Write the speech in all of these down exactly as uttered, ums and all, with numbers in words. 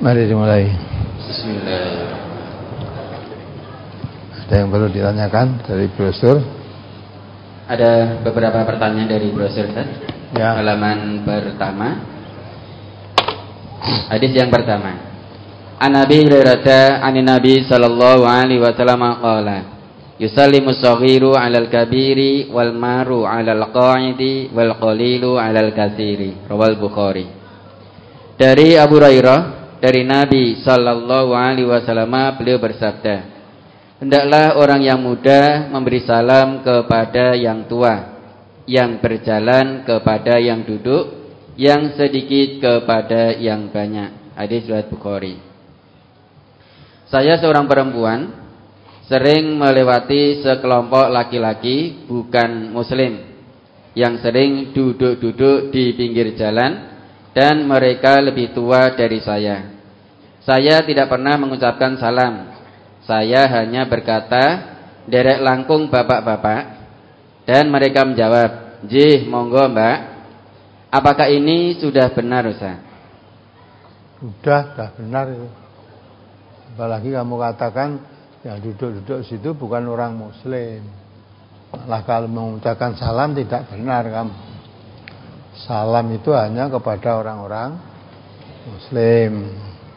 Mari dimulai. Bismillahirrahmanirrahim. Ada yang perlu ditanyakan dari brosur? Ada beberapa pertanyaan dari brosur, Ustaz. Ya. Halaman pertama. Hadis yang pertama. An Abi Hurairah anin Nabi sallallahu alaihi wasallam qala: Yusallimu as-saghiru 'alal kabiri wal maru 'alal qa'idi wal qalilu 'alal katsiri. Rawal Bukhari. Dari Abu Hurairah dari Nabi sallallahu alaihi wasallam, beliau bersabda, hendaklah orang yang muda memberi salam kepada yang tua, yang berjalan kepada yang duduk, yang sedikit kepada yang banyak. Hadis riwayat Bukhari. Saya seorang perempuan sering melewati sekelompok laki-laki bukan muslim yang sering duduk-duduk di pinggir jalan, dan mereka lebih tua dari saya. Saya tidak pernah mengucapkan salam. Saya hanya berkata, derek langkung bapak-bapak, dan mereka menjawab, jih monggo mbak. Apakah ini sudah benar, Ustaz? Sudah, sudah benar itu. Apalagi kamu katakan yang duduk-duduk situ bukan orang muslim. Malah kalau mengucapkan salam tidak benar kamu. Salam itu hanya kepada orang-orang muslim.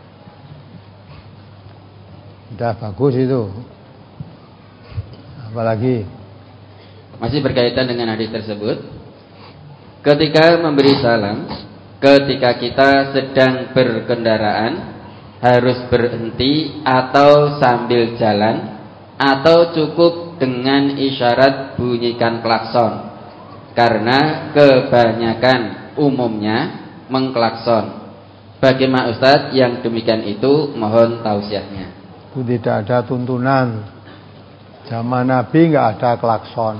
Sudah bagus itu. Apalagi masih berkaitan dengan hadis tersebut. Ketika memberi salam, ketika kita sedang berkendaraan, harus berhenti atau sambil jalan, atau cukup dengan isyarat bunyikan klakson. Karena kebanyakan umumnya mengklakson. Bagaimana Ustadz yang demikian itu? Mohon tausiahnya. Itu tidak ada tuntunan. Zaman Nabi nggak ada klakson.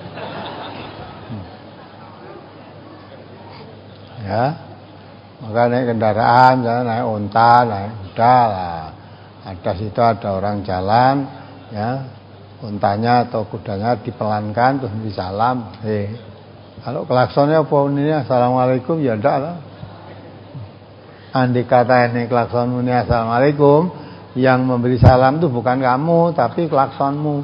Ya, maka naik kendaraan, naik unta, naik kuda lah. Ada situ ada orang jalan, ya, untanya atau kudanya dipelankan terus disalam. Hei. Kalau klaksonnya apa ini assalamualaikum ya enggak lah. Andai kata ini klakson ini assalamualaikum, yang memberi salam itu bukan kamu tapi klaksonmu.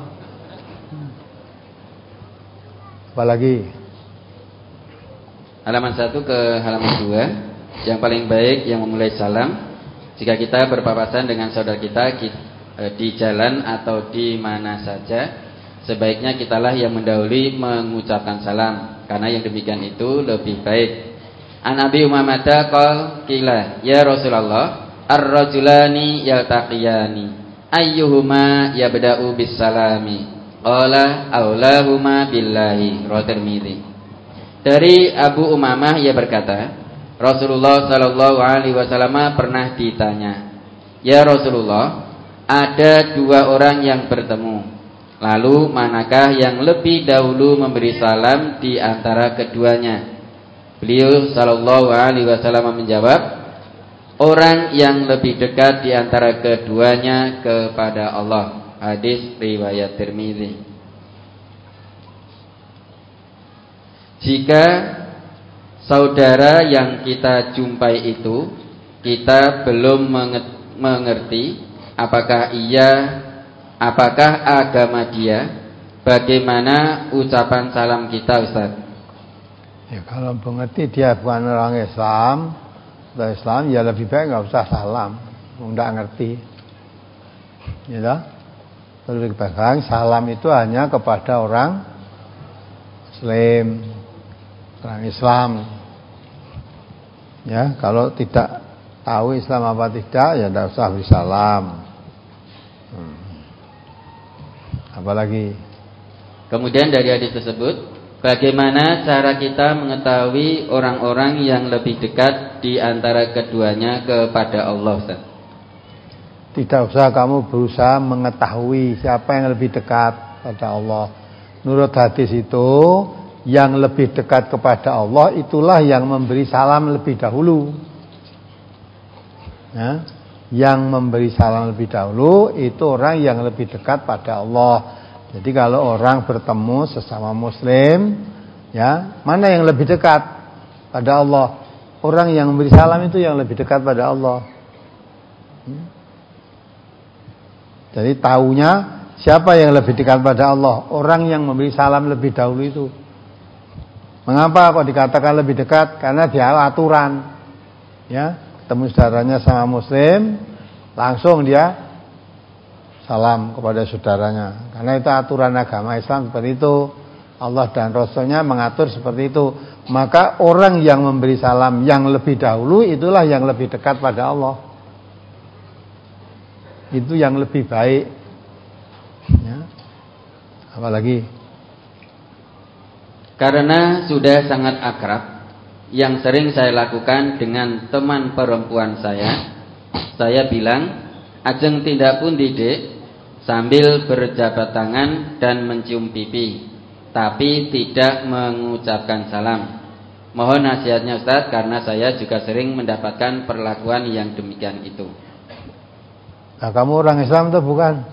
Apalagi halaman satu ke halaman dua. Yang paling baik yang memulai salam jika kita berpapasan dengan saudara kita di jalan atau di mana saja, sebaiknya kitalah yang mendahului mengucapkan salam, karena yang demikian itu lebih baik. An Abi Umamah qala qila ya Rasulullah ar-rajulani yaltaqiyani ayyuhuma yabda'u bis salami qala aulahuma billahi. Riwayat Tirmidzi. Dari Abu Umamah ia berkata, Rasulullah sallallahu alaihi wasallam pernah ditanya, ya Rasulullah, ada dua orang yang bertemu, lalu manakah yang lebih dahulu memberi salam di antara keduanya? Beliau sallallahu alaihi wasallam menjawab, orang yang lebih dekat di antara keduanya kepada Allah. Hadis riwayat Tirmidzi. Jika saudara yang kita jumpai itu kita belum mengerti apakah ia apakah agama dia, bagaimana ucapan salam kita, Ustaz? Ya, kalau mengerti dia bukan orang Islam, atau Islam, ya lebih baik nggak usah salam, nggak ngerti. Ya, lebih baik salam itu hanya kepada orang Muslim, orang Islam. Ya, kalau tidak tahu Islam apa tidak, ya tidak usah beri salam. Hmm. Apalagi kemudian dari hadis tersebut, bagaimana cara kita mengetahui orang-orang yang lebih dekat di antara keduanya kepada Allah, Ustaz? Tidak usah kamu berusaha mengetahui siapa yang lebih dekat pada Allah. Menurut hadis itu, yang lebih dekat kepada Allah itulah yang memberi salam lebih dahulu. Ya, yang memberi salam lebih dahulu itu orang yang lebih dekat pada Allah. Jadi kalau orang bertemu sesama muslim, ya, mana yang lebih dekat pada Allah? Orang yang memberi salam itu yang lebih dekat pada Allah. Hmm? Jadi taunya siapa yang lebih dekat pada Allah? Orang yang memberi salam lebih dahulu itu. Mengapa kok dikatakan lebih dekat? Karena dia aturan. Ya, ketemu saudaranya sama muslim, langsung dia salam kepada saudaranya. Karena itu aturan agama Islam seperti itu. Allah dan Rasulnya mengatur seperti itu. Maka orang yang memberi salam yang lebih dahulu itulah yang lebih dekat pada Allah. Itu yang lebih baik. Ya. Apalagi? Karena sudah sangat akrab, yang sering saya lakukan dengan teman perempuan saya, saya bilang, ajeng tindak pun didik, sambil berjabat tangan dan mencium pipi, tapi tidak mengucapkan salam. Mohon nasihatnya Ustaz, karena saya juga sering mendapatkan perlakuan yang demikian itu. Nah, kamu orang Islam atau bukan?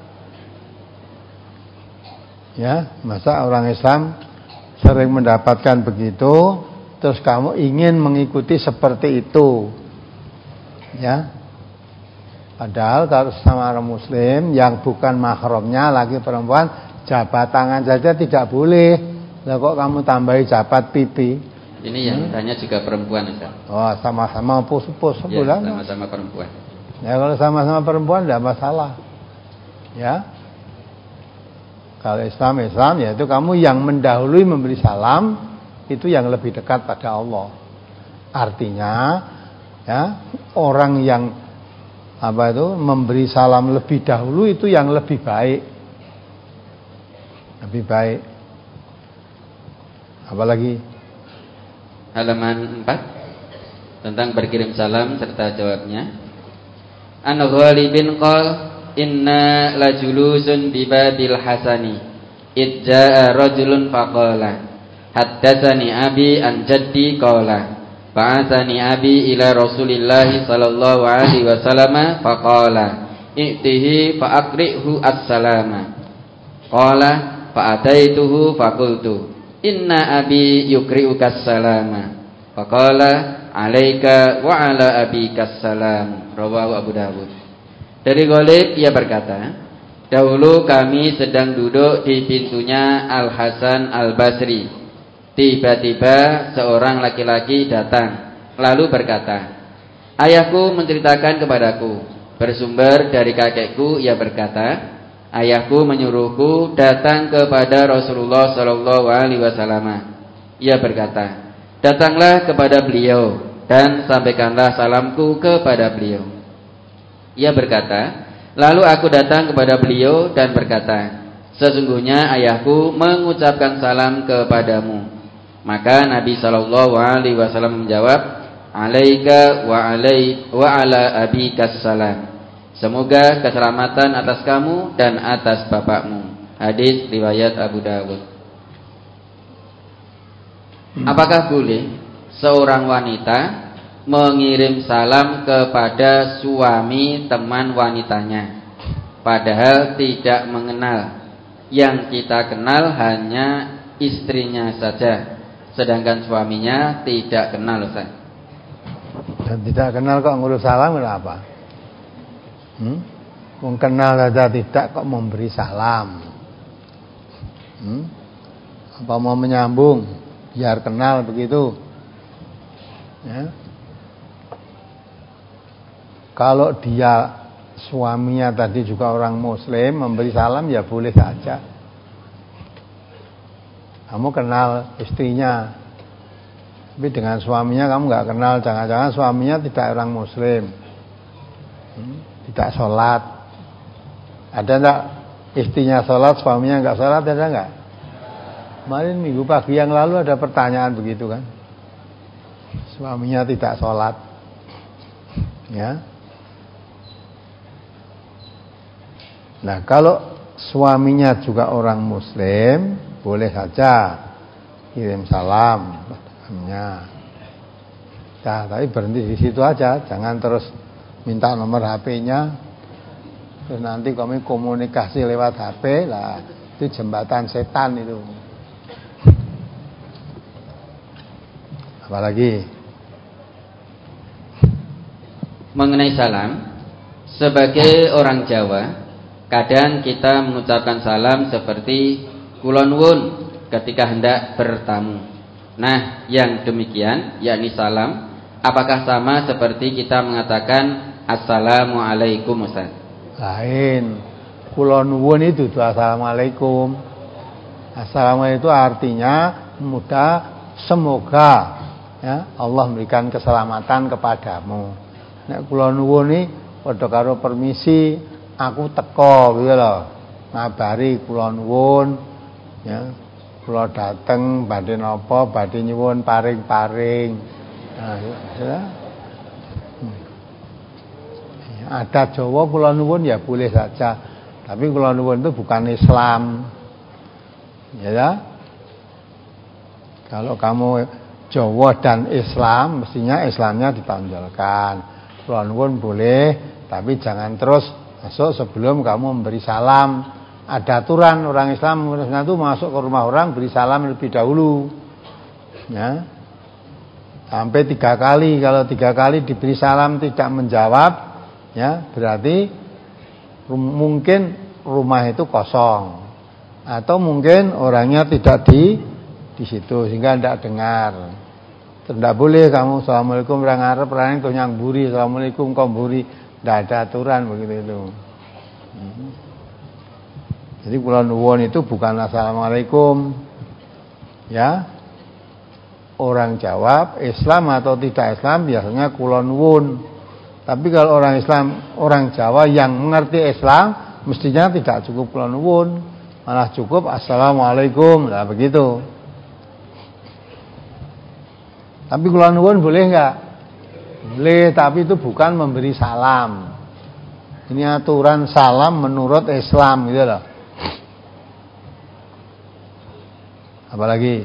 Ya, masa orang Islam sering mendapatkan begitu, terus kamu ingin mengikuti seperti itu? Ya. Padahal kalau sama orang muslim yang bukan mahramnya lagi perempuan, jabat tangan saja tidak boleh. Lah kok kamu tambahi jabat pipi? Ini yang hmm? tanya juga perempuan, Ustaz. Oh, sama-sama pus-pus ya, sama-sama perempuan. Ya, kalau sama-sama perempuan tidak masalah. Ya. Kalau Islam Islam ya itu kamu yang mendahului memberi salam itu yang lebih dekat pada Allah. Artinya ya, orang yang apa itu memberi salam lebih dahulu itu yang lebih baik. Lebih baik. Apalagi halaman empat tentang berkirim salam serta jawabnya. An Ghalibin qol inna lajulusun bi babil hasani idza'a rajulun faqala haddatsani abi an jaddi qala ba'atsani abi ila Rasulillahi sallallahu alaihi wasallam faqala i'tihi fa'aqrihu as-salama qala fa'ataituhu faqultu inna abi yukri'uka as-salama faqala alaika wa ala abika salam. Rawahu Abu Dawud. Dari Ghalib ia berkata, dahulu kami sedang duduk di pintunya Al-Hasan Al-Basri. Tiba-tiba seorang laki-laki datang lalu berkata, ayahku menceritakan kepadaku, bersumber dari kakekku. Ia berkata, ayahku menyuruhku datang kepada Rasulullah sallallahu alaihi wasallam. Ia berkata, datanglah kepada beliau dan sampaikanlah salamku kepada beliau. Ia berkata, lalu aku datang kepada beliau dan berkata, sesungguhnya ayahku mengucapkan salam kepadamu. Maka Nabi sallallahu alaihi wasallam menjawab, alaika wa alai wa ala abikas salam. Semoga keselamatan atas kamu dan atas bapakmu. Hadis riwayat Abu Dawud. Apakah boleh seorang wanita mengirim salam kepada suami teman wanitanya padahal tidak mengenal? Yang kita kenal hanya istrinya saja, sedangkan suaminya tidak kenal, Ustaz. Dan tidak kenal kok ngurus salam kenapa? Hmm? Mengenal saja tidak kok memberi salam. Hmm? Apa mau menyambung biar kenal begitu? Ya. Kalau dia suaminya tadi juga orang muslim memberi salam ya boleh saja. Kamu kenal istrinya, tapi dengan suaminya kamu nggak kenal. Jangan-jangan suaminya tidak orang muslim, hmm, tidak sholat. Ada enggak istrinya sholat, suaminya nggak sholat? Ada enggak? Kemarin minggu pagi yang lalu ada pertanyaan begitu kan, suaminya tidak sholat, ya. Nah, kalau suaminya juga orang muslim, boleh saja kirim salam padanya. Nah, tapi berhenti di situ aja, jangan terus minta nomor H P-nya. Terus nanti kami komunikasi lewat H P, lah itu jembatan setan itu. Apalagi mengenai salam, Sebagai orang Jawa, kadang kita mengucapkan salam seperti kula nuwun ketika hendak bertamu. Nah, yang demikian yakni salam, apakah sama seperti kita mengatakan assalamualaikum Ustaz? Lain. Kula nuwun itu tuh assalamualaikum. Assalamualaikum itu artinya mudah semoga ya Allah memberikan keselamatan kepadamu. Nek kula nuwun iki padha karo permisi, aku teko gitu lho. Ngabari kula nuwun ya. Kula dateng badhe napa, badhe nyuwun paring-paring. Nah, ya. Adat Jawa kula nuwun ya boleh saja. Tapi kula nuwun itu bukan Islam. Ya, ya. Kalau kamu Jawa dan Islam, mestinya Islamnya ditonjolkan. Kula nuwun boleh, tapi jangan terus masuk sebelum kamu memberi salam. Ada aturan orang Islam itu masuk ke rumah orang beri salam lebih dahulu. Ya. Sampai tiga kali. Kalau tiga kali diberi salam tidak menjawab, ya berarti rum, mungkin rumah itu kosong atau mungkin orangnya tidak di di situ sehingga tidak dengar. Tidak boleh kamu assalamualaikum orang Arab orang itu yang buri assalamualaikum kau buri, tidak ada aturan begitu itu. Hmm. Jadi kula nuwun itu bukan assalamualaikum, ya. Orang jawab Islam atau tidak Islam biasanya kula nuwun. Tapi kalau orang Islam, orang Jawa yang mengerti Islam, mestinya tidak cukup kula nuwun, malah cukup assalamualaikum. Nah begitu. Tapi kula nuwun boleh enggak? Boleh, tapi itu bukan memberi salam. Ini aturan salam menurut Islam gitu loh. Apalagi?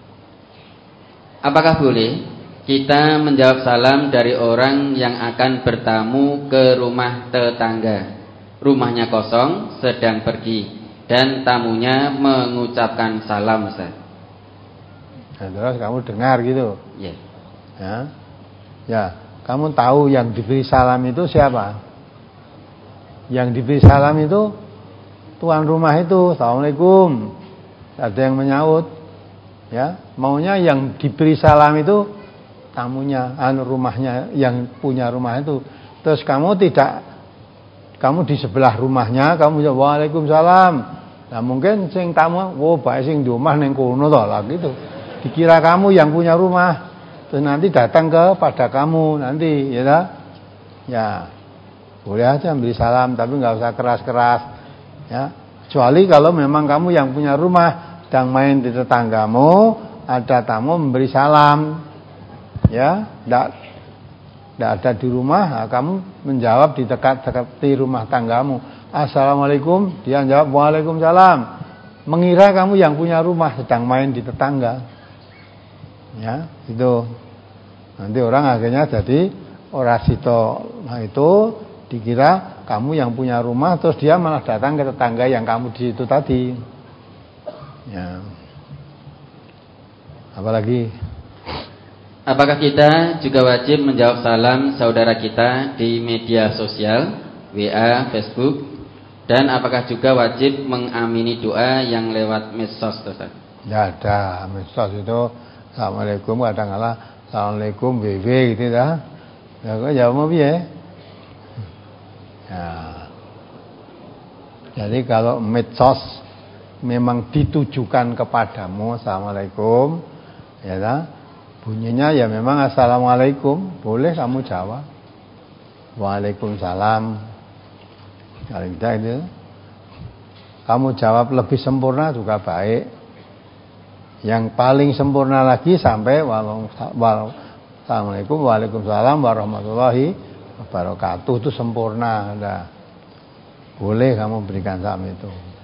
Apakah boleh kita menjawab salam dari orang yang akan bertamu ke rumah tetangga? Rumahnya kosong, sedang pergi, dan tamunya mengucapkan salam, Ustaz. Nah, terus kamu dengar gitu? Iya. Ya. Ya, kamu tahu yang diberi salam itu siapa? Yang diberi salam itu tuan rumah itu. Assalamualaikum. Ada yang menyaut, ya maunya yang diberi salam itu tamunya, anu rumahnya yang punya rumah itu. Terus kamu tidak, kamu di sebelah rumahnya, kamu jawab waalaikumsalam. Nah mungkin sing tamu, oh baik sing di rumah neng kono toh lah gitu. Dikira kamu yang punya rumah, terus nanti datang kepada kamu nanti, ya tak? Ya boleh aja beri salam, tapi nggak usah keras-keras, ya. Kecuali kalau memang kamu yang punya rumah sedang main di tetanggamu, ada tamu memberi salam, ya, tidak tidak ada di rumah, nah, kamu menjawab di dekat-dekat di rumah tanggamu, assalamualaikum, dia jawab waalaikumsalam, mengira kamu yang punya rumah sedang main di tetangga, ya, itu nanti orang akhirnya jadi orasito, nah itu dikira kamu yang punya rumah, terus dia malah datang ke tetangga yang kamu di situ tadi. Ya. Apalagi? Apakah kita juga wajib menjawab salam saudara kita di media sosial, W A, Facebook, dan apakah juga wajib mengamini doa yang lewat medsos, Ustaz? Ya ada, medsos itu assalamualaikum kadang-kala assalamualaikum W W gitu dah. Ya kok jawab mau piye? Ya. Jadi kalau medsos memang ditujukan kepadamu assalamualaikum, ya tak? Bunyinya ya memang assalamualaikum, boleh kamu jawab waalaikumsalam. Kalau tidak itu kamu jawab lebih sempurna juga baik. Yang paling sempurna lagi sampai assalamualaikum waalaikumsalam warahmatullahi wabarakatuh, itu sempurna. Nah, boleh kamu berikan salam itu.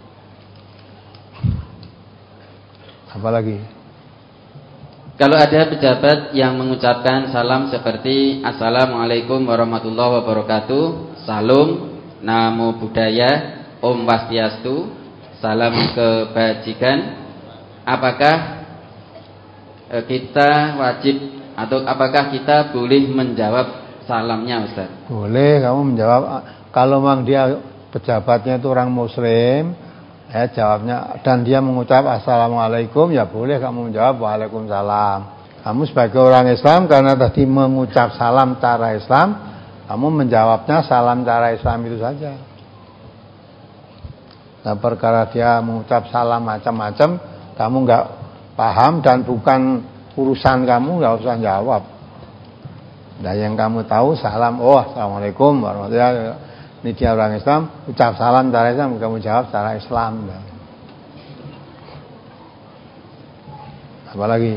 Apalagi? Kalau ada pejabat yang mengucapkan salam seperti assalamualaikum warahmatullahi wabarakatuh, salam, namo buddhaya, om swastiastu, salam kebajikan, apakah kita wajib atau apakah kita boleh menjawab salamnya, Ustaz? Boleh kamu menjawab Kalau memang dia pejabatnya itu orang Muslim, ya jawabnya, dan dia mengucap assalamualaikum, ya boleh kamu menjawab waalaikumsalam. Kamu sebagai orang Islam karena tadi mengucap salam cara Islam, kamu menjawabnya salam cara Islam itu saja. Nah, perkara dia mengucap salam macam-macam, kamu nggak paham dan bukan urusan kamu, nggak usah jawab. Nah, yang kamu tahu salam, oh assalamualaikum warahmatullahi wabarakatuh. Ini dia orang Islam, ucap salam cara Islam, kamu jawab cara Islam. Apalagi?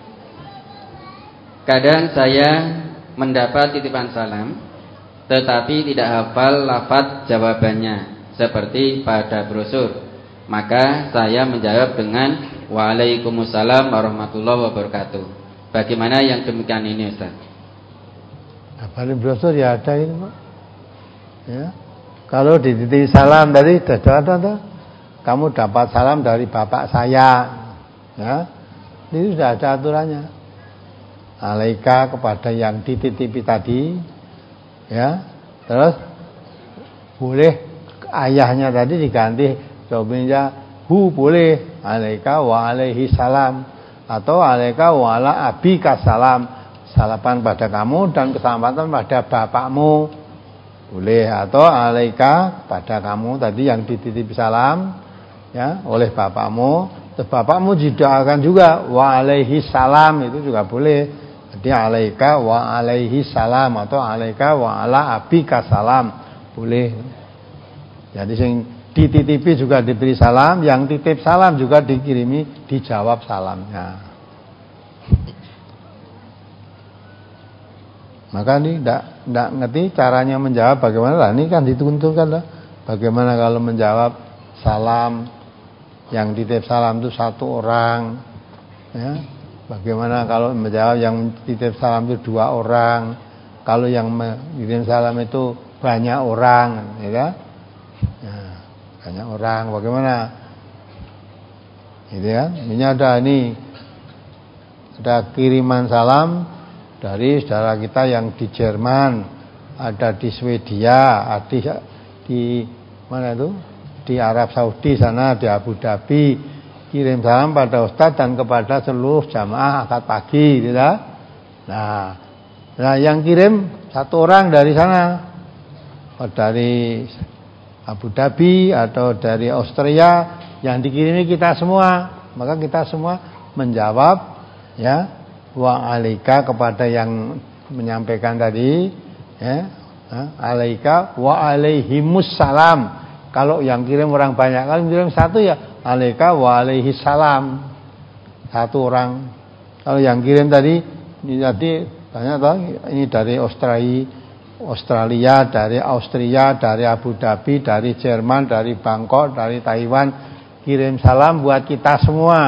Kadang saya mendapat titipan salam, tetapi tidak hafal lafaz jawabannya, seperti pada brosur. Maka saya menjawab dengan Waalaikumsalam warahmatullahi wabarakatuh. Bagaimana yang demikian ini, Ustaz? Hafal brosur ya ada ini, Pak. Ya. Kalau dititip salam dari dada-dada, kamu dapat salam dari bapak saya, ya, ini sudah ada aturannya. Alaika kepada yang dititipi tadi, ya, terus boleh ayahnya tadi diganti jawabnya hu, boleh alaika wa alaihi salam, atau alaika wa ala abika salam, salaman pada kamu dan keselamatan pada bapakmu. Boleh, atau alaika pada kamu tadi yang dititip salam, ya, oleh bapakmu, terus bapakmu didoakan juga wa alaihi salam, itu juga boleh. Jadi alaika wa alaihi salam atau alaika wa ala abika salam, boleh. Jadi yang dititipi juga diberi salam, yang titip salam juga dikirimi dijawab salamnya. Maka ini tidak tidak ngerti caranya menjawab bagaimana lah. Ini kan dituntutkan lah. Bagaimana kalau menjawab salam, yang titip salam itu satu orang, ya. Bagaimana kalau menjawab yang titip salam itu dua orang, kalau yang mengirim salam itu banyak orang, ya. Nah, banyak orang, bagaimana? Gitu ya. Ini ada ini ada kiriman salam dari saudara kita yang di Jerman, ada di Swedia, ada di, di mana itu? Di Arab Saudi sana, di Abu Dhabi. Kirim salam pada Ustadz dan kepada seluruh jamaah akad pagi, gitu. Nah, nah yang kirim satu orang dari sana, dari Abu Dhabi atau dari Austria, yang dikirimi kita semua. Maka kita semua menjawab, ya, wa alaika kepada yang menyampaikan tadi, ya, alaika wa alaihimus salam. Kalau yang kirim orang banyak, kalau kirim satu ya alaika wa alaihi salam, satu orang. Kalau yang kirim tadi ini tadi banyak toh, ini dari Australia, Australia, dari Austria, dari Abu Dhabi, dari Jerman, dari Bangkok, dari Taiwan, kirim salam buat kita semua,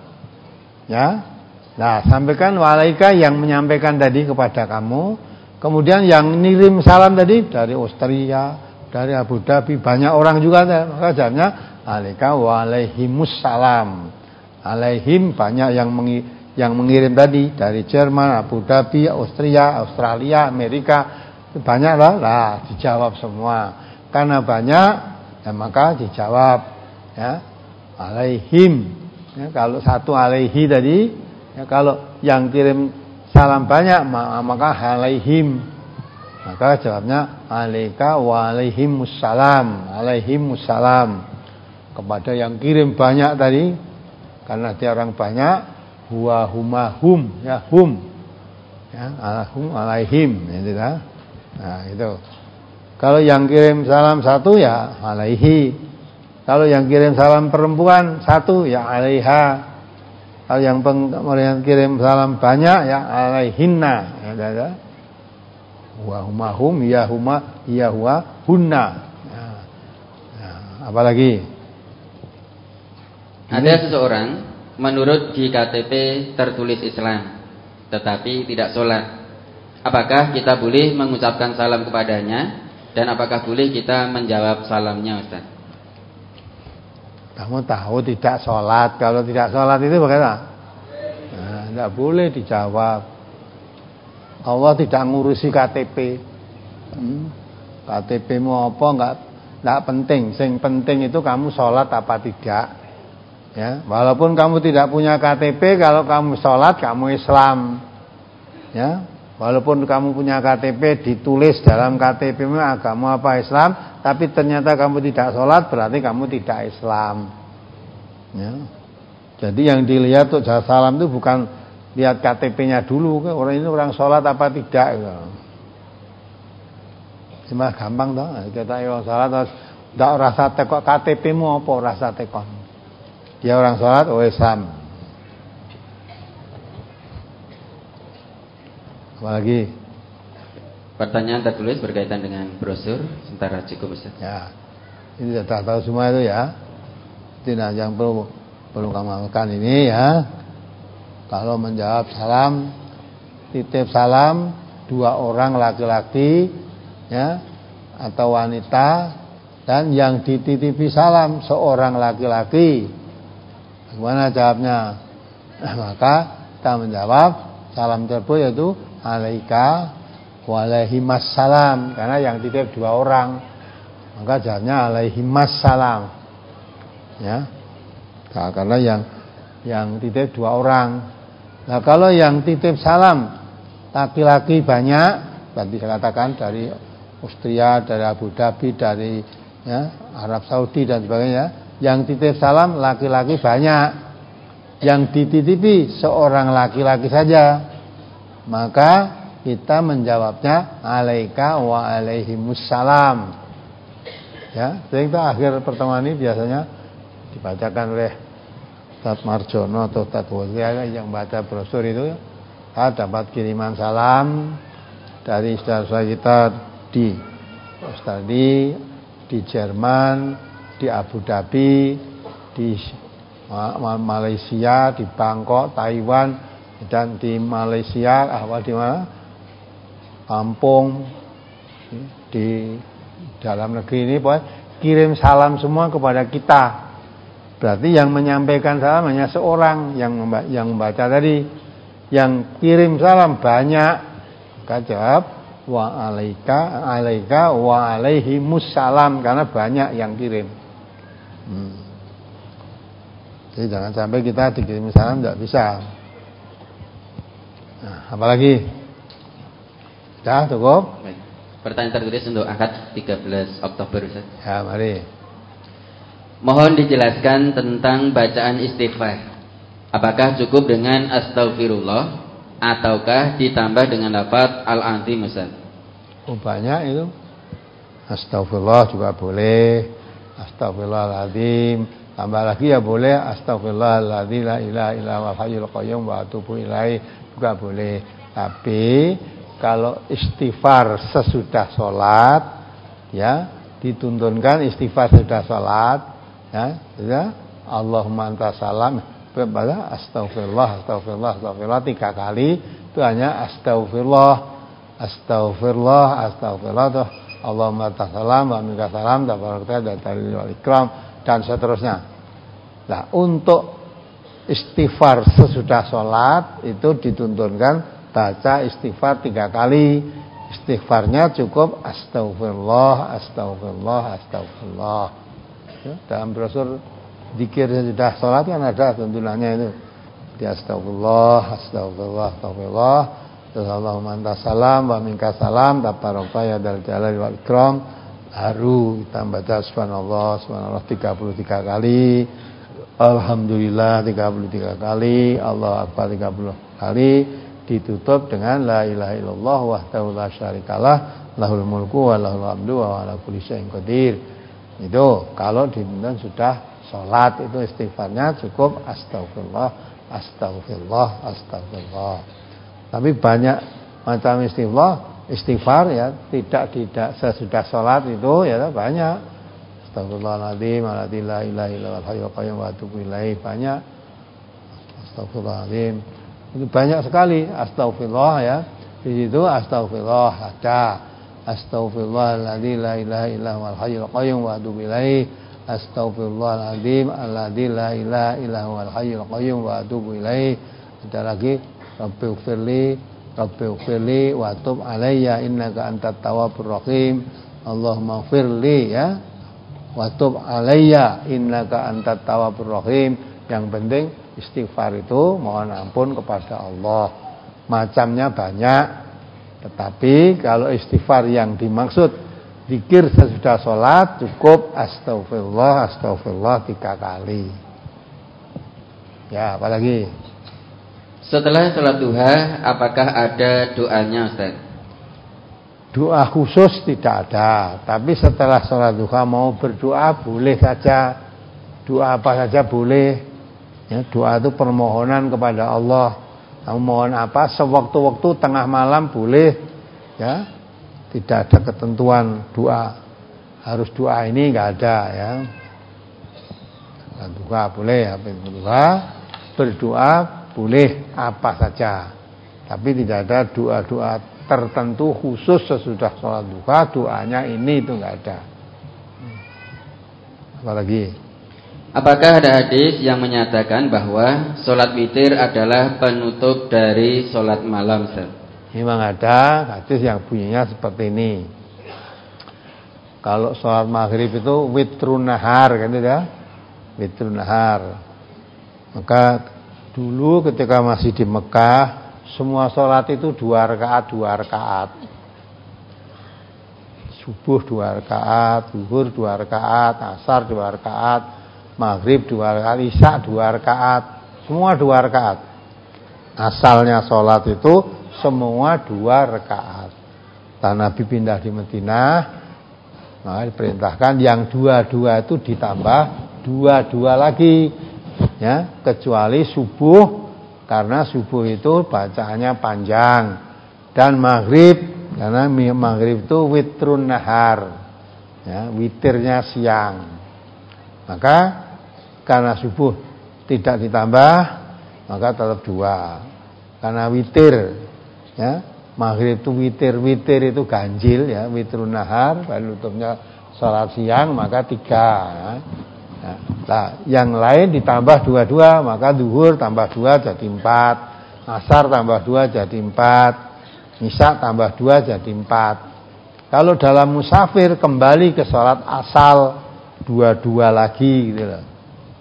ya. Nah, sampaikan walaika yang menyampaikan tadi kepada kamu. Kemudian yang ngirim salam tadi dari Austria, dari Abu Dhabi, banyak orang juga. Maka jawabnya alaika wa alaihimus salam. Alaihim banyak yang mengi, yang mengirim tadi dari Jerman, Abu Dhabi, Austria, Australia, Amerika. Banyak lah, lah dijawab semua. Karena banyak, ya maka dijawab, ya. Alaihim. Ya, kalau satu alaihi tadi, ya, kalau yang kirim salam banyak maka alaihim, maka jawabnya alaika wa alaihimus salam, alaihimus salam kepada yang kirim banyak tadi, karena dia orang banyak, huwa huma hum, ya hum, ya alahum alaihim, itu dah. Nah itu. Kalau yang kirim salam satu ya alaihi, kalau yang kirim salam perempuan satu ya alaiha. Kalau yang yang kirim salam banyak ya alaihinna, ya ada. Wa huma hum ya huma ya huwa hunna. Ya. Ya, apalagi? Ada Ini. seseorang menurut di K T P tertulis Islam, tetapi tidak sholat. Apakah kita boleh mengucapkan salam kepadanya dan apakah boleh kita menjawab salamnya, Ustaz? Kamu tahu tidak sholat. Kalau tidak sholat itu bagaimana? Nah, tidak boleh dijawab. Allah tidak ngurusi K T P. hmm. K T P-mu apa enggak enggak penting. Sing penting itu kamu sholat apa tidak. Ya, walaupun kamu tidak punya K T P, kalau kamu sholat kamu Islam. Ya, walaupun kamu punya K T P ditulis dalam K T P-mu agama apa Islam, tapi ternyata kamu tidak sholat, berarti kamu tidak Islam. Ya. Jadi yang dilihat tuh jasa salam itu bukan lihat K T P-nya dulu, orang ini orang sholat apa tidak. Cuma gampang toh, kita orang sholat terus tidak rasa tekok K T P-mu apa rasa tekon. Dia orang sholat, oh Islam. Apalagi? Pertanyaan tertulis berkaitan dengan brosur, sementara cukup Ustaz. Ya, ini sudah tahu semua itu ya. Tidak yang perlu perlu kamu lakukan ini ya. Kalau menjawab salam, titip salam dua orang laki-laki ya atau wanita, dan yang dititipi salam seorang laki-laki. Bagaimana jawabnya? Maka kita menjawab salam tersebut yaitu alaika wa alaihimas salam, karena yang titip dua orang. Maka jawabnya alaihimas salam. Ya. Nah, karena yang yang titip dua orang. Nah, kalau yang titip salam laki-laki banyak, berarti saya katakan dari Austria, dari Abu Dhabi, dari ya, Arab Saudi dan sebagainya, yang titip salam laki-laki banyak, yang dititipi seorang laki-laki saja, maka kita menjawabnya alaika wa alaihimus salam. Ya, sehingga akhir pertemuan ini biasanya dibacakan oleh Ustaz Marjono atau Ustaz Wazir yang baca brosur itu. Saya dapat kiriman salam dari saudara kita di Australia, di Jerman, di Abu Dhabi, di Malaysia, di Bangkok, Taiwan, dan di Malaysia, apa di mana? Lampung, di dalam negeri ini, pokoknya kirim salam semua kepada kita. Berarti yang menyampaikan salam hanya seorang yang yang membaca tadi, yang kirim salam banyak. Maka jawab wa alaika alaika wa alaihimus salam, karena banyak yang kirim. Hmm. Jadi jangan sampai kita dikirim salam tidak bisa. Nah, apalagi? Sudah cukup? Baik. Pertanyaan tertulis untuk akad tiga belas Oktober Ustaz. Ya, mari. Mohon dijelaskan tentang bacaan istighfar. Apakah cukup dengan astaghfirullah ataukah ditambah dengan lafaz al-azim Ustaz? Oh, banyak itu. Astagfirullah juga boleh. Astagfirullahaladzim. Tambah lagi ya boleh. Astagfirullahaladzim la ilaha illa huwal hayyul qayyum wa atubu ilaih juga boleh. Tapi kalau istighfar sesudah sholat, ya dituntunkan istighfar sesudah sholat, ya, ya Allahumma anta salam, pada astagfirullah, astagfirullah, astagfirullah tiga kali, itu hanya astagfirullah, astagfirullah, astagfirullah, tuh Allahumma anta salam, wa minka salam, tabarakta dan talil wal ikram, dan seterusnya. Nah, untuk istighfar sesudah sholat itu dituntunkan baca istighfar tiga kali. Istighfarnya cukup astagfirullah, astagfirullah, astagfirullah. Ya, dalam brosur zikir sesudah sholat kan ada tuntunannya itu. Di astagfirullah, astagfirullah, astagfirullah. Terus Allahumma anta salam, wa minka salam, tabarakta ya dzal jalali wal ikram. Baru kita baca subhanallah, subhanallah tiga puluh tiga kali. Alhamdulillah tiga puluh tiga kali. Allah akbar tiga puluh kali. Ditutup dengan la ilaha illallah wahdahu la syarikalah lahul mulku wa lahul hamdu wa ala kulli syai'in qadir. Itu kalau diminta sudah salat, itu istighfarnya cukup astagfirullah, astagfirullah, astagfirullah. Tapi banyak macam istighfar, istighfar ya, tidak tidak sesudah salat itu ya banyak. Astagfirullahaladzim, la ilaha illallah hayyul qayyum wa atubu ilaih, banyak. Astagfirullahaladzim. Itu banyak sekali astagfirullah ya. Di situ astagfirullah ada. Astaghfirullahaladzim la ilaha illa huwal hayyul qayyum wa atubu ilaih. Astaghfirullahaladzim alladzi la ilaha illa huwal hayyul qayyum wa atubu ilaih. Ada lagi rabbighfirli rabbighfirli wa tub alayya innaka antat tawwabur rahim. Allahumma firli ya, wa tub alayya innaka antat tawwabur rahim. Yang penting istighfar itu mohon ampun kepada Allah. Macamnya banyak, tetapi kalau istighfar yang dimaksud zikir sesudah sholat cukup astagfirullah astagfirullah tiga kali. Ya, apalagi setelah sholat duha apakah ada doanya, Ustaz? Doa khusus tidak ada, tapi setelah sholat duha mau berdoa boleh saja, doa apa saja boleh. Ya, doa itu permohonan kepada Allah. Kamu mohon apa? Sewaktu-waktu tengah malam boleh. Ya, tidak ada ketentuan doa harus doa ini, nggak ada ya. Doa boleh, doa berdoa boleh apa saja, tapi tidak ada doa-doa tertentu khusus sesudah sholat duha doanya ini, itu nggak ada. Apalagi? Apakah ada hadis yang menyatakan bahwa sholat witir adalah penutup dari sholat malam, Ustaz? Memang ada hadis yang bunyinya seperti ini. Kalau sholat maghrib itu witrun nahar, kan ya? Witrun nahar. Maka dulu ketika masih di Mekah, semua sholat itu dua rakaat, dua rakaat. Subuh dua rakaat, zuhur dua rakaat, asar dua rakaat, maghrib dua rakaat, isya dua rakaat, semua dua rakaat. Asalnya sholat itu semua dua rakaat. Setelah Nabi pindah di Madinah, maka diperintahkan yang dua-dua itu ditambah dua-dua lagi, ya, kecuali subuh, karena subuh itu bacaannya panjang, dan maghrib karena maghrib itu witrun nahar, ya, witirnya siang. Maka karena subuh tidak ditambah, maka tetap dua. Karena witir, ya, maghrib itu witir, witir itu ganjil, ya, witrun nahar, penutupnya sholat siang, maka tiga. Ya. Nah, yang lain ditambah dua-dua, maka zuhur tambah dua jadi empat, asar tambah dua jadi empat, isya tambah dua jadi empat. Kalau dalam musafir kembali ke sholat asal dua-dua lagi, gitu loh.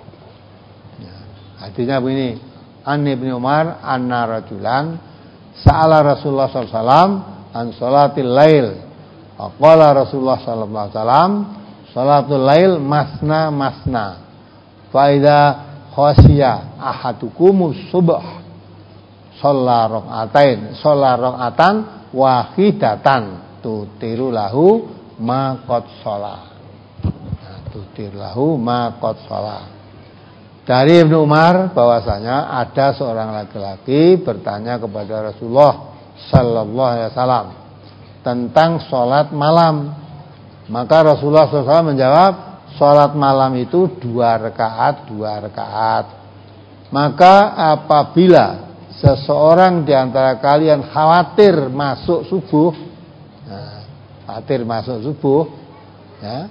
Ya, artinya begini, An Ibnu Umar anna rajulan sa'ala Rasulullah sallallahu alaihi wasallam an sholatil lail. Qala Rasulullah sallallahu alaihi wasallam sholatul lail masna masna. Fa idza khashiya ahadukumus subh shalla rak'atain shalla rak'atan wahidatan tutiru lahu ma qad shalah. Nah, tutir lahu ma qad shalah. Dari Ibnu Umar bahwasanya ada seorang laki-laki bertanya kepada Rasulullah sallallahu alaihi wasallam tentang sholat malam. Maka Rasulullah sallallahu alaihi wasallam menjawab, sholat malam itu dua rakaat, dua rakaat. Maka apabila seseorang di antara kalian khawatir masuk subuh, nah, khawatir masuk subuh, ya,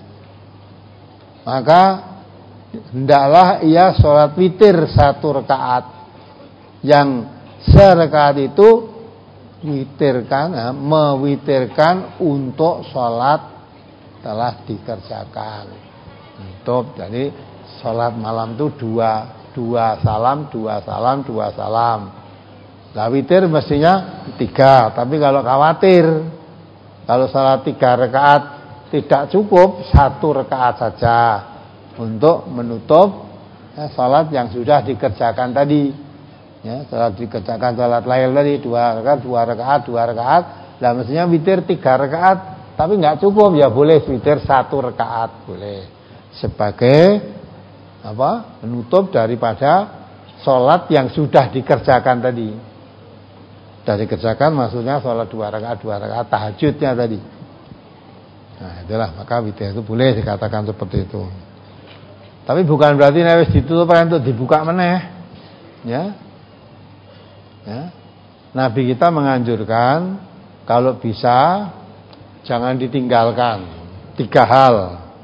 maka hendaklah ia sholat witir satu rakaat. Yang serakaat itu witirkan, ya, mewitirkan untuk sholat telah dikerjakan. Untuk jadi sholat malam itu dua, dua salam, dua salam, dua salam. Nah, witir mestinya tiga. Tapi kalau khawatir, kalau sholat tiga rakaat tidak cukup, satu rakaat saja untuk menutup, ya, sholat yang sudah dikerjakan tadi. Ya, sholat dikerjakan sholat lail tadi dua rakaat, dua rakaat, dua rakaat. Nah, mestinya witir tiga rakaat. Tapi nggak cukup, ya boleh witir satu rakaat, boleh sebagai apa? Menutup daripada sholat yang sudah dikerjakan tadi. Sudah dikerjakan maksudnya sholat dua rakaat, dua rakaat tahajudnya tadi. Nah, itulah maka witir itu boleh dikatakan seperti itu. Tapi bukan berarti nek ditutup untuk dibuka meneh, ya. Ya. Nabi kita menganjurkan kalau bisa jangan ditinggalkan tiga hal.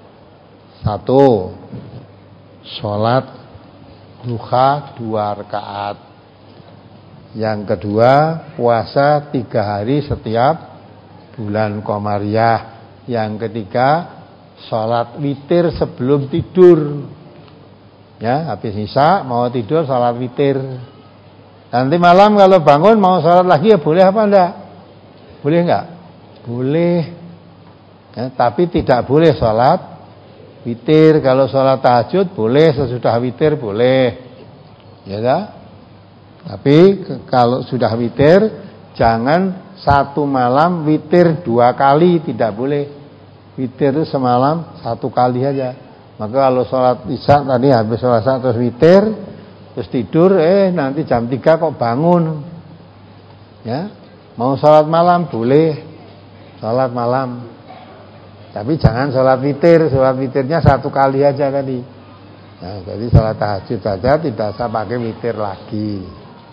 Satu, sholat duha dua rakaat. Yang kedua, puasa tiga hari setiap bulan Qamariyah. Yang ketiga, sholat witir sebelum tidur. Ya, habis isya mau tidur sholat witir. Nanti malam kalau bangun mau sholat lagi ya boleh apa enggak? Boleh enggak? Boleh. Ya, tapi tidak boleh sholat witir. Kalau sholat tahajud boleh, sesudah witir boleh. Ya dah. Tapi kalau sudah witir jangan satu malam witir dua kali, tidak boleh. Witir itu semalam satu kali aja. Maka kalau sholat isya tadi habis sholat isya terus witir, terus tidur, eh nanti jam tiga kok bangun. Ya, mau sholat malam boleh, sholat malam. Tapi jangan sholat witir, sholat witirnya satu kali aja tadi. Nah, jadi sholat tahajud saja tidak usah pakai witir lagi.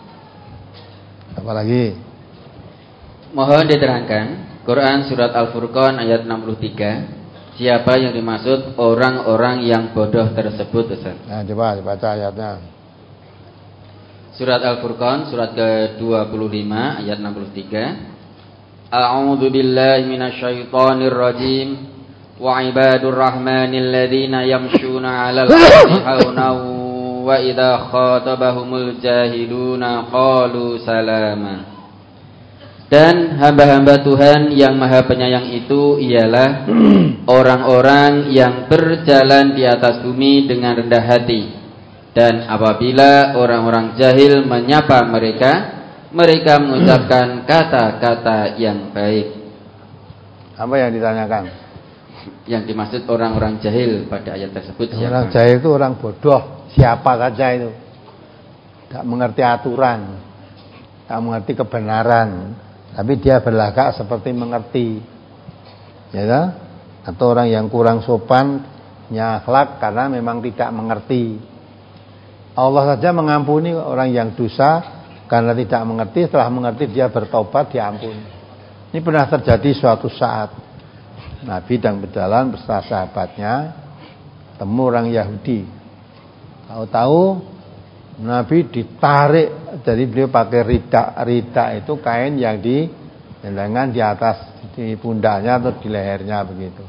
Apa lagi? Mohon diterangkan Quran surat Al-Furqan ayat enam puluh tiga. Siapa yang dimaksud orang-orang yang bodoh tersebut, Ustaz? Nah, coba dibaca ayatnya. Surat Al-Furqan surat ke dua puluh lima ayat enam puluh tiga. A'udzu billahi minasyaitonir rajim. Wa ibadur rahmanil ladzina yamshuna 'alal ardi hauna wa idza khatabahumul jahiluna qalu salama. Dan hamba-hamba Tuhan yang Maha Penyayang itu ialah orang-orang yang berjalan di atas bumi dengan rendah hati. Dan apabila orang-orang jahil menyapa mereka, mereka mengucapkan kata-kata yang baik. Apa yang ditanyakan? Yang dimaksud orang-orang jahil pada ayat tersebut siapa? Orang jahil itu orang bodoh, siapa saja itu. Tidak mengerti aturan, tidak mengerti kebenaran, tapi dia berlagak seperti mengerti, ya kan? Atau orang yang kurang sopan, akhlak karena memang tidak mengerti. Allah saja mengampuni orang yang dosa karena tidak mengerti. Setelah mengerti dia bertobat, diampuni. Ini pernah terjadi suatu saat Nabi sedang berjalan bersama sahabatnya, temu orang Yahudi. Tahu-tahu Nabi ditarik, jadi beliau pakai rida, rida itu kain yang di lengan di atas di pundaknya atau di lehernya begitu.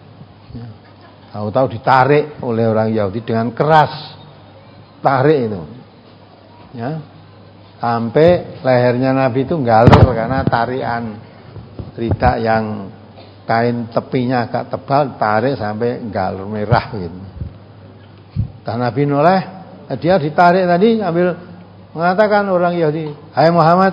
Tahu-tahu ditarik oleh orang Yahudi dengan keras, tarik itu, ya, sampai lehernya Nabi itu galur karena tarian rida yang kain tepinya agak tebal, tarik sampai galur merah gitu. Dan Nabi noleh. Dia ditarik tadi sambil mengatakan orang Yahudi, "Hai Muhammad,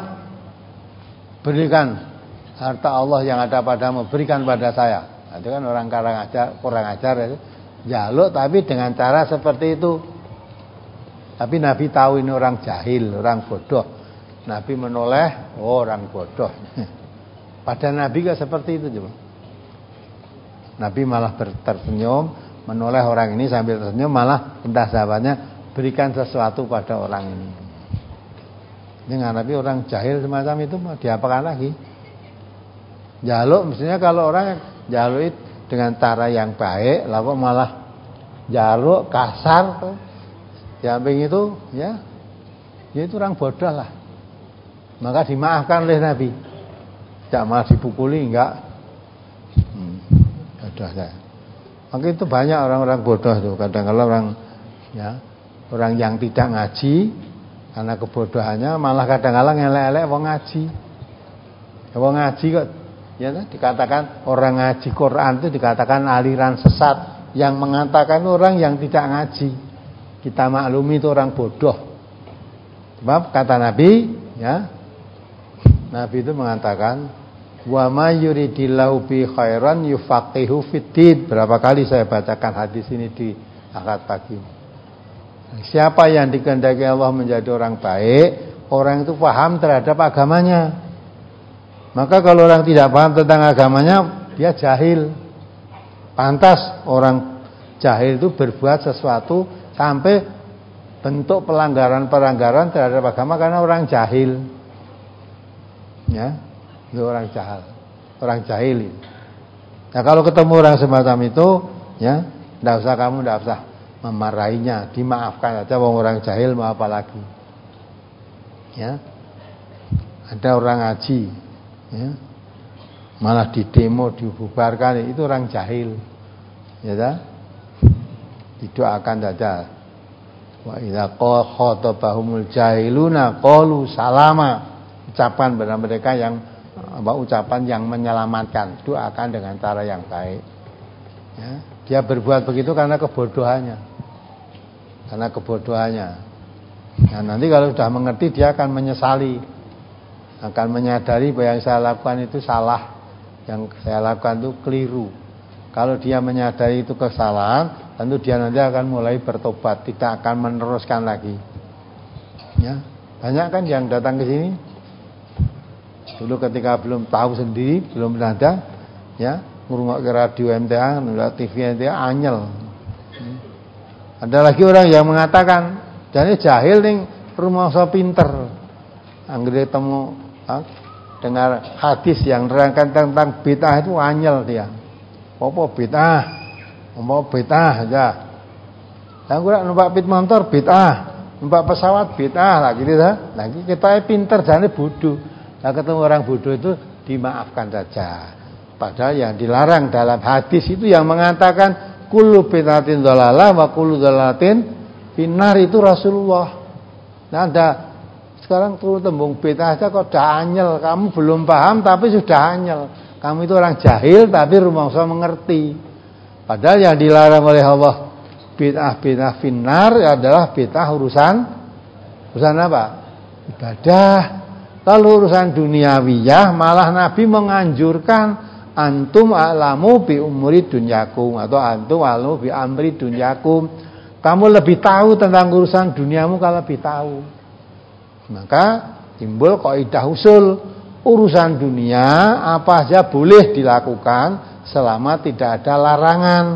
berikan harta Allah yang ada padamu, berikan pada saya." Nah, itu kan orang kurang ajar, kurang ajar itu. Jaluk tapi dengan cara seperti itu. Tapi Nabi tahu ini orang jahil, orang bodoh. Nabi menoleh, oh orang bodoh. Pada Nabi gak seperti itu coba. Nabi malah tersenyum, menoleh orang ini sambil tersenyum, malah entah sahabatnya, berikan sesuatu pada orang ini. Ini Nabi orang jahil semacam itu mau diapakan lagi? Jaluk, mestinya kalau orang jaluk dengan cara yang baik, lalu malah jaluk kasar, tuh. Samping itu, ya, ya itu orang bodoh lah. Maka dimaafkan oleh Nabi. Tidak malah dipukuli, enggak. Hmm, bodoh saya. Maka itu banyak orang-orang bodoh tuh. Kadang-kadang orang, ya. Orang yang tidak ngaji karena kebodohannya malah kadang-kadang elek-elek wong ngaji. Wong ngaji kok ya dikatakan orang ngaji Quran itu dikatakan aliran sesat, yang mengatakan orang yang tidak ngaji. Kita maklumi itu orang bodoh. Sebab kata Nabi, ya. Nabi itu mengatakan, "Wa may yuridillahu bi khairan yufaqihu fiddin." Berapa kali saya bacakan hadis ini di akad pagi. Siapa yang dikehendaki Allah menjadi orang baik, orang itu paham terhadap agamanya. Maka kalau orang tidak paham tentang agamanya, dia jahil. Pantas orang jahil itu berbuat sesuatu sampai bentuk pelanggaran-pelanggaran terhadap agama karena orang jahil. Ya, itu orang jahil, orang jahil. Nah, kalau ketemu orang semacam itu, ya, tidak usah kamu tidak usah memarahinya, dimaafkan aja, wong orang jahil mau apa lagi. Ya. Ada orang ngaji, ya. malah didemo, dibubarkan, itu orang jahil. Ya dah? Didoakan saja. Wa idza khatabahumul jahiluna qalu salama. Ucapan pada mereka yang apa ucapan yang menyelamatkan, doakan dengan cara yang baik. Ya, dia berbuat begitu karena kebodohannya. Karena kebodohannya. Nah, nanti kalau sudah mengerti dia akan menyesali. Akan menyadari bahwa yang saya lakukan itu salah. Yang saya lakukan itu keliru. Kalau dia menyadari itu kesalahan, tentu dia nanti akan mulai bertobat, tidak akan meneruskan lagi. Ya, banyak kan yang datang ke sini dulu ketika belum tahu sendiri, belum ada, ya, ngurungok ke radio M T A, ngeliat T V M T A, anyel. Hmm. Ada lagi orang yang mengatakan, jadi jahil nih, rumah saya pinter. Anggere temu, ah, dengar hadis yang nerangkan tentang bid'ah itu anyel dia. Apa bid'ah? Apa bid'ah aja. Yang gue numpak pit motor bid'ah, numpak pesawat bid'ah lah gitu dah. Lagi kita pinter jane bodoh. Nah, ketemu orang bodoh itu dimaafkan saja. Padahal yang dilarang dalam hadis itu yang mengatakan kullu bid'atin dhalalah wa kullu dhalalatin finnar itu Rasulullah. Nah, ada sekarang turun tembung bid'ah aja kok dah anyel, kamu belum paham tapi sudah anyel. Kamu itu orang jahil tapi rumangsa mengerti. Padahal yang dilarang oleh Allah bid'ah bid'ah finnar adalah bid'ah urusan urusan apa? Ibadah. Kalau urusan duniawiyah malah Nabi menganjurkan antum a'lamu bi umuri dunyakum atau antum a'lamu bi amri dunyakum. Kamu lebih tahu tentang urusan duniamu kalau lebih tahu. Maka timbul kaidah usul, urusan dunia apa saja boleh dilakukan selama tidak ada larangan.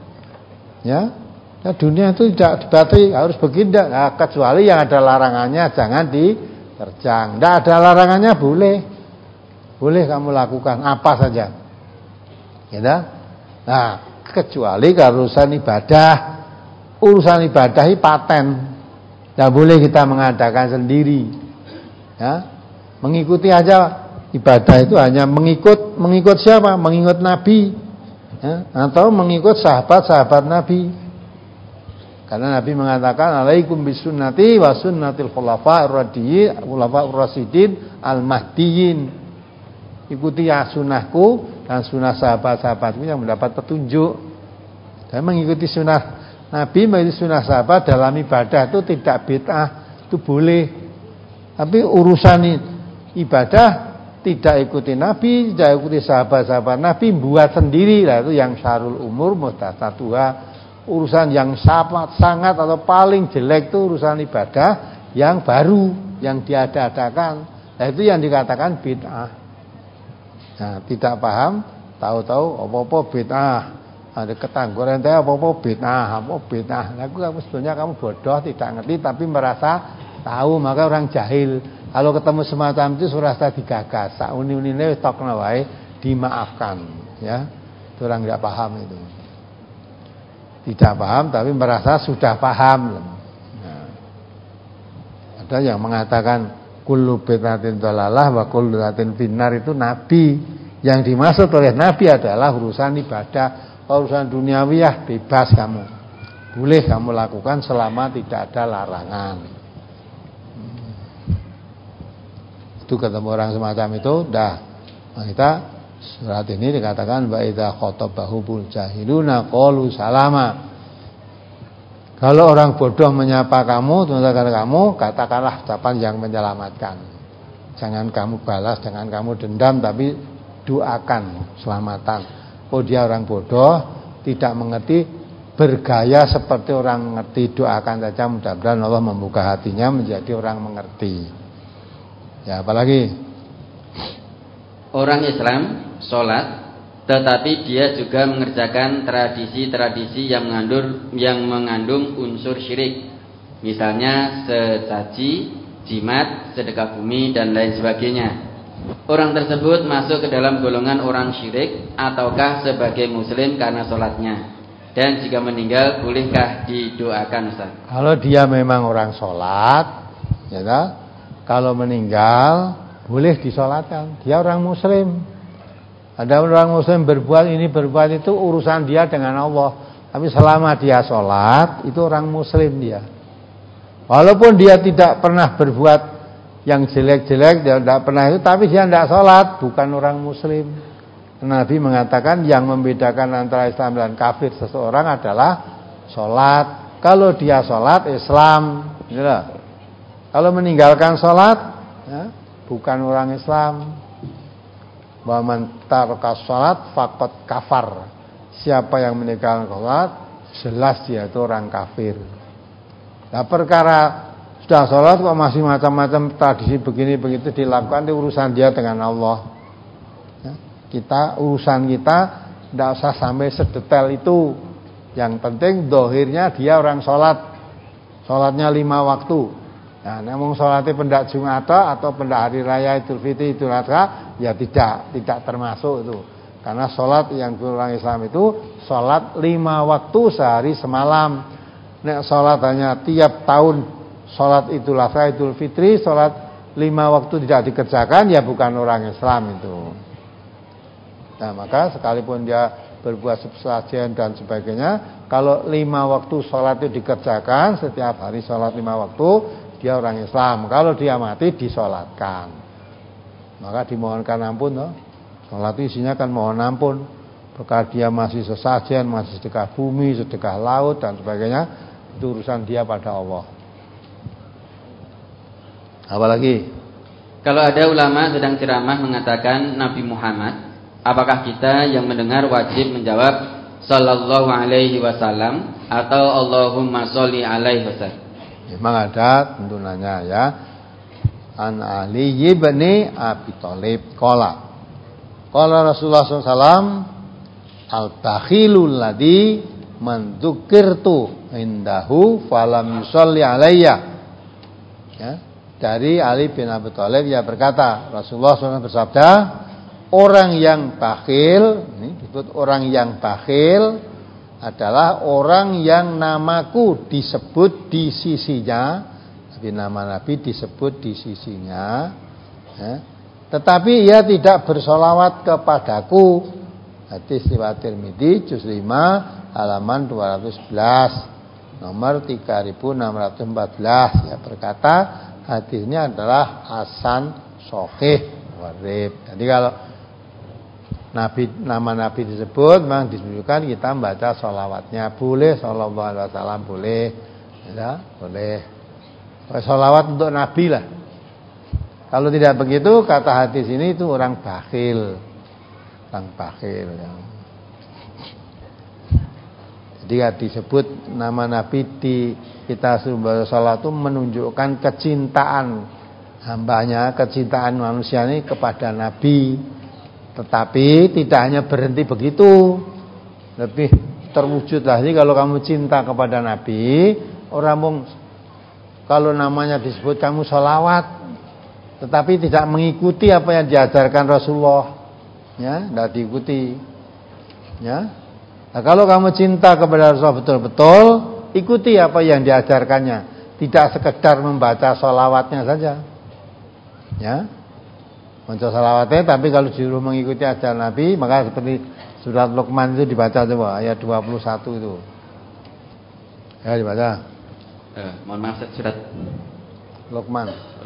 Ya. Nah, dunia itu tidak dibatasi harus begini, nah, kecuali yang ada larangannya jangan diterjang. Tidak ada larangannya boleh. Boleh kamu lakukan apa saja. Ya. Nah, kecuali kalau urusan ibadah, urusan ibadah ini paten. Tidak boleh kita mengadakan sendiri. Ya. Mengikuti aja ibadah itu hanya mengikut mengikut siapa? Mengikut Nabi, ya, atau mengikut sahabat-sahabat Nabi. Karena Nabi mengatakan alaikum bisunnati wa sunnatil khulafa'ir rasyidin khulafa'ur rasyidin al-mahdiyyin. Ikuti ya sunnahku dan sunnah sahabat-sahabatku yang mendapat petunjuk. Dan mengikuti sunnah Nabi, mengikuti sunnah sahabat dalam ibadah itu tidak bid'ah, itu boleh. Tapi urusan ibadah tidak ikuti Nabi, tidak ikuti sahabat-sahabat Nabi, buat sendiri lah itu yang syarul umur muhdatsatuha. Urusan yang sangat sangat atau paling jelek itu urusan ibadah yang baru, yang diada-adakan. Nah, itu yang dikatakan bid'ah. Nah, tidak paham, tahu-tahu apa-apa bid'ah. Ada ketangguran teh apa-apa bid'ah, apa bid'ah. Nah, aku sebenarnya kamu bodoh, tidak ngerti tapi merasa tahu, maka orang jahil. Kalau ketemu semacam itu surasa digagas, sak uni-unine wis tokna wae dimaafkan, ya. Itu orang enggak paham itu. Tidak paham tapi merasa sudah paham. Nah, ada yang mengatakan kullu bid'atin dhalalah wa kullu dhalatin finnar itu Nabi. Yang dimaksud oleh Nabi adalah urusan ibadah, urusan duniawiyah bebas kamu. Boleh kamu lakukan selama tidak ada larangan. Itu ketemu orang semacam itu dah. Nah, kita surat ini dikatakan wa idza khatabahul jahiluna qalu salama. Kalau orang bodoh menyapa kamu, teman-teman kamu, katakanlah ucapan yang menyelamatkan. Jangan kamu balas, jangan kamu dendam, tapi doakan selamatan. Oh, dia orang bodoh, tidak mengerti, bergaya seperti orang mengerti, doakan saja, mudah-mudahan Allah membuka hatinya menjadi orang mengerti. Ya, apalagi orang Islam sholat, tetapi dia juga mengerjakan tradisi-tradisi yang mengandung yang mengandung unsur syirik, misalnya sesaji, jimat, sedekah bumi dan lain sebagainya. Orang tersebut masuk ke dalam golongan orang syirik ataukah sebagai muslim karena sholatnya? Dan jika meninggal, bolehkah didoakan, Ustaz? Kalau dia memang orang sholat, ya kan? Kalau meninggal boleh disolatkan. Dia orang muslim. Ada orang muslim berbuat ini berbuat itu urusan dia dengan Allah. Tapi selama dia sholat itu orang muslim dia. Walaupun dia tidak pernah berbuat yang jelek-jelek, dia tidak pernah itu, tapi dia tidak sholat, bukan orang muslim. Nabi mengatakan yang membedakan antara Islam dan kafir seseorang adalah sholat. Kalau dia sholat Islam, gitu. Kalau meninggalkan sholat, ya, bukan orang Islam. Wa man taraka sholat faqad kafar. Siapa yang meninggalkan sholat, jelas dia itu orang kafir. Nah, perkara sudah sholat kok masih macam-macam tradisi begini begitu dilakukan, itu urusan dia dengan Allah. Ya, kita urusan kita tidak usah sampai sedetail itu. Yang penting dohirnya dia orang sholat, sholatnya lima waktu. Nah, namun sholatnya pendak Jumat atau pendak hari raya Idul Fitri, Idul Adha, ya tidak, tidak termasuk itu. Karena sholat yang orang Islam itu sholat lima waktu sehari semalam. Nek sholat hanya tiap tahun sholat Idul Adha, Idul Fitri, sholat lima waktu tidak dikerjakan, ya bukan orang Islam itu. Nah, maka sekalipun dia berbuat sesajen dan sebagainya, kalau lima waktu sholat itu dikerjakan setiap hari sholat lima waktu, dia orang Islam. Kalau dia mati disolatkan, maka dimohonkan ampun toh. Sholat itu isinya kan mohon ampun. Apakah dia masih sesajen, masih sedekah bumi, sedekah laut dan sebagainya, itu urusan dia pada Allah. Apalagi kalau ada ulama sedang ceramah mengatakan Nabi Muhammad, apakah kita yang mendengar wajib menjawab sallallahu alaihi wasallam atau Allahumma sholli alaihi wasallam? Memang ada tentu nanya ya. An Ali bin Abi Thalib qala qala Rasulullah sallallahu alaihi wasallam al-bakhilul ladzi man dzukirtu indahu falam yusolli alayya. Ya, dari Ali bin Abi Thalib ia berkata, Rasulullah sallallahu alaihi wasallam bersabda, orang yang bakhil, ini disebut orang yang bakhil adalah orang yang namaku disebut di sisinya, tapi nama Nabi disebut di sisinya, ya, tetapi ia tidak bersolawat kepadaku. Hadis riwayat Tirmidzi juz lima halaman dua ratus sebelas, nomor tiga ribu enam ratus empat belas. Ya, berkata hadis ini adalah hasan sahih gharib. Jadi kalau Nabi, nama Nabi disebut, memang disebutkan kita membaca sholawatnya. Boleh sallallahu alaihi wasallam, boleh, ya, boleh. Sholawat untuk Nabi lah. Kalau tidak begitu, kata hadis ini itu orang bakhil, orang bakhil. Ya. Jadi disebut nama Nabi di kita suruh sholat itu menunjukkan kecintaan hambanya, kecintaan manusia ini kepada Nabi. Tetapi tidak hanya berhenti begitu, lebih terwujud lagi kalau kamu cinta kepada Nabi. Orang mung kalau namanya disebut kamu sholawat, tetapi tidak mengikuti apa yang diajarkan Rasulullah, ya, tidak diikuti, ya. Nah, kalau kamu cinta kepada Rasulullah betul-betul, ikuti apa yang diajarkannya, tidak sekedar membaca sholawatnya saja, ya. Baca salawatnya, tapi kalau disuruh mengikuti ajaran Nabi, maka seperti surat Luqman itu dibaca coba ayat dua puluh satu itu. Ya, dibaca. Eh, mohon maaf surat Luqman.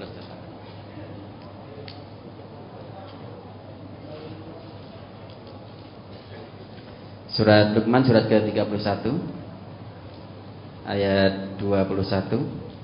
Surat Luqman surat ke tiga puluh satu ayat dua puluh satu.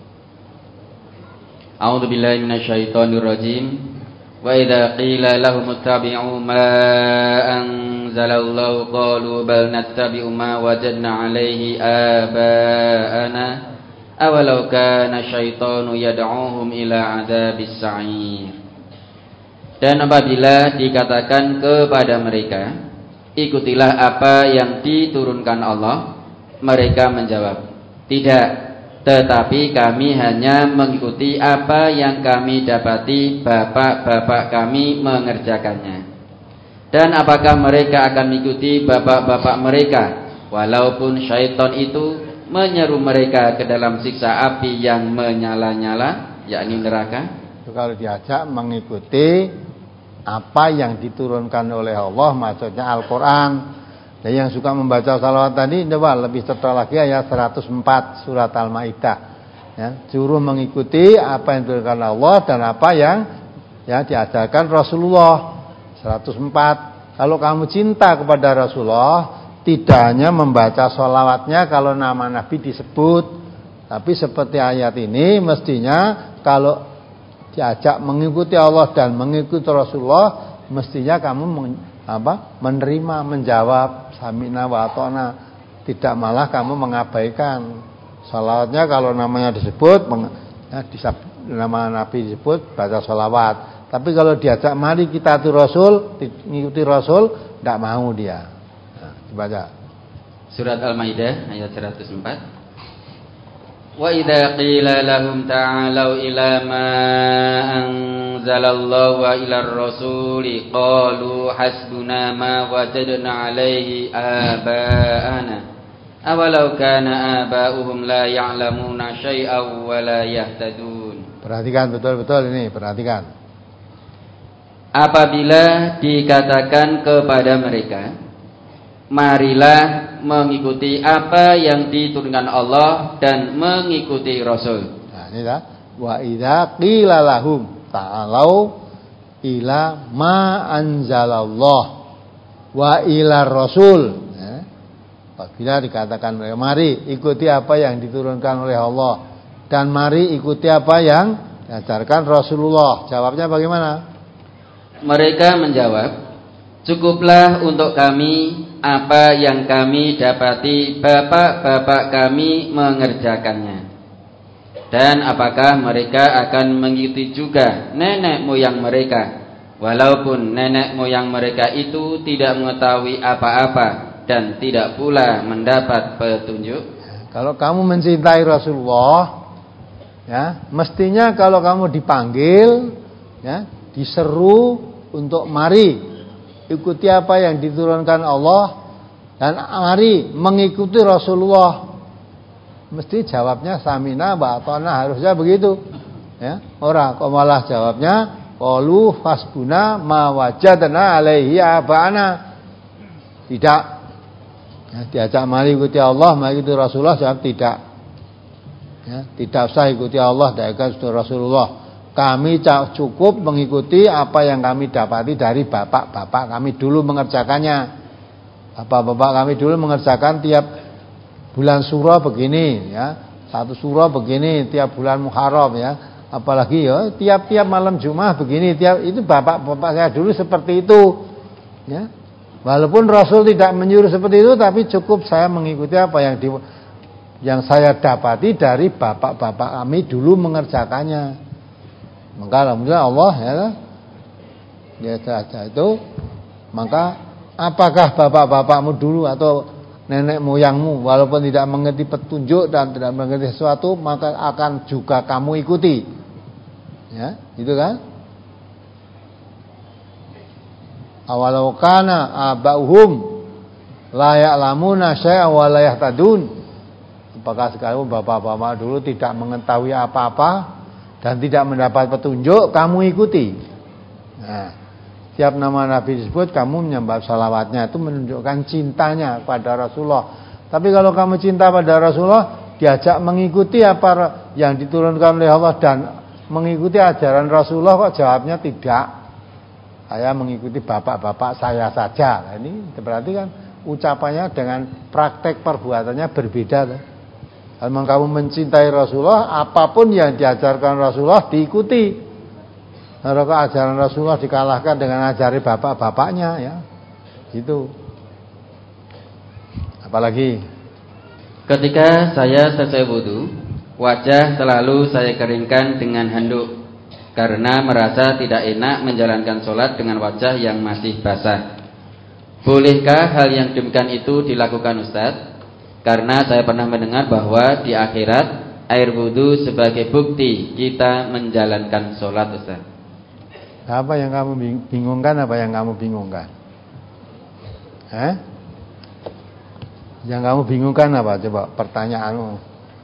A'udzu billahi minasyaitonir rajim. Wa idza qila lahum ittabi'u ma anzalallahu qalu bal nattabi'u ma wajadna 'alaihi aba'ana awalau kana syaitanu yad'uhum ila 'adzabis sa'ir. Dan apabila dikatakan kepada mereka, ikutilah apa yang diturunkan Allah, mereka menjawab, tidak, tetapi kami hanya mengikuti apa yang kami dapati bapak-bapak kami mengerjakannya. Dan apakah mereka akan mengikuti bapak-bapak mereka walaupun syaitan itu menyeru mereka ke dalam siksa api yang menyala-nyala, yakni neraka? Kalau diajak mengikuti apa yang diturunkan oleh Allah, maksudnya Al-Quran. Dan yang suka membaca salawat tadi, coba lebih tertera lagi ayat seratus empat surat Al-Maidah. Ya, suruh mengikuti apa yang diturunkan Allah dan apa yang ya diajarkan Rasulullah. seratus empat. Kalau kamu cinta kepada Rasulullah, tidak hanya membaca salawatnya kalau nama Nabi disebut, tapi seperti ayat ini, mestinya kalau diajak mengikuti Allah dan mengikuti Rasulullah, mestinya kamu men, apa, menerima, menjawab sami'na wa ata'na, tidak malah kamu mengabaikan. Salawatnya kalau namanya disebut, ya, disab, nama Nabi disebut, baca salawat. Tapi kalau diajak mari kita itu Rasul, mengikuti Rasul, tidak mau dia. Nah, dibaca. Surat Al-Maidah ayat seratus empat. Wa idza qila lahum ta'alu ila ma anzalallahu wa ila ar-rasuli qalu hasbuna ma wajadna 'alaihi aba'ana awalau kana aba'uhum la ya'lamuna syai'aw wa la yahtadun. Perhatikan betul-betul ini, perhatikan. Apabila dikatakan kepada mereka, marilah mengikuti apa yang diturunkan Allah dan mengikuti Rasul. Nah, ini dah. Wa idza qila lahum ta'alu ila ma anzalallah wa ila Rasul. Ya. Apabila dikatakan, mari ikuti apa yang diturunkan oleh Allah dan mari ikuti apa yang diajarkan Rasulullah. Jawabnya bagaimana? Mereka menjawab, cukuplah untuk kami apa yang kami dapati bapak-bapak kami mengerjakannya. Dan apakah mereka akan mengikuti juga nenek moyang mereka, walaupun nenek moyang mereka itu tidak mengetahui apa-apa dan tidak pula mendapat petunjuk. Kalau kamu mencintai Rasulullah, ya, mestinya kalau kamu dipanggil, ya, diseru untuk mari ikuti apa yang diturunkan Allah dan mari mengikuti Rasulullah, mesti jawabnya samina wa ata'na, harusnya begitu, ya. Ora kok malah jawabnya qalu hasbuna ma wajadna alaihi aba'ana. Tidak, ya, diajak mari ikuti Allah, mari ikuti Rasulullah, jawab tidak, ya, tidak usah ikuti Allah, tidak ikuti Rasulullah. Kami cukup mengikuti apa yang kami dapati dari bapak-bapak kami dulu mengerjakannya. Bapak-bapak kami dulu mengerjakan tiap bulan surah begini, ya, satu surah begini tiap bulan Muharram, ya, apalagi ya tiap-tiap malam Jumat begini, tiap itu bapak-bapak saya dulu seperti itu, ya. Walaupun Rasul tidak menyuruh seperti itu, tapi cukup saya mengikuti apa yang di, yang saya dapati dari bapak-bapak kami dulu mengerjakannya. Maka alhamdulillah Allah, ya, ya saja itu. Maka apakah bapak-bapakmu dulu atau nenek moyangmu walaupun tidak mengerti petunjuk dan tidak mengerti sesuatu, maka akan juga kamu ikuti, ya, itu kan. Awalau kana abauhum la ya'lamuna syai'an wa la yahtadun. Apakah sekarang bapak-bapak dulu tidak mengetahui apa-apa dan tidak mendapat petunjuk, kamu ikuti. Nah, tiap nama Nabi disebut, kamu menyembah salawatnya, itu menunjukkan cintanya pada Rasulullah. Tapi kalau kamu cinta pada Rasulullah, diajak mengikuti apa yang diturunkan oleh Allah dan mengikuti ajaran Rasulullah, kok jawabnya tidak. Saya mengikuti bapak-bapak saya saja. Nah, ini berarti kan ucapannya dengan praktek perbuatannya berbeda. Kalau kamu mencintai Rasulullah, apapun yang diajarkan Rasulullah diikuti. Kalau ajaran Rasulullah dikalahkan dengan ajari bapak-bapaknya, ya, gitu. Apalagi ketika saya selesai wudu, wajah selalu saya keringkan dengan handuk karena merasa tidak enak menjalankan sholat dengan wajah yang masih basah. Bolehkah hal yang demikian itu dilakukan Ustaz? Karena saya pernah mendengar bahwa di akhirat air wudu sebagai bukti kita menjalankan sholat, Ustaz. Apa yang kamu bingungkan? Apa yang kamu bingungkan? Eh? Yang kamu bingungkan apa? Coba pertanyaanmu.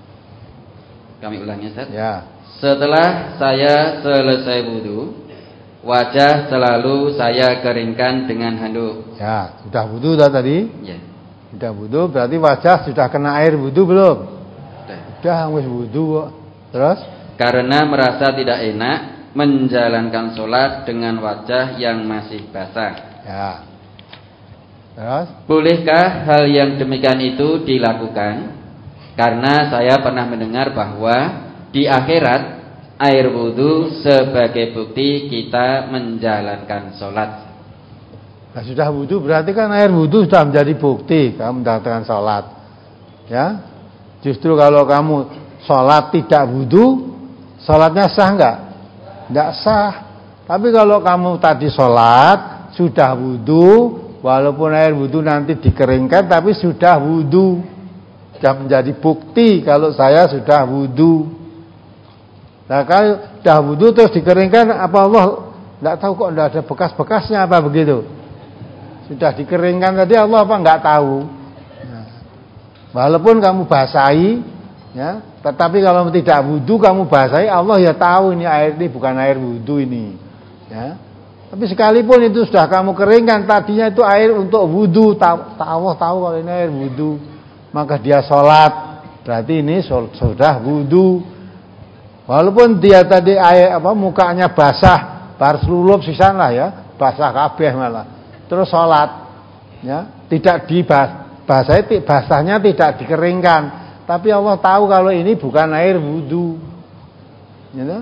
Kami ulangi, Ustaz. Ya. Setelah saya selesai wudu, Wajah selalu saya keringkan dengan handuk. Ya, sudah wudu dah tadi? Ya. Sudah wudu berarti wajah sudah kena air wudu belum? Sudah. Sudah wis wudu kok. Terus? Karena merasa tidak enak menjalankan sholat dengan wajah yang masih basah. Ya. Terus? Bolehkah hal yang demikian itu dilakukan? Karena saya pernah mendengar bahwa di akhirat air wudu sebagai bukti kita menjalankan sholat. Nah, sudah wudu berarti kan air wudu sudah menjadi bukti kamu menjalankan sholat. Ya, justru kalau kamu sholat tidak wudu, sholatnya sah enggak? Enggak sah. Tapi kalau kamu tadi sholat sudah wudu, walaupun air wudu nanti dikeringkan, tapi sudah wudu, sudah menjadi bukti kalau saya sudah wudu. Nah kalau dah wudu terus dikeringkan, apa Allah tidak tahu kok tidak ada bekas-bekasnya apa begitu? Sudah dikeringkan tadi Allah apa enggak tahu? Nah, walaupun kamu basahi, ya, tetapi kalau tidak wudu kamu basahi, Allah ya tahu ini air ini bukan air wudu ini, ya. Tapi sekalipun itu sudah kamu keringkan, tadinya itu air untuk wudu, Allah tahu kalau ini air wudu, maka dia sholat, berarti ini sudah wudu. Walaupun dia tadi air apa mukanya basah, bar selulup sisan lah ya, basah kabeh malah. Terus sholat, ya, tidak dibas, basahnya, basahnya tidak dikeringkan, tapi Allah tahu kalau ini bukan air wudu, gitu.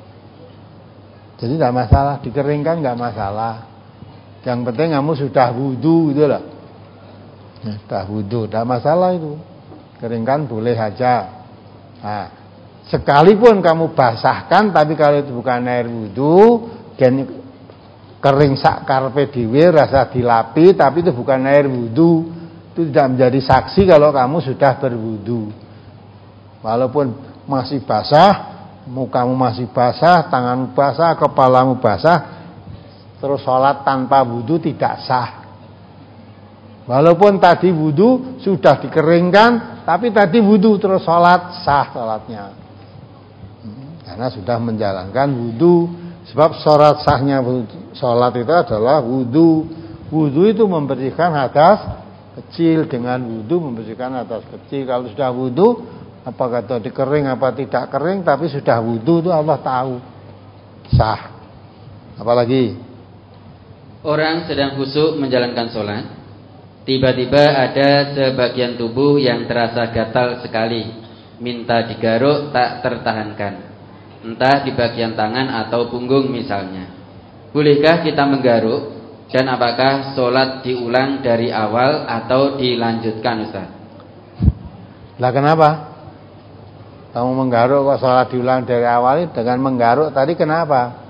Jadi tidak masalah, dikeringkan nggak masalah. Yang penting kamu sudah wudu gitu loh. Ya, sudah wudu, tidak masalah itu. Keringkan boleh saja. Nah, sekalipun kamu basahkan, tapi kalau itu bukan air wudu, kering sak karepe dhewe rasa dilapi, tapi itu bukan air wudu, itu tidak menjadi saksi kalau kamu sudah berwudu. Walaupun masih basah, mukamu masih basah, tanganmu basah, kepalamu basah, terus sholat tanpa wudu tidak sah. Walaupun tadi wudu sudah dikeringkan, tapi tadi wudu terus sholat sah sholatnya. Karena sudah menjalankan wudu. Sebab syarat sahnya sholat itu adalah wudu. Wudu itu membersihkan hadas kecil, dengan wudu membersihkan hadas kecil. Kalau sudah wudu, apakah itu dikering apa tidak kering, tapi sudah wudu itu Allah tahu sah. Apalagi orang sedang khusyuk menjalankan sholat, tiba-tiba ada sebagian tubuh yang terasa gatal sekali, minta digaruk tak tertahankan, entah di bagian tangan atau punggung misalnya. Bolehkah kita menggaruk? Dan apakah sholat diulang dari awal atau dilanjutkan, Ustaz? Lah kenapa? Kamu menggaruk kok sholat diulang dari awal? Dengan menggaruk tadi kenapa?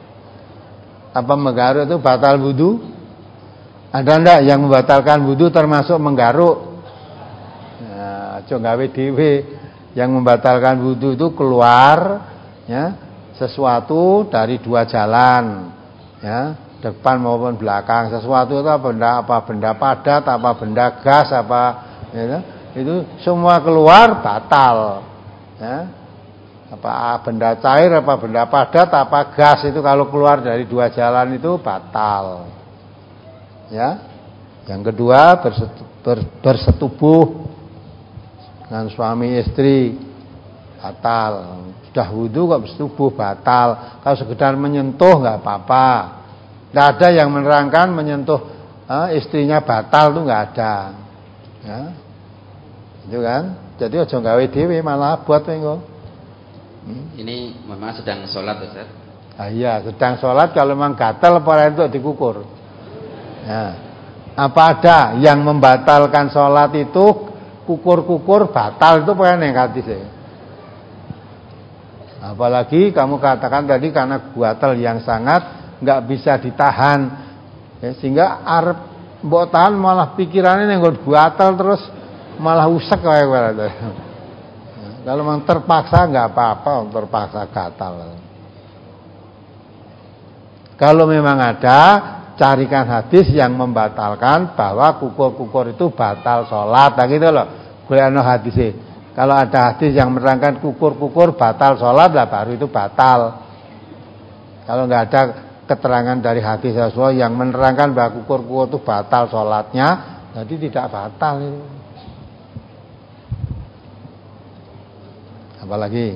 Apa menggaruk itu batal wudu? Ada enggak yang membatalkan wudu termasuk menggaruk? Nah, aja gawe dhewe. Yang membatalkan wudu itu keluar, ya, sesuatu dari dua jalan, ya, depan maupun belakang. Sesuatu itu benda apa, benda padat apa benda gas apa, ya, itu semua keluar batal, ya. Apa benda cair apa benda padat apa gas itu kalau keluar dari dua jalan itu batal, ya. Yang kedua bersetu, ber, bersetubuh dengan suami istri batal. Sudah wudu kok bersetubuh batal. Kalau sekedar menyentuh nggak apa-apa. Nggak ada yang menerangkan menyentuh eh, istrinya batal tuh nggak ada, ya. Itu kan. Jadi aja gawe dhewe malah buat engko. Hmm. Ini memang sedang sholat, Ustaz. Ah iya, sedang sholat kalau memang gatal apa itu dikukur. Ya. Apa ada yang membatalkan sholat itu kukur-kukur batal itu pengen yang hadis. Apalagi kamu katakan tadi karena gatal yang sangat nggak bisa ditahan, ya, sehingga arep mbok tahan malah pikirannya yang gatal terus malah usek kayak gitu. Kalau memang terpaksa nggak apa-apa, terpaksa gatal. Kalau memang ada, carikan hadis yang membatalkan bahwa kukur-kukur itu batal sholat, nah gitu loh. Golekno hadisnya. Kalau ada hadis yang menerangkan kukur-kukur batal sholat, lah baru itu batal. Kalau nggak ada keterangan dari hadis Rasulullah yang menerangkan bahwa kukur-kukur itu batal sholatnya, jadi tidak batal itu. Apalagi?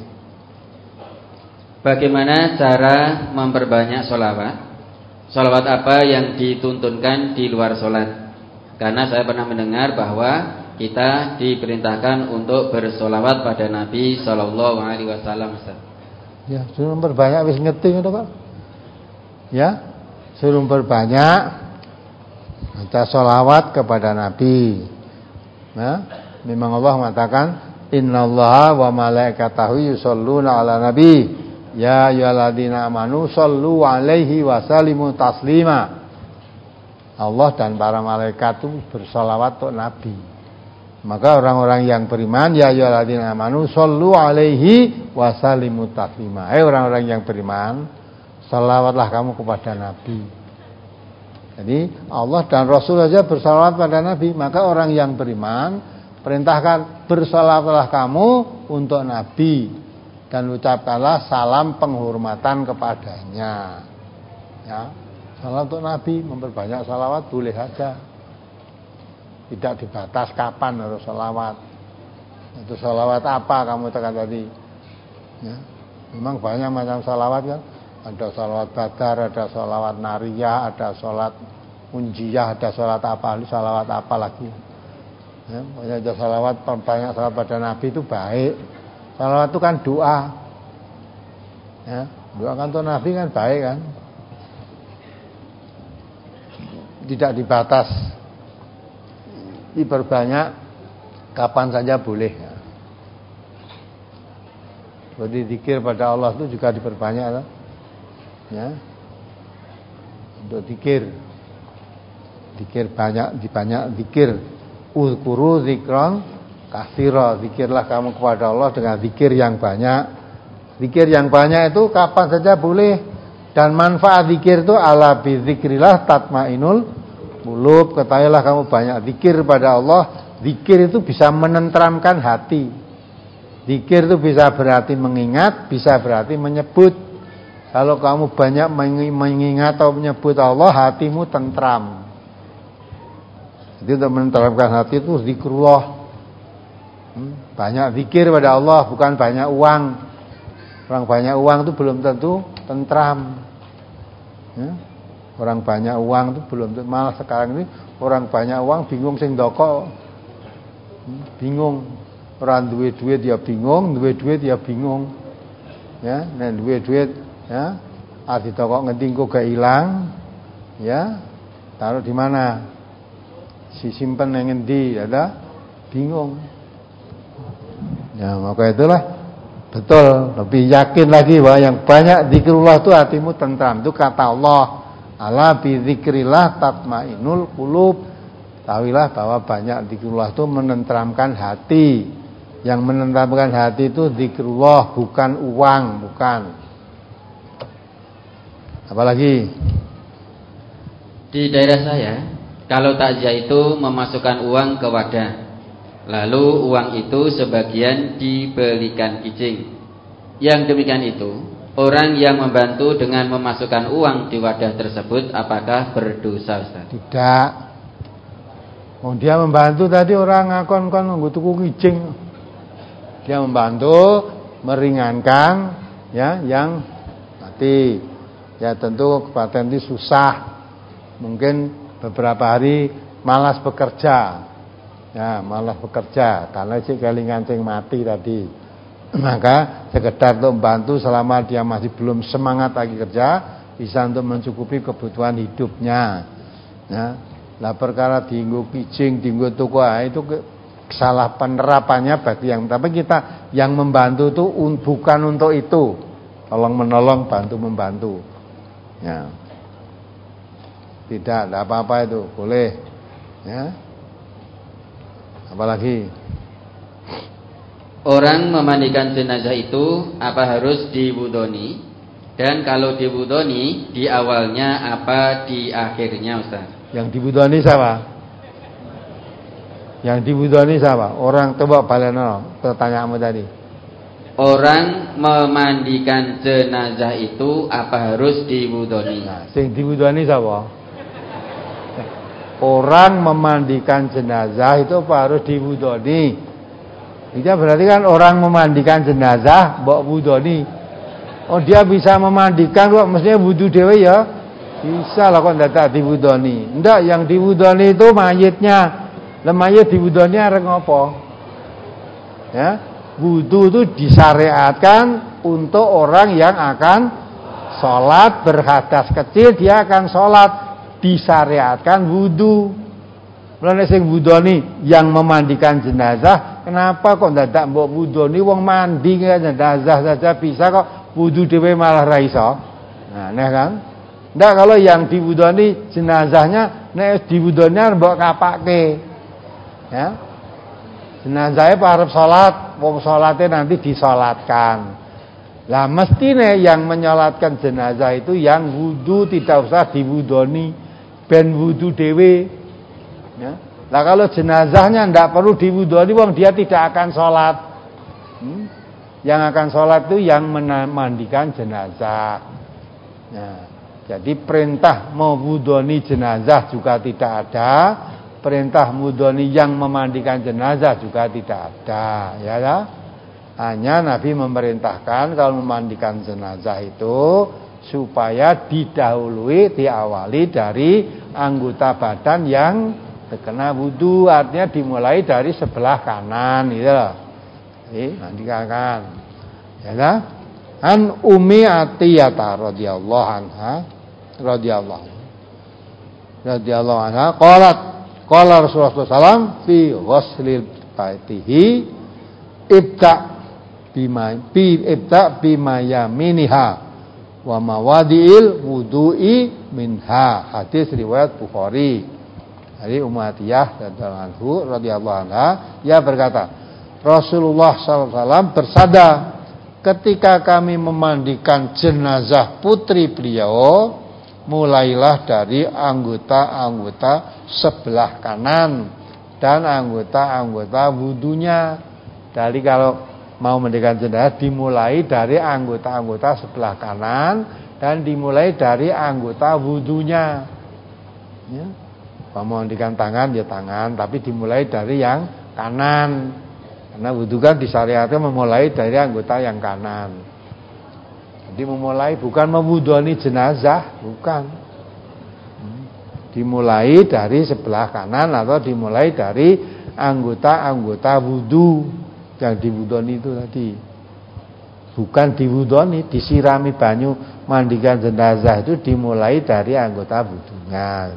Bagaimana cara memperbanyak sholawat? Sholawat apa yang dituntunkan di luar sholat? Karena saya pernah mendengar bahwa kita diperintahkan untuk bersolawat pada Nabi Sallallahu Alaihi Wasallam. Ya, suruh memperbanyak wis ngerti itu Pak. Ya, suruh memperbanyak baca solawat kepada Nabi. Nah, memang Allah mengatakan innallaha wa malaikatahu yusholluna ala nabi ya ayyuhalladzina amanu shollu alaihi wa sallimu taslima. Allah dan para malaikat itu bersolawat untuk Nabi. Maka orang-orang yang beriman ya ayyuhalladzina amanu shollu alaihi wa sallimu taslima. Eh orang-orang yang beriman, salawatlah kamu kepada Nabi. Jadi Allah dan Rasul saja bersalawat pada Nabi, maka orang yang beriman perintahkan bersalawatlah kamu untuk Nabi dan ucapkanlah salam penghormatan kepadanya. Ya, salam untuk Nabi, memperbanyak salawat boleh saja. Tidak dibatas kapan harus salawat. Itu salawat apa kamu tekan tadi? Ya, memang banyak macam salawat kan. Ada salawat badar, ada salawat nariyah, ada salat unjiyah, ada salat apa, salawat apa lagi. Ya, banyak ada salawat, banyak salawat pada Nabi itu baik. Salawat itu kan doa. Ya, doa kan untuk Nabi kan baik kan. Tidak dibatas. Diperbanyak kapan saja boleh. Ya. Jadi zikir pada Allah itu juga diperbanyak kan? Ya, untuk zikir, zikir banyak, dibanyak zikir. Uzkuru zikran katsira, zikirlah kamu kepada Allah dengan zikir yang banyak. Zikir yang banyak itu kapan saja boleh. Dan manfaat zikir itu ala bi zikrillah tatmainul qulub. Ketahuilah kamu banyak zikir pada Allah. Zikir itu bisa menenteramkan hati. Zikir itu bisa berarti mengingat, bisa berarti menyebut. Kalau kamu banyak mengingat atau menyebut Allah, hatimu tentram. Jadi untuk menenteramkan hati itu zikrullah. Banyak zikir pada Allah, bukan banyak uang. Orang banyak uang itu belum tentu tentram. Ya? Orang banyak uang itu belum tentu. Malah sekarang ini orang banyak uang bingung sing doko. Bingung. Orang duit duit dia bingung, duit duit dia bingung. Ya, nah duit duit ya, arti toko ngetingku gak hilang, ya, taruh di mana? Si simpen yang ngendi, ada, bingung. Ya, maka itulah betul, lebih yakin lagi bahwa yang banyak zikrullah itu hatimu tentram. Itu kata Allah, ala bi zikrillah tatmainul qulub. Tahuilah bahwa banyak zikrullah itu menenteramkan hati. Yang menenteramkan hati itu zikrullah, bukan uang, bukan. Apalagi di daerah saya, kalau takziah itu memasukkan uang ke wadah, lalu uang itu sebagian dibelikan kijing. Yang demikian itu, orang yang membantu dengan memasukkan uang di wadah tersebut, apakah berdosa, Ustaz? Tidak. Oh, dia membantu tadi orang ngakon-kon nggo tuku kijing. Dia membantu meringankan ya yang mati. Ya tentu kepaten itu susah. Mungkin beberapa hari malas bekerja. Ya, malas bekerja karena si kelingan sing mati tadi. Maka sekedar untuk membantu selama dia masih belum semangat lagi kerja, bisa untuk mencukupi kebutuhan hidupnya. Ya. Lah perkara dienggo kijing, dienggo tuku itu salah penerapannya bagi yang tapi kita yang membantu itu bukan untuk itu. Tolong menolong, bantu membantu. Ya. Tidak, tidak apa-apa itu, boleh. Ya. Apalagi orang memandikan jenazah itu apa harus diwudoni? Dan kalau diwudoni, di awalnya apa di akhirnya, Ustaz? Yang diwudoni siapa? Yang diwudoni siapa? Orang coba baleno pertanyaanmu tadi. orang memandikan jenazah itu apa harus diwudoni? Nah, sing diwudoni sapa? Orang memandikan jenazah itu apa harus diwudoni? Itu berarti kan orang memandikan jenazah mbok wudoni. Oh dia bisa memandikan kok mestinya wudu dhewe ya? Bisa lah kok ndak diwudoni. Ndak, yang diwudoni itu mayitnya. Lah mayit diwudoni arep ngopo? Ya? Wudu itu disyariatkan untuk orang yang akan sholat berhadas kecil, dia akan sholat, disyariatkan wudu. Mulane sing wudoni yang memandikan jenazah, kenapa kok ndadak mbok wudoni wong mandi jenazah saja bisa kok wudu dhewe malah ra iso. Nah, aneh kan? Ndak, kalau yang diwudoni jenazahnya nek diwudoni mbok kapake. Ya. Jenazahnya arep salat, wong salate nanti disalatkan. Lah mestine yang menyolatkan jenazah itu yang wudu tidak usah diwudoni, ben wudu dhewe. Ya. Lah kalau jenazahnya ndak perlu diwudoni, wong dia tidak akan salat. Hmm? Yang akan salat itu yang memandikan jenazah. Ya. Jadi perintah mewudoni jenazah juga tidak ada. Perintah mudhoni yang memandikan jenazah juga tidak ada, ya kan? Hanya Nabi memerintahkan kalau memandikan jenazah itu supaya didahului, diawali dari anggota badan yang terkena wudu, artinya dimulai dari sebelah kanan, gitu loh. Jadi mandikan, ya kan? An Ummi Atiyah radhiyallahu anha, radhiyallahu radhiyallahu anha qalat qala Rasulullah sallallahu alaihi wasallam fi ghuslil baitihi ibta bima bi ibta bima yaminiha wa mawadi'il wudu'i minha. Hadis riwayat Bukhari. Dari Ummu Atiyah radhiyallahu anha, ia berkata, Rasulullah sallallahu alaihi wasallam bersabda, ketika kami memandikan jenazah putri beliau, mulailah dari anggota-anggota sebelah kanan dan anggota-anggota wudunya. Jadi kalau mau mandikan jenazah dimulai dari anggota-anggota sebelah kanan dan dimulai dari anggota wudunya. Ya. Mau mandikan tangan ya tangan, tapi dimulai dari yang kanan. Karena wudu kan disyariatkan memulai dari anggota yang kanan. Jadi memulai bukan mewudoni jenazah, bukan. Dimulai dari sebelah kanan atau dimulai dari anggota-anggota wudu yang diwudoni itu tadi. Bukan diwudoni, disirami banyu mandikan jenazah itu dimulai dari anggota wudunya.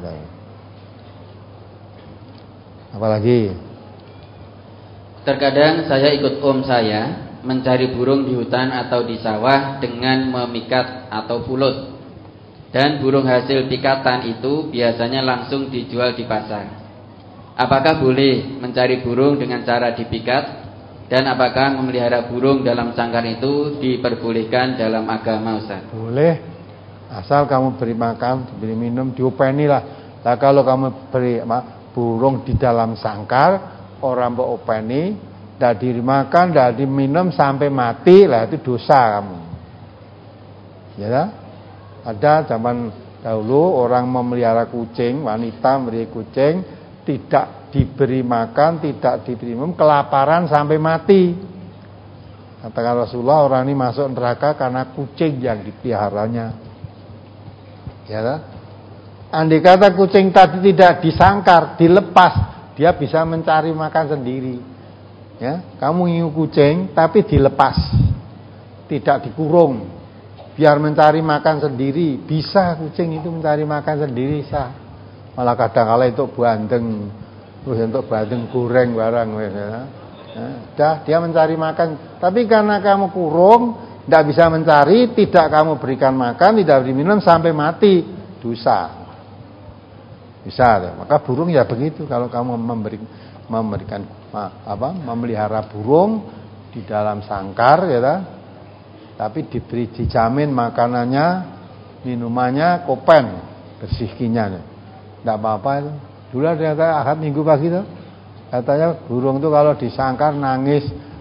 Apalagi? Terkadang saya ikut om saya mencari burung di hutan atau di sawah dengan memikat atau pulut. Dan burung hasil pikatan itu biasanya langsung dijual di pasar. Apakah boleh mencari burung dengan cara dipikat? Dan apakah memelihara burung dalam sangkar itu diperbolehkan dalam agama, Ustaz? Boleh. Asal kamu beri makan, beri minum, diopeni lah. Nah, kalau kamu beri burung di dalam sangkar, orang openi, tidak dimakan, tidak diminum sampai mati, lah itu dosa kamu. Ya kan? Ada zaman dahulu orang memelihara kucing, wanita memberi kucing, tidak diberi makan, tidak diberi minum, kelaparan sampai mati. Katakan Rasulullah, orang ini masuk neraka karena kucing yang dipeliharanya. Ya kan? Andai kata kucing tadi tidak disangkar, dilepas, dia bisa mencari makan sendiri. Ya, kamu ngiu kucing tapi dilepas, tidak dikurung, biar mencari makan sendiri. Bisa kucing itu mencari makan sendiri, bisa. Malah kadang-kala itu bandeng, terus untuk bandeng goreng barang, ya. Nah, dah dia mencari makan. Tapi karena kamu kurung, tidak bisa mencari, tidak kamu berikan makan, tidak beri minum sampai mati, dosa. Bisa, maka burung ya begitu. Kalau kamu memberi, memberikan apa, memelihara burung di dalam sangkar, ya, tapi diberi dijamin makanannya, minumannya kopen, bersihkinya, tidak apa-apa itu. Dulu ada ahad minggu pagi itu, katanya burung itu kalau disangkar nangis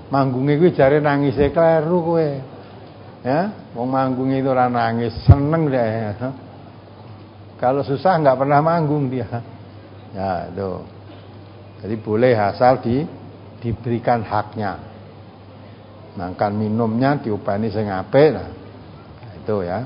Manggunge kuwi jare nangise kleru kowe. Ya, wong manggung itu ora nangis, seneng deh. Kalau susah nggak pernah manggung dia. Ya, itu. Jadi boleh asal di diberikan haknya. Makan minumnya diupani sing apik. Nah, itu ya.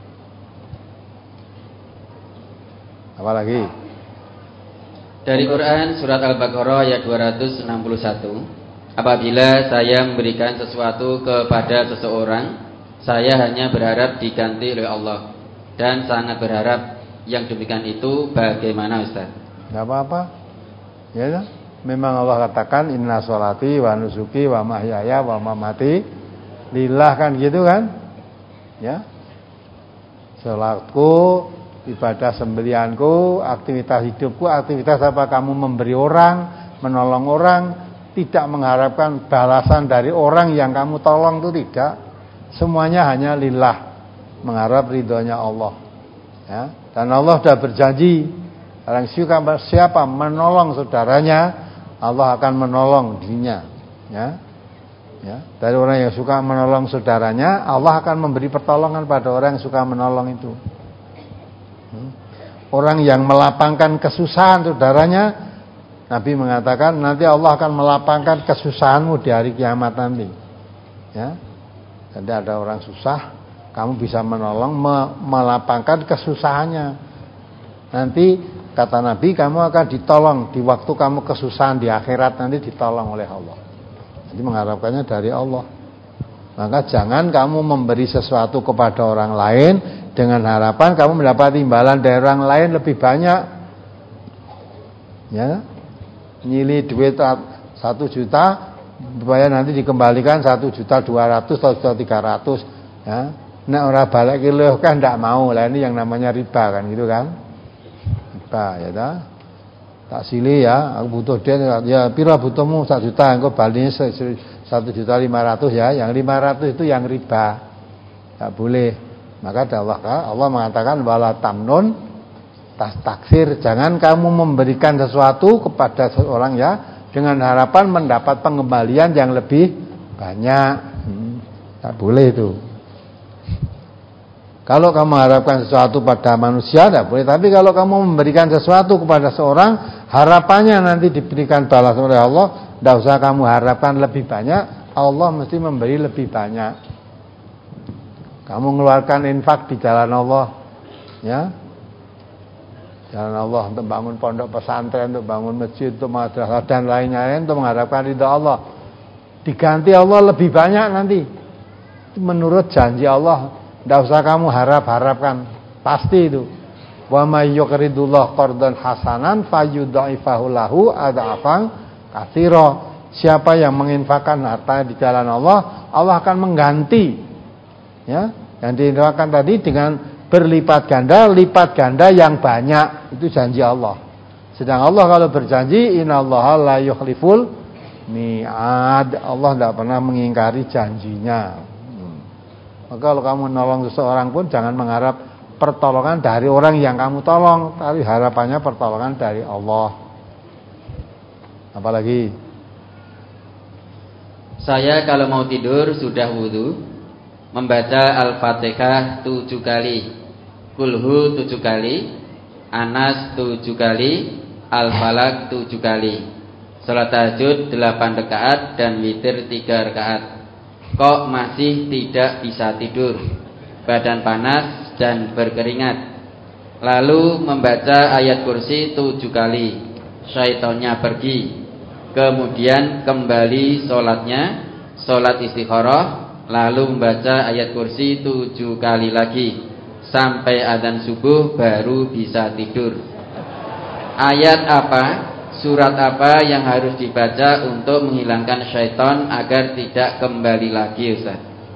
Apa lagi? Dari Quran surat Al-Baqarah ayat dua ratus enam puluh satu. Apabila saya memberikan sesuatu kepada seseorang, saya hanya berharap diganti oleh Allah, dan sangat berharap yang demikian itu bagaimana Ustaz? Enggak apa-apa. Ya, memang Allah katakan inna sholati wa nusuki wa mahyaya wa mamati lillah, kan gitu kan? Ya. Salatku, ibadah sembelihanku, aktivitas hidupku, aktivitas apa kamu memberi orang, menolong orang, tidak mengharapkan balasan dari orang yang kamu tolong, itu tidak. Semuanya hanya lillah, mengharap ridhonya Allah. Ya, dan Allah sudah berjanji, orang siapa menolong saudaranya, Allah akan menolong dirinya. Ya, ya. Dari orang yang suka menolong saudaranya, Allah akan memberi pertolongan pada orang yang suka menolong itu. Hmm. Orang yang melapangkan kesusahan saudaranya, Nabi mengatakan nanti Allah akan melapangkan kesusahanmu di hari kiamat nanti. Ya. Jadi ada orang susah, kamu bisa menolong, me- melapangkan kesusahannya. Nanti kata Nabi, kamu akan ditolong di waktu kamu kesusahan di akhirat, nanti ditolong oleh Allah. Jadi mengharapkannya dari Allah. Maka jangan kamu memberi sesuatu kepada orang lain dengan harapan kamu mendapat imbalan dari orang lain lebih banyak. Ya, nyili duit satu juta, supaya nanti dikembalikan satu juta dua ratus atau juta tiga ratus. Ya, nek ora balik kilo kan ndak mau lah, ini yang namanya riba kan gitu kan. Riba ya ta. Tak silih ya, aku butuh duit ya, pira butuhmu satu juta, engko baline satu juta lima ratus ya, yang lima ratus itu yang riba. Tak boleh. Maka Allah Allah mengatakan wala tamnun tas taksir, jangan kamu memberikan sesuatu kepada seorang ya dengan harapan mendapat pengembalian yang lebih banyak. Hmm, tak boleh itu. Kalau kamu harapkan sesuatu pada manusia, tidak boleh. Tapi kalau kamu memberikan sesuatu kepada seorang, harapannya nanti diberikan balasan oleh Allah, tidak usah kamu harapkan lebih banyak, Allah mesti memberi lebih banyak. Kamu mengeluarkan infak di jalan Allah, ya, jalan Allah untuk bangun pondok pesantren, untuk bangun masjid, untuk madrasah dan lain-lain, untuk mengharapkan ridha Allah. Diganti Allah lebih banyak nanti. Itu menurut janji Allah. Tidak usah kamu harap-harapkan, pasti itu. Wa may yuqridullah qardan hasanan fayudha'ifahu lahu adhafan katsira. Siapa yang menginfakkan harta di jalan Allah, Allah akan mengganti. Ya, yang diinfakkan tadi dengan berlipat ganda, lipat ganda yang banyak, itu janji Allah. Sedang Allah kalau berjanji, innallaha la yukhliful mi'ad, Allah tidak pernah mengingkari janjinya. Hmm. Maka kalau kamu menolong seseorang pun jangan mengharap pertolongan dari orang yang kamu tolong, tapi harapannya pertolongan dari Allah. Apalagi? Saya kalau mau tidur sudah wudu, membaca Al-Fatihah tujuh kali, Kulhu tujuh kali, Anas tujuh kali, Al-Falaq tujuh kali, salat tahajud delapan rakaat dan witir tiga rakaat. Kok masih tidak bisa tidur, badan panas dan berkeringat. Lalu membaca ayat kursi tujuh kali, syaitannya pergi. Kemudian kembali sholatnya, sholat istikharah, lalu membaca ayat kursi tujuh kali lagi sampai adzan subuh baru bisa tidur. Ayat apa, surat apa yang harus dibaca untuk menghilangkan syaitan agar tidak kembali lagi, Ustaz?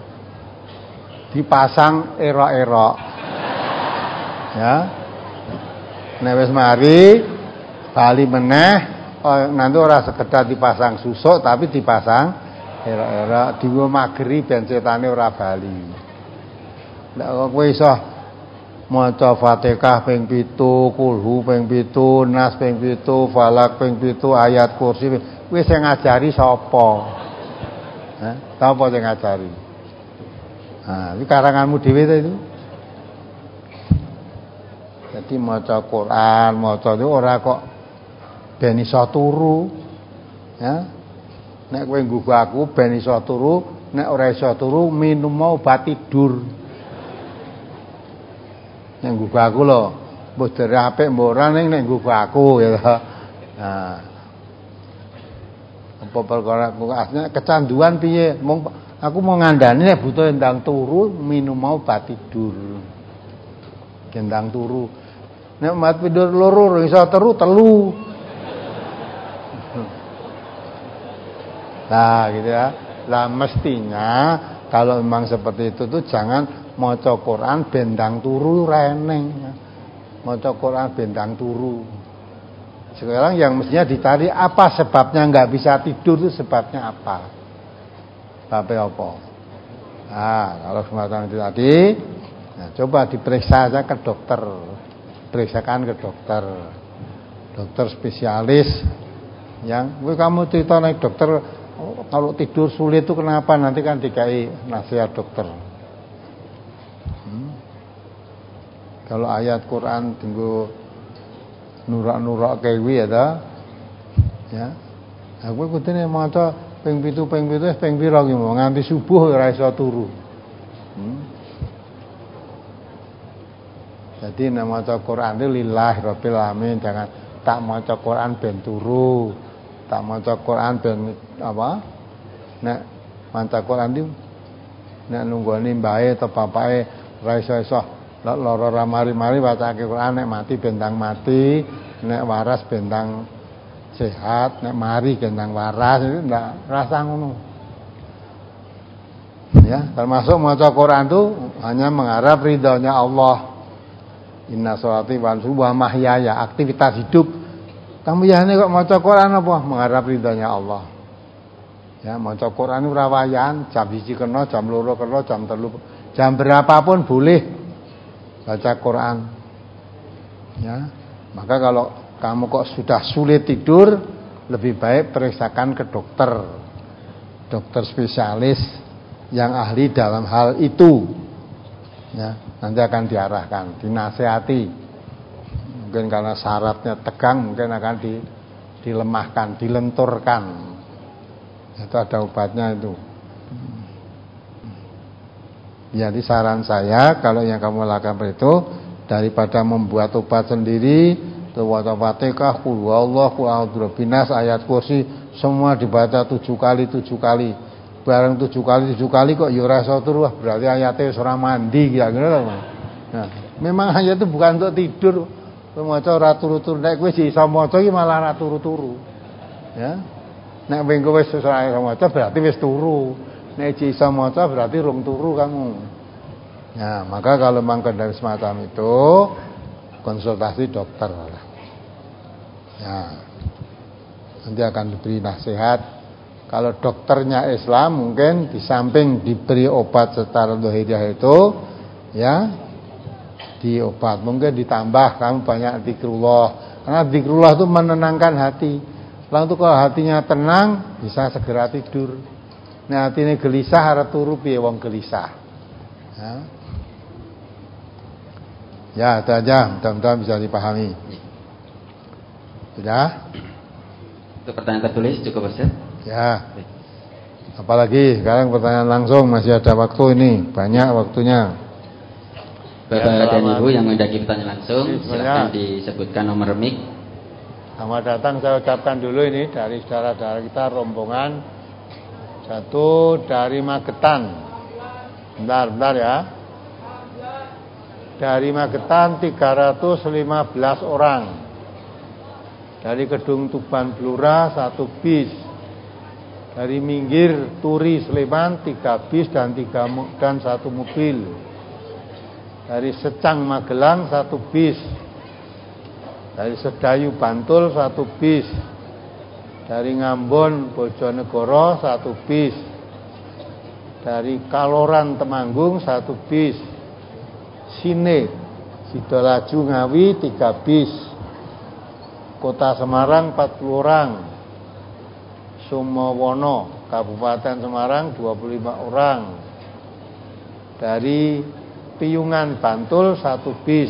Dipasang erok-erok. Ya. Nek wis mari bali meneh, oh, nanti ora sekedar dipasang susuk tapi dipasang erok-erok, dienggo mageri ben setane ora bali. Nek kowe iso maca Fatihah ping pitu, Kulhu ping pitu, Nas ping pitu, Falak ping pitu, ayat kursi, kowe sing ngajari sapa? Hah? Sapa sing ngajari? Nah, itu karanganmu dhewe itu. Jadi maca Quran, maca itu ora kok ben iso turu. Ya. Nek kowe nggugu aku ben iso turu, nek ora iso turu minum obat tidur. Nek nggugu aku lho, mbok dere apik mbok ora ning nek nggugu aku ya. Nah. Apa perkara aku asline kecanduan piye? Mong aku mau ngandani nek butuh endang turu minum obat tidur. Gendang turu. Nek obat tidur loro iso turu telu. Nah gitu ya. Lah mestinya kalau memang seperti itu tuh jangan maca Quran bendang turu reneng. Maca Quran bendang turu. Sekarang yang mestinya dicari apa sebabnya nggak bisa tidur itu sebabnya apa? Sebabnya apa? Nah kalau semacam itu tadi, nah, coba diperiksa aja ke dokter, periksakan ke dokter, dokter spesialis yang, kamu cerita naik dokter. Oh, kalau tidur sulit itu kenapa? Nanti kan dikai nasihat dokter. Hmm. Kalau ayat Quran tinggu nurak-nurak kewi ya ta. Ya. Aku kudune maca ping pitu ping pitu ping pira ki mau nganti subuh ora iso turu. Hmm. Jadi nek maca Quran itu lillahi rabbil alamin, jangan tak maca Quran ben turu. Tak maca Quran ben apa? Nek maca Quran itu nek nunggoni mbahe atau bapake ora iso-iso lara ra mari-mari wacake Quran, nek mati bentang mati, nek waras bentang sehat, nek mari bentang waras, itu ndak rasa ngono. Ya, termasuk maca Quran itu hanya mengharap ridhonya Allah. Inna sholati wa nusuki wa mahyaya, aktivitas hidup. Kamu yane kok maca Quran apa? Mengharap ridhonya Allah. Ya, maca Quran ora wayan, jam siji kena, jam loro kena, jam telu, jam berapapun boleh baca Quran. Ya. Maka kalau kamu kok sudah sulit tidur, lebih baik periksakan ke dokter. Dokter spesialis yang ahli dalam hal itu. Ya, nanti akan diarahkan, dinasehati. Mungkin karena syaratnya tegang, mungkin akan di, dilemahkan, dilenturkan. Itu ada obatnya itu. Jadi saran saya, kalau yang kamu lakukan itu, daripada membuat obat sendiri, waca Fatihah, qul huwallahu, qul a'udzu birabbinas, ayat kursi, semua dibaca tujuh kali tujuh kali. Bareng tujuh kali tujuh kali kok ya ora iso turu, berarti ayatnya wis ora mandi ya ngono lho. Nah, memang ayat itu bukan untuk tidur. Maca ora turu-turu, nek kowe iso maca iki malah ora turu-turu. Ya. Nek kowe wis ora iso maca berarti wis turu. Nek iso maca berarti rung turu kamu. Nah, maka kalau memang dari semacam itu konsultasi dokter. Ya. Nanti akan diberi nasihat. Kalau dokternya Islam mungkin di samping diberi obat secara dohiriyah itu, ya, di obat mungkin ditambah kamu banyak zikrullah. Karena zikrullah itu menenangkan hati. Lalu kalau hatinya tenang bisa segera tidur. Nah hatinya gelisah arep turu piye wong gelisah. Ya, ya itu aja, mudah-mudahan bisa dipahami. Sudah? Untuk pertanyaan tertulis cukup Ustaz? Ya. Apalagi sekarang pertanyaan langsung, masih ada waktu ini, banyak waktunya. Bapak ya, dan Ibu yang mendaki pertanyaan langsung, silakan disebutkan nomor mic. Selamat datang saya ucapkan dulu ini dari saudara-saudara kita rombongan satu dari Magetan. Bentar, bentar ya. Dari Magetan tiga ratus lima belas orang. Dari Kedung Tuban Blora satu bis. Dari Minggir Turi Sleman tiga bis dan tiga dan satu mobil. Dari Secang Magelang satu bis. Dari Sedayu Bantul satu bis. Dari Ngambon Bojonegoro satu bis. Dari Kaloran Temanggung satu bis. Sine Sidolaju Ngawi tiga bis. Kota Semarang empat puluh orang. Sumowono, Kabupaten Semarang dua puluh lima orang. Dari Piyungan Bantul satu bis.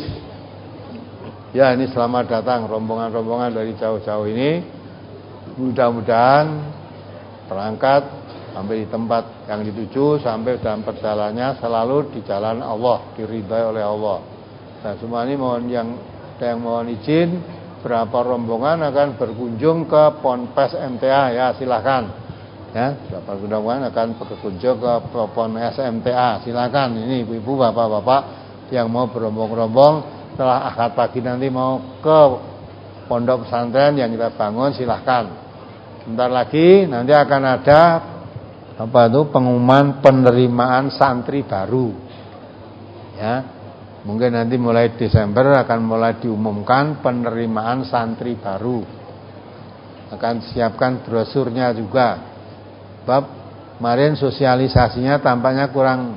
Ya, ini selamat datang rombongan-rombongan dari jauh-jauh ini. Mudah-mudahan berangkat sampai di tempat yang dituju, sampai dalam perjalanannya selalu di jalan Allah, diridhai oleh Allah. Dan semua ini mohon yang yang mohon izin berapa rombongan akan berkunjung ke Ponpes M T A, ya silakan. Ya, berapa rombongan akan berkunjung ke Ponpes M T A, silakan. Ini ibu-ibu, bapak-bapak yang mau berombong-rombong setelah akad pagi nanti mau ke pondok pesantren yang kita bangun, silahkan. Bentar lagi nanti akan ada apa itu pengumuman penerimaan santri baru. Ya, mungkin nanti mulai Desember akan mulai diumumkan penerimaan santri baru. Akan siapkan brosurnya juga. Sebab kemarin sosialisasinya tampaknya kurang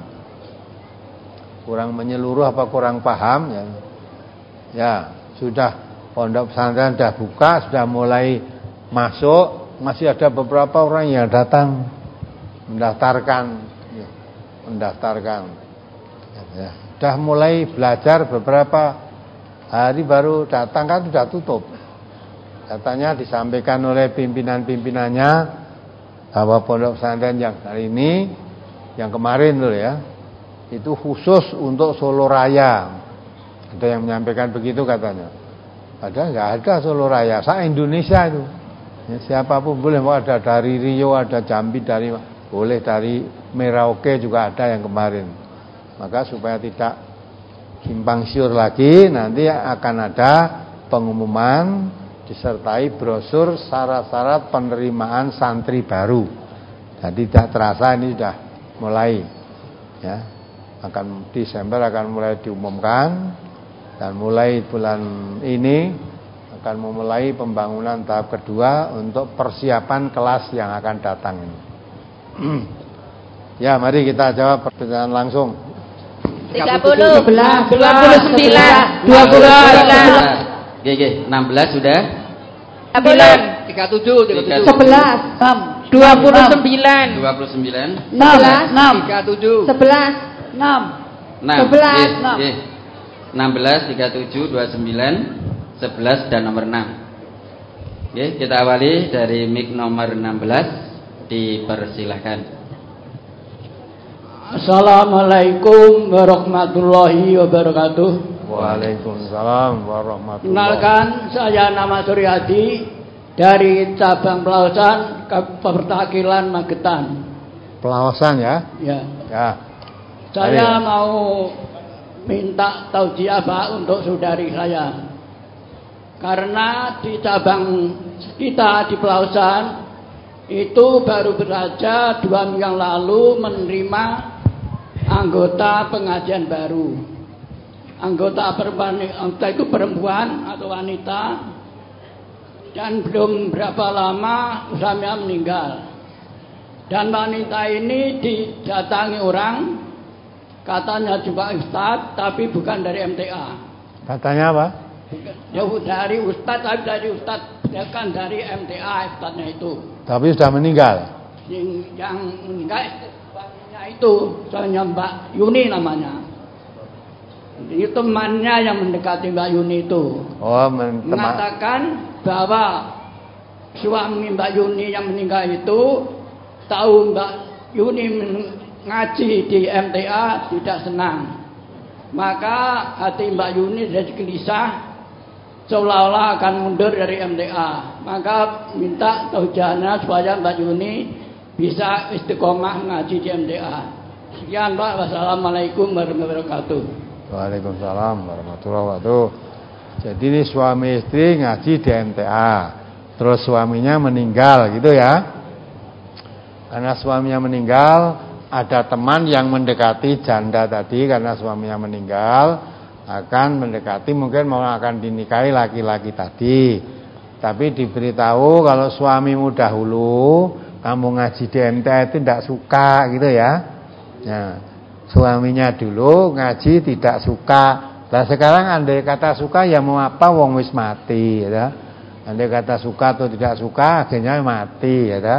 kurang menyeluruh apa kurang paham ya. Ya, sudah pondok pesantren sudah buka, sudah mulai masuk, masih ada beberapa orang yang datang mendaftarkan, ya, mendaftarkan. Ya, sudah mulai belajar beberapa hari baru datang kan sudah tutup. Katanya disampaikan oleh pimpinan-pimpinannya bahwa pondok pesantren yang hari ini, yang kemarin tuh ya, itu khusus untuk Solo Raya. Ada yang menyampaikan begitu katanya. Padahal nggak ada Solo Raya, se-Indonesia itu. Ya, siapapun boleh, mau ada dari Rio, ada Jambi, dari boleh dari Merauke juga ada yang kemarin. Maka supaya tidak simpang siur lagi, nanti akan ada pengumuman disertai brosur syarat-syarat penerimaan santri baru. Jadi tidak terasa ini sudah mulai, ya, akan Desember akan mulai diumumkan. Dan mulai bulan ini akan memulai pembangunan tahap kedua untuk persiapan kelas yang akan datang ini. Ya, mari kita jawab pertanyaan langsung. tiga puluh, dua puluh sembilan, dua puluh sembilan, G G, enam belas sudah. sembilan, tiga puluh tujuh, tiga puluh tujuh, sebelas, dua puluh sembilan, dua puluh sembilan, enam, tiga puluh tujuh, sebelas, enam, enam, sebelas, enam, enam belas, tiga puluh tujuh, dua puluh sembilan, sebelas dan nomor enam. Oke, kita awali dari mic nomor enam belas, dipersilahkan. Assalamualaikum warahmatullahi wabarakatuh. Waalaikumsalam warahmatullahi wabarakatuh. Kenalkan, saya nama Suryadi dari cabang Pelausan Pertakilan Magetan. Pelausan ya? Ya. Ya. Saya Ayo. mau minta tausiah Pak untuk saudari saya. Karena di cabang kita di Pelausan itu baru saja dua minggu yang lalu menerima anggota pengajian baru. Anggota perempuan, anggota itu perempuan atau wanita, dan belum berapa lama suaminya meninggal. Dan wanita ini didatangi orang, katanya juga ustadz, tapi bukan dari M T A. Katanya apa? Jauh dari ustadz, tapi dari ustadz, bukan dari M T A ustadznya itu. Tapi sudah meninggal. Yang, yang meninggal suaminya itu, suaminya Mbak Yuni namanya. Itu temannya yang mendekati Mbak Yuni itu. Oh, men- mengatakan bahwa suami Mbak Yuni yang meninggal itu tahu Mbak Yuni ngaji di M T A tidak senang. Maka hati Mbak Yuni jadi gelisah, seolah-olah akan mundur dari M T A. Maka minta tausiahnya supaya Mbak Yuni bisa istiqomah ngaji di M T A. Sekian Pak, wassalamualaikum warahmatullahi wabarakatuh. Waalaikumsalam warahmatullahi wabarakatuh. Jadi ini suami istri ngaji di M T A, terus suaminya meninggal gitu ya. Karena suaminya meninggal, ada teman yang mendekati janda tadi karena suaminya meninggal, akan mendekati, mungkin mau akan dinikahi laki-laki tadi. Tapi diberitahu kalau suamimu dahulu kamu ngaji di M T A itu tidak suka gitu ya. Nah, suaminya dulu ngaji tidak suka. Nah sekarang andai kata suka ya mau apa, wong wis mati ya. Andai kata suka atau tidak suka akhirnya mati ya.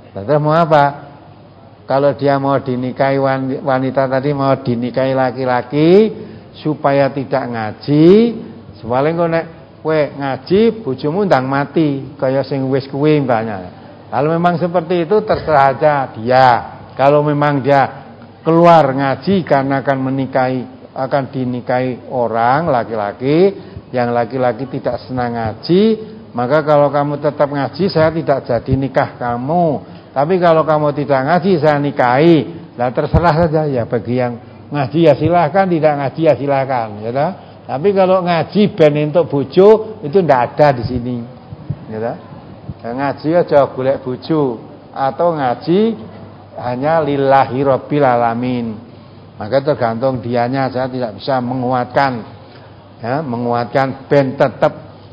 Terus mau apa? Kalau dia mau dinikahi wanita tadi, mau dinikahi laki-laki supaya tidak ngaji, sepaling kok nek kowe ngaji bojomu ndang mati kaya sing wis kuwi mbaknya. Kalau memang seperti itu terserah aja dia. Kalau memang dia keluar ngaji karena akan menikahi akan dinikahi orang laki-laki, yang laki-laki tidak senang ngaji, maka kalau kamu tetap ngaji saya tidak jadi nikah kamu. Tapi kalau kamu tidak ngaji saya nikahi. Lah terserah saja ya, bagi yang ngaji ya silahkan, tidak ngaji ya silahkan, ya toh? Tapi kalau ngaji ben entuk bojo itu ndak ada di sini. Ya toh? Ngaji aja golek bojo atau ngaji hanya lillahi rabbil alamin. Maka tergantung dianya, saya tidak bisa menguatkan. Ya, menguatkan ben tetap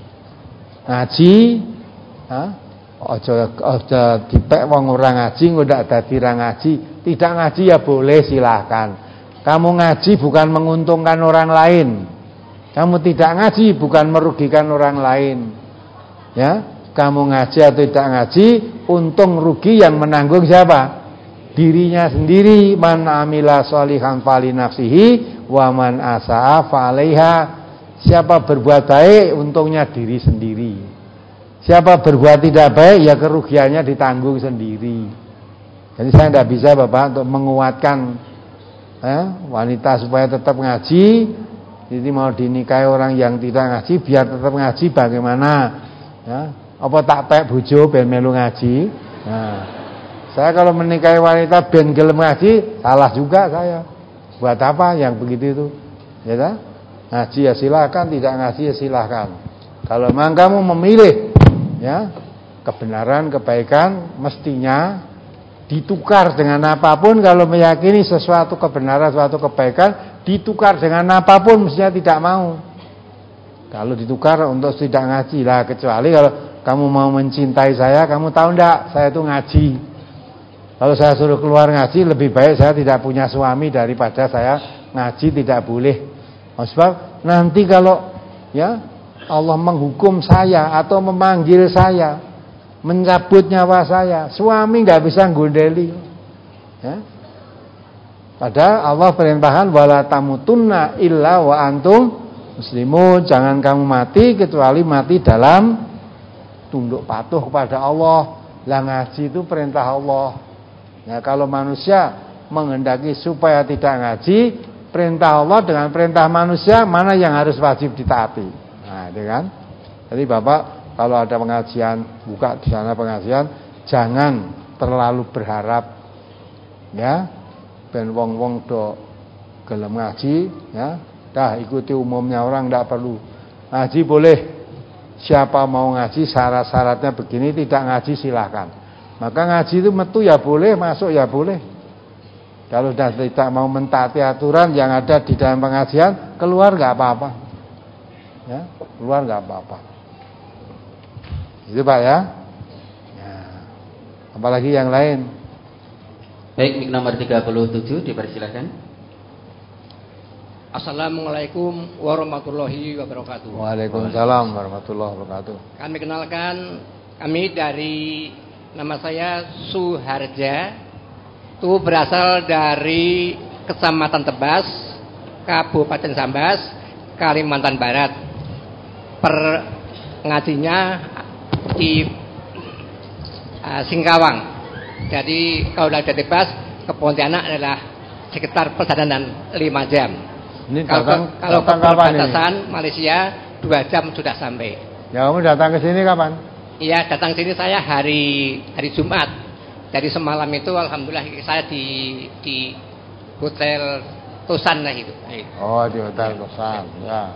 ngaji, ha? Aja aja dipek wong ora ngaji ndak dadi ra ngaji. Tidak ngaji ya boleh, silahkan. Kamu ngaji bukan menguntungkan orang lain. Kamu tidak ngaji bukan merugikan orang lain. Ya, kamu ngaji atau tidak ngaji, untung rugi yang menanggung siapa? Dirinya sendiri. Man amila sholihan fali nafsihi wa man asaa fa alaiha. Siapa berbuat baik untungnya diri sendiri. Siapa berbuat tidak baik ya kerugiannya ditanggung sendiri. Jadi saya tidak bisa Bapak untuk menguatkan eh, wanita supaya tetap ngaji. Jadi mau dinikahi orang yang tidak ngaji biar tetap ngaji bagaimana? Ya, apa tak pek bojo ben melu ngaji? Nah, saya kalau menikahi wanita ben gelem ngaji salah juga saya. Buat apa yang begitu itu? Ya kan? Ngaji ya silakan, tidak ngaji ya silakan. Kalau memang kamu memilih ya kebenaran, kebaikan, mestinya ditukar dengan apapun. Kalau meyakini sesuatu kebenaran, suatu kebaikan, ditukar dengan apapun mestinya tidak mau. Kalau ditukar untuk tidak ngaji lah, kecuali kalau kamu mau mencintai saya, kamu tahu enggak saya itu ngaji. Kalau saya suruh keluar ngaji, lebih baik saya tidak punya suami daripada saya ngaji tidak boleh. Sebab nanti kalau ya Allah menghukum saya atau memanggil saya, mencabut nyawa saya, suami nggak bisa gondeli. Ya. Padahal Allah perintahkan wala tamutunna illa wa antum muslimun, jangan kamu mati kecuali mati dalam tunduk patuh kepada Allah. Lah ngaji itu perintah Allah. Ya, kalau manusia menghendaki supaya tidak ngaji, perintah Allah dengan perintah manusia mana yang harus wajib ditaati? Nah, itu kan. Jadi Bapak kalau ada pengajian, buka di sana pengajian, jangan terlalu berharap ya ben wong-wong do gelem ngaji ya. Dah ikuti umumnya orang, tidak perlu. Ngaji boleh. Siapa mau ngaji syarat-syaratnya begini, tidak ngaji silahkan. Maka ngaji itu metu ya boleh, masuk ya boleh. Kalau sudah tidak mau mentaati aturan yang ada di dalam pengajian, keluar nggak apa-apa. Ya, keluar nggak apa-apa. Itu Pak ya. Ya. Apalagi yang lain. Baik, mik nomor tiga puluh tujuh dipersilakan. Assalamualaikum warahmatullahi wabarakatuh. Waalaikumsalam warahmatullahi wabarakatuh. Kami kenalkan, kami dari nama saya Suharja. Itu berasal dari Kecamatan Tebas, Kabupaten Sambas, Kalimantan Barat. Per ngajinya di uh, Singkawang. Jadi kalau dari Tebas ke Pontianak adalah sekitar perjalanan lima jam. Ini kalau datang, ke, kalau datang ke perbatasan Malaysia dua jam sudah sampai. Ya, kamu datang ke sini kapan? Iya, datang sini saya hari hari Jumat. Dari semalam itu alhamdulillah saya di di Hotel Tusan lah itu. Oh, di Hotel Tusan. Ya.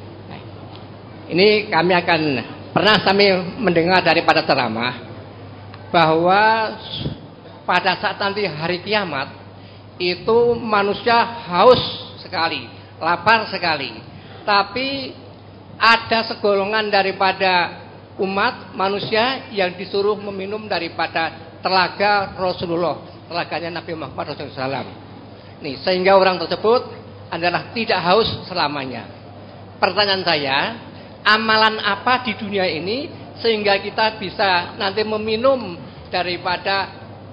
Ini kami akan pernah kami mendengar daripada ceramah bahwa pada saat nanti hari kiamat itu manusia haus sekali, lapar sekali. Tapi ada segolongan daripada umat manusia yang disuruh meminum daripada telaga Rasulullah, telaganya Nabi Muhammad shallallahu alaihi wasallam. Nih, sehingga orang tersebut adalah tidak haus selamanya. Pertanyaan saya, amalan apa di dunia ini sehingga kita bisa nanti meminum daripada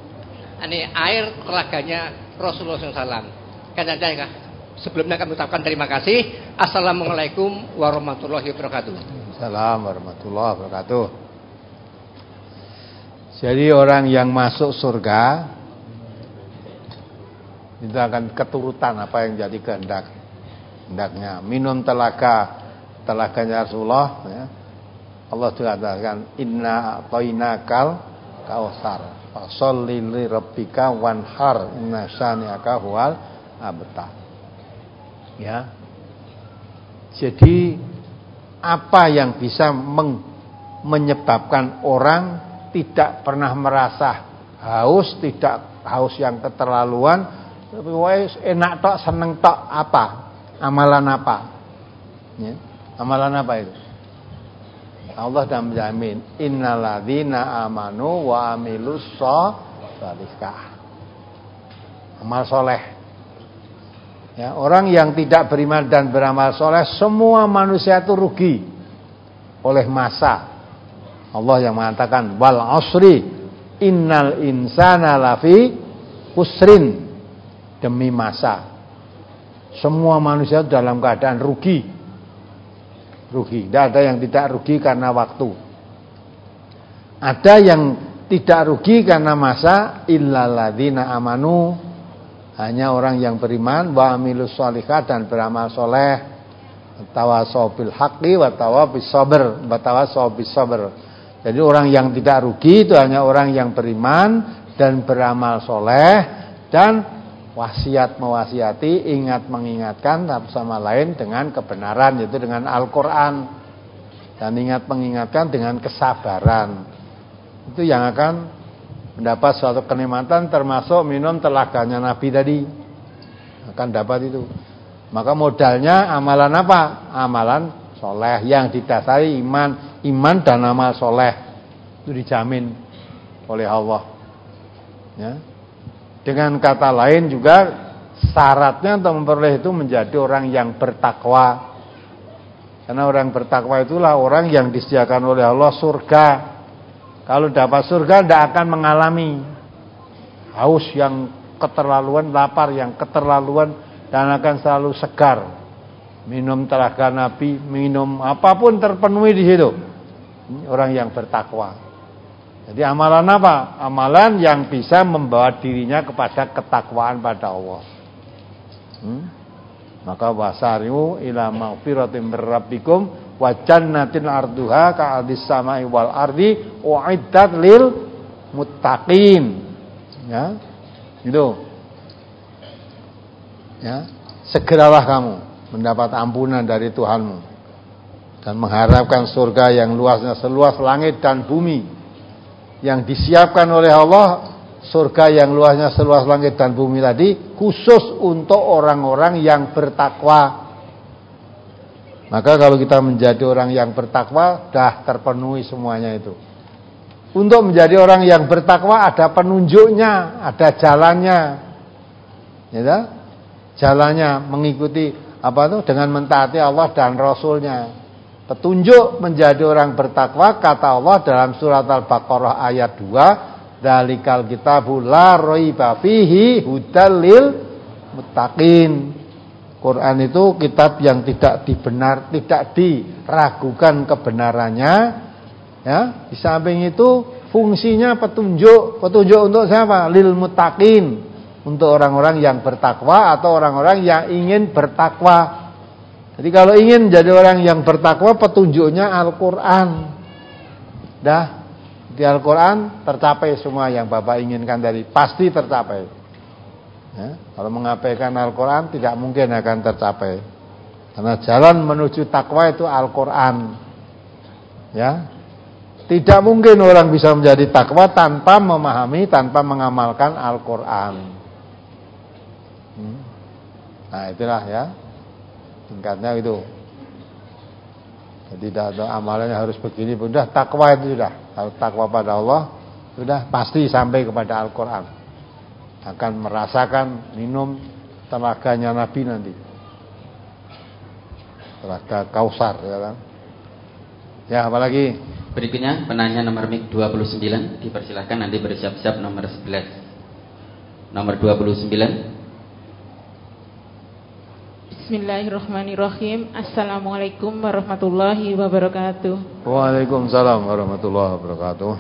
ini air telaganya Rasulullah shallallahu alaihi wasallam. Kan sebelumnya kami ucapkan terima kasih. Assalamualaikum warahmatullahi wabarakatuh. Assalamualaikum warahmatullahi wabarakatuh. Jadi orang yang masuk surga itu akan keturutan apa yang jadi kehendak hendaknya. Minum telaga telaganya Rasulullah ya. Allah juga katakan inna a'tainakal kautsar fasholli li rabbika wanhar inna syani'aka huwal abtar. Ya. Jadi apa yang bisa meng, menyebabkan orang tidak pernah merasa haus, tidak haus yang keterlaluan, tapi wes enak tok, seneng tok, apa? Amalan apa? Ya. Amalan apa itu? Allah dah menjamin innalladzina amanu wa amilus sholihah. Amal soleh. Ya, orang yang tidak beriman dan beramal soleh, semua manusia itu rugi oleh masa. Allah yang mengatakan wal asri innal insana lafi khusrin, demi masa. Semua manusia dalam keadaan rugi. Rugi. Tidak ada yang tidak rugi karena waktu. Ada yang tidak rugi karena masa. Illalladzina amanu, hanya orang yang beriman, wa amilus sholihat, dan beramal soleh, tawasau bil haqqi wa tawasau bis sabr, wa tawasau bis sabr. Jadi orang yang tidak rugi itu hanya orang yang beriman dan beramal soleh dan wasiat mewasiati, ingat mengingatkan satu sama lain dengan kebenaran, yaitu dengan Al-Quran, dan ingat mengingatkan dengan kesabaran. Itu yang akan mendapat suatu kenikmatan, termasuk minum telaganya Nabi tadi, akan dapat itu. Maka modalnya amalan apa? Amalan soleh yang didasari iman, iman dan amal soleh itu dijamin oleh Allah. Ya. Dengan kata lain juga syaratnya untuk memperoleh itu menjadi orang yang bertakwa. Karena orang bertakwa itulah orang yang disediakan oleh Allah surga. Kalau dapat surga tidak akan mengalami haus yang keterlaluan, lapar yang keterlaluan, dan akan selalu segar. Minum telaga Nabi, minum apapun terpenuhi di situ. Ini orang yang bertakwa. Jadi amalan apa? Amalan yang bisa membawa dirinya kepada ketakwaan pada Allah. Hmm? Maka wasari'u ila maghfiratin mir rabbikum wa jannatin arduha ka'ardis samai wal ardi uiddat lil muttaqin. Ya. Itu. Ya, segeralah kamu mendapat ampunan dari Tuhanmu dan mengharapkan surga yang luasnya seluas langit dan bumi. Yang disiapkan oleh Allah, surga yang luasnya seluas langit dan bumi tadi, khusus untuk orang-orang yang bertakwa. Maka kalau kita menjadi orang yang bertakwa, dah terpenuhi semuanya itu. Untuk menjadi orang yang bertakwa ada penunjuknya, ada jalannya. Ya, jalannya mengikuti apa itu? Dengan mentaati Allah dan Rasulnya. Petunjuk menjadi orang bertakwa, kata Allah dalam surat Al-Baqarah ayat dua, dzalikal kitabu la raiba fihi hudal lil muttaqin. Quran itu kitab yang tidak dibenar, tidak diragukan kebenarannya. Ya, di samping itu fungsinya petunjuk, petunjuk untuk siapa? Lil muttaqin, untuk orang-orang yang bertakwa atau orang-orang yang ingin bertakwa. Jadi kalau ingin menjadi orang yang bertakwa, petunjuknya Al-Quran. Dah, di Al-Quran tercapai semua yang Bapak inginkan tadi, pasti tercapai. Ya, kalau mengabaikan Al-Quran tidak mungkin akan tercapai. Karena jalan menuju takwa itu Al-Quran. Ya, tidak mungkin orang bisa menjadi takwa tanpa memahami, tanpa mengamalkan Al-Quran. Hmm. Nah itulah ya. Tingkatnya itu. Jadi tidak ada amalannya harus begini, sudah takwa itu sudah. Kalau takwa pada Allah sudah pasti sampai kepada Al-Quran. Akan merasakan minum telaganya Nabi nanti. Telaga Kautsar ya kan. Ya, apalagi? Berikutnya penanya nomor mic dua puluh sembilan, dipersilahkan nanti bersiap-siap nomor sebelas. nomor dua puluh sembilan. Bismillahirrahmanirrahim. Assalamualaikum warahmatullahi wabarakatuh. Waalaikumsalam warahmatullahi wabarakatuh.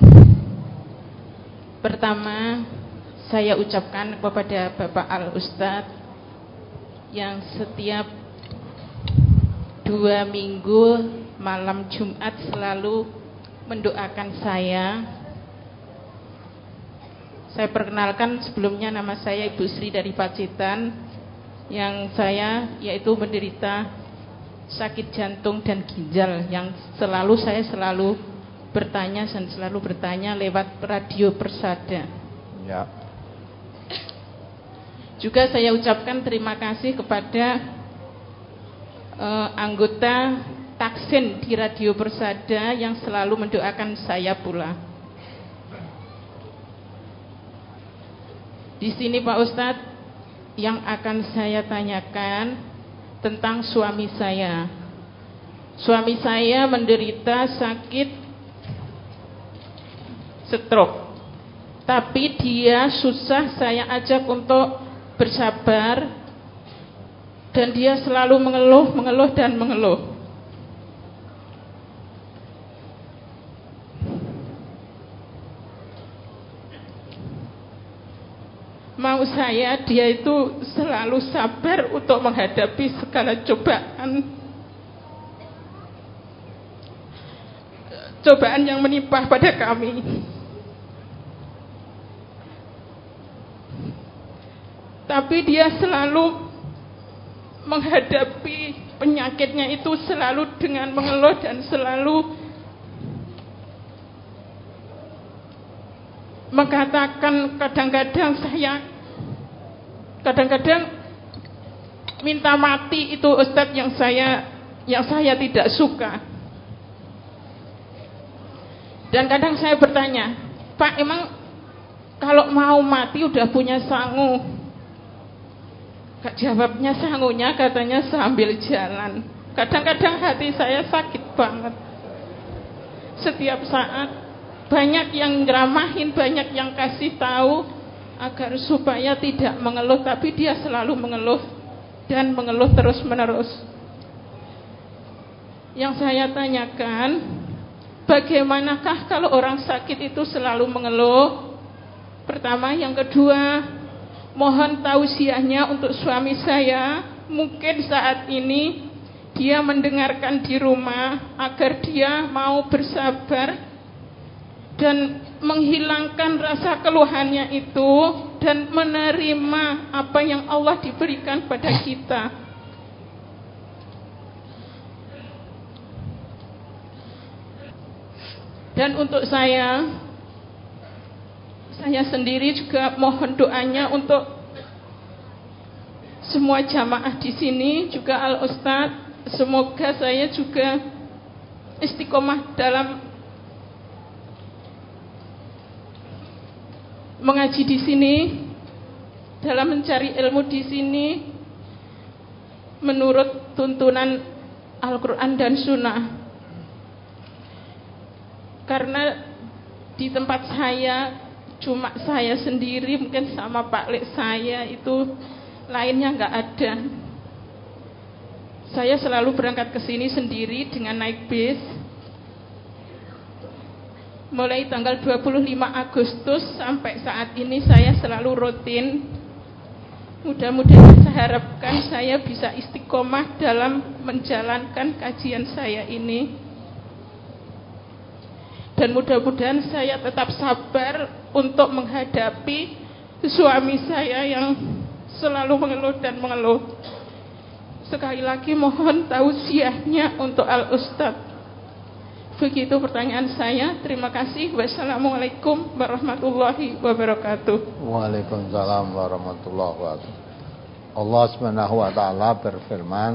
Pertama, saya ucapkan kepada Bapak Al-Ustadz yang setiap dua minggu malam Jumat selalu mendoakan saya. Saya perkenalkan sebelumnya, nama saya Ibu Sri dari Pacitan, yang saya yaitu menderita sakit jantung dan ginjal, yang selalu saya selalu bertanya dan selalu bertanya lewat radio Persada. Ya. Juga saya ucapkan terima kasih kepada uh, anggota Taksin di radio Persada yang selalu mendoakan saya pula. Di sini Pak Ustadz, yang akan saya tanyakan tentang suami saya. Suami saya menderita sakit stroke, tapi dia susah saya ajak untuk bersabar, dan dia selalu mengeluh, mengeluh dan mengeluh. Mau saya dia itu selalu sabar untuk menghadapi segala cobaan Cobaan yang menimpa pada kami. Tapi dia selalu menghadapi penyakitnya itu selalu dengan mengeluh dan selalu mengatakan, kadang-kadang saya kadang-kadang minta mati itu Ustadz, yang saya yang saya tidak suka. Dan kadang saya bertanya, Pak, emang kalau mau mati udah punya sangu? Jawabnya, sangunya katanya sambil jalan. Kadang-kadang hati saya sakit banget. Setiap saat banyak yang ngeramahin, banyak yang kasih tahu agar supaya tidak mengeluh, tapi dia selalu mengeluh dan mengeluh terus-menerus. Yang saya tanyakan, bagaimanakah kalau orang sakit itu selalu mengeluh? Pertama, yang kedua, mohon tausiahnya untuk suami saya. Mungkin saat ini dia mendengarkan di rumah agar dia mau bersabar dan menghilangkan rasa keluhannya itu dan menerima apa yang Allah diberikan pada kita. Dan untuk saya, saya sendiri juga mohon doanya untuk semua jamaah di sini, juga Al Ustadz. Semoga saya juga istiqomah dalam mengaji di sini, dalam mencari ilmu di sini menurut tuntunan Al-Quran dan Sunnah. Karena di tempat saya cuma saya sendiri, mungkin sama Pak Lek saya itu lainnya nggak ada. Saya selalu berangkat ke sini sendiri dengan naik bis. Mulai tanggal dua puluh lima Agustus sampai saat ini saya selalu rutin. Mudah-mudahan saya harapkan saya bisa istiqomah dalam menjalankan kajian saya ini. Dan mudah-mudahan saya tetap sabar untuk menghadapi suami saya yang selalu mengeluh dan mengeluh. Sekali lagi mohon tausiahnya untuk Al Ustadz. Begitu pertanyaan saya. Terima kasih. Wassalamualaikum warahmatullahi wabarakatuh. Waalaikumsalam warahmatullahi wabarakatuh. Allah Subhanahu wa taala berfirman,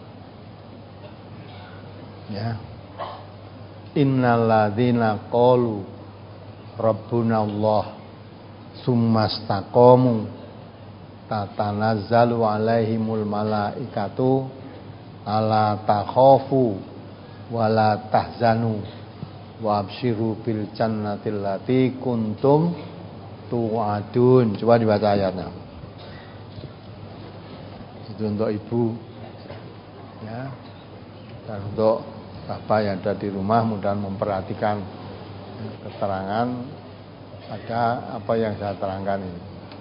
ya, innalladzina qalu rabbunallah summastaqamu tatanazzalu alaihimul malaikatu alla takhafu wala tahzanu wa absyiru bil jannatil lati kuntum tu'adun. Coba dibaca ayatnya. Itu untuk ibu, ya. Dan untuk bapak yang ada di rumah, mudah memperhatikan keterangan ada apa yang saya terangkan ini.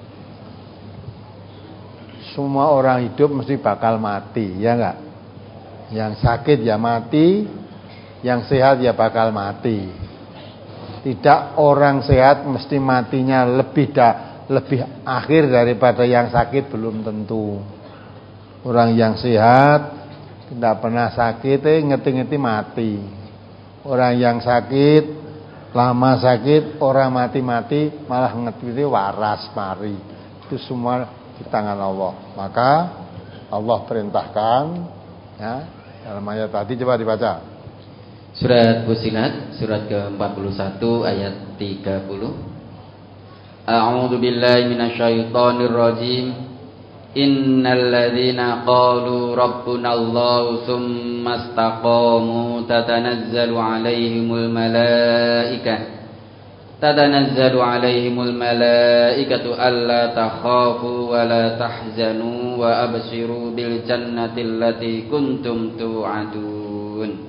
Semua orang hidup mesti bakal mati, ya enggak? Yang sakit ya mati, yang sehat ya bakal mati. Tidak orang sehat mesti matinya lebih dah, lebih akhir daripada yang sakit, belum tentu. Orang yang sehat tidak pernah sakit, eh, ngeti-ngeti mati. Orang yang sakit, lama sakit, orang mati-mati, malah ngeti-ngeti waras mari. Itu semua di tangan Allah. Maka Allah perintahkan, ya, dalam ayat tadi coba dibaca. Surat Fussilat surat ke empat puluh satu ayat tiga puluh. A'udzu billahi minasyaitonir rajim. Innal ladzina qalu rabbunallahu tsumma istaqamu tatanazzalu 'alaihimul malaikah tatanazzalu 'alaihimul malaikatu alla takhafu wa la tahzanu wa abshiru bil jannati allati kuntum tu'adun.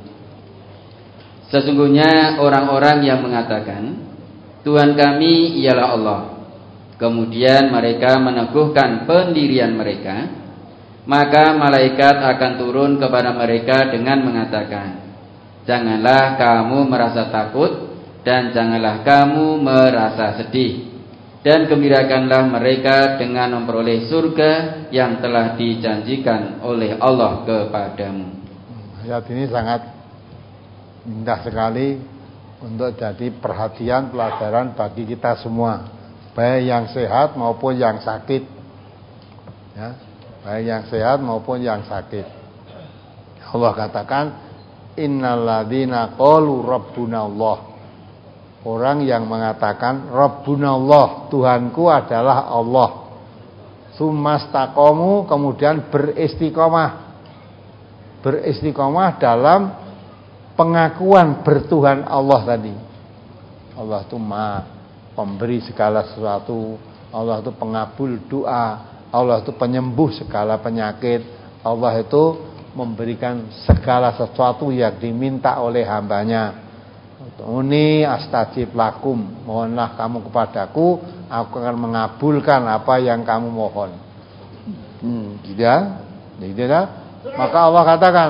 Sesungguhnya orang-orang yang mengatakan Tuhan kami ialah Allah, kemudian mereka meneguhkan pendirian mereka, maka malaikat akan turun kepada mereka dengan mengatakan, janganlah kamu merasa takut dan janganlah kamu merasa sedih, dan gembirakanlah mereka dengan memperoleh surga yang telah dijanjikan oleh Allah kepadamu. Ayat ini sangat indah sekali untuk jadi perhatian pelajaran bagi kita semua, baik yang sehat maupun yang sakit, ya, baik yang sehat maupun yang sakit. Allah katakan, innalladzina qalu rabbunallah, orang yang mengatakan rabbunallah, Tuhanku adalah Allah, tsumastaqamu, kemudian beristiqomah, beristiqomah dalam pengakuan bertuhan Allah tadi. Allah itu Maha pemberi segala sesuatu, Allah itu pengabul doa, Allah itu penyembuh segala penyakit, Allah itu memberikan segala sesuatu yang diminta oleh hambanya. Uni astajib lakum, mohonlah kamu kepadaku, aku akan mengabulkan apa yang kamu mohon. Hmm, tidak, tidak. Maka Allah katakan,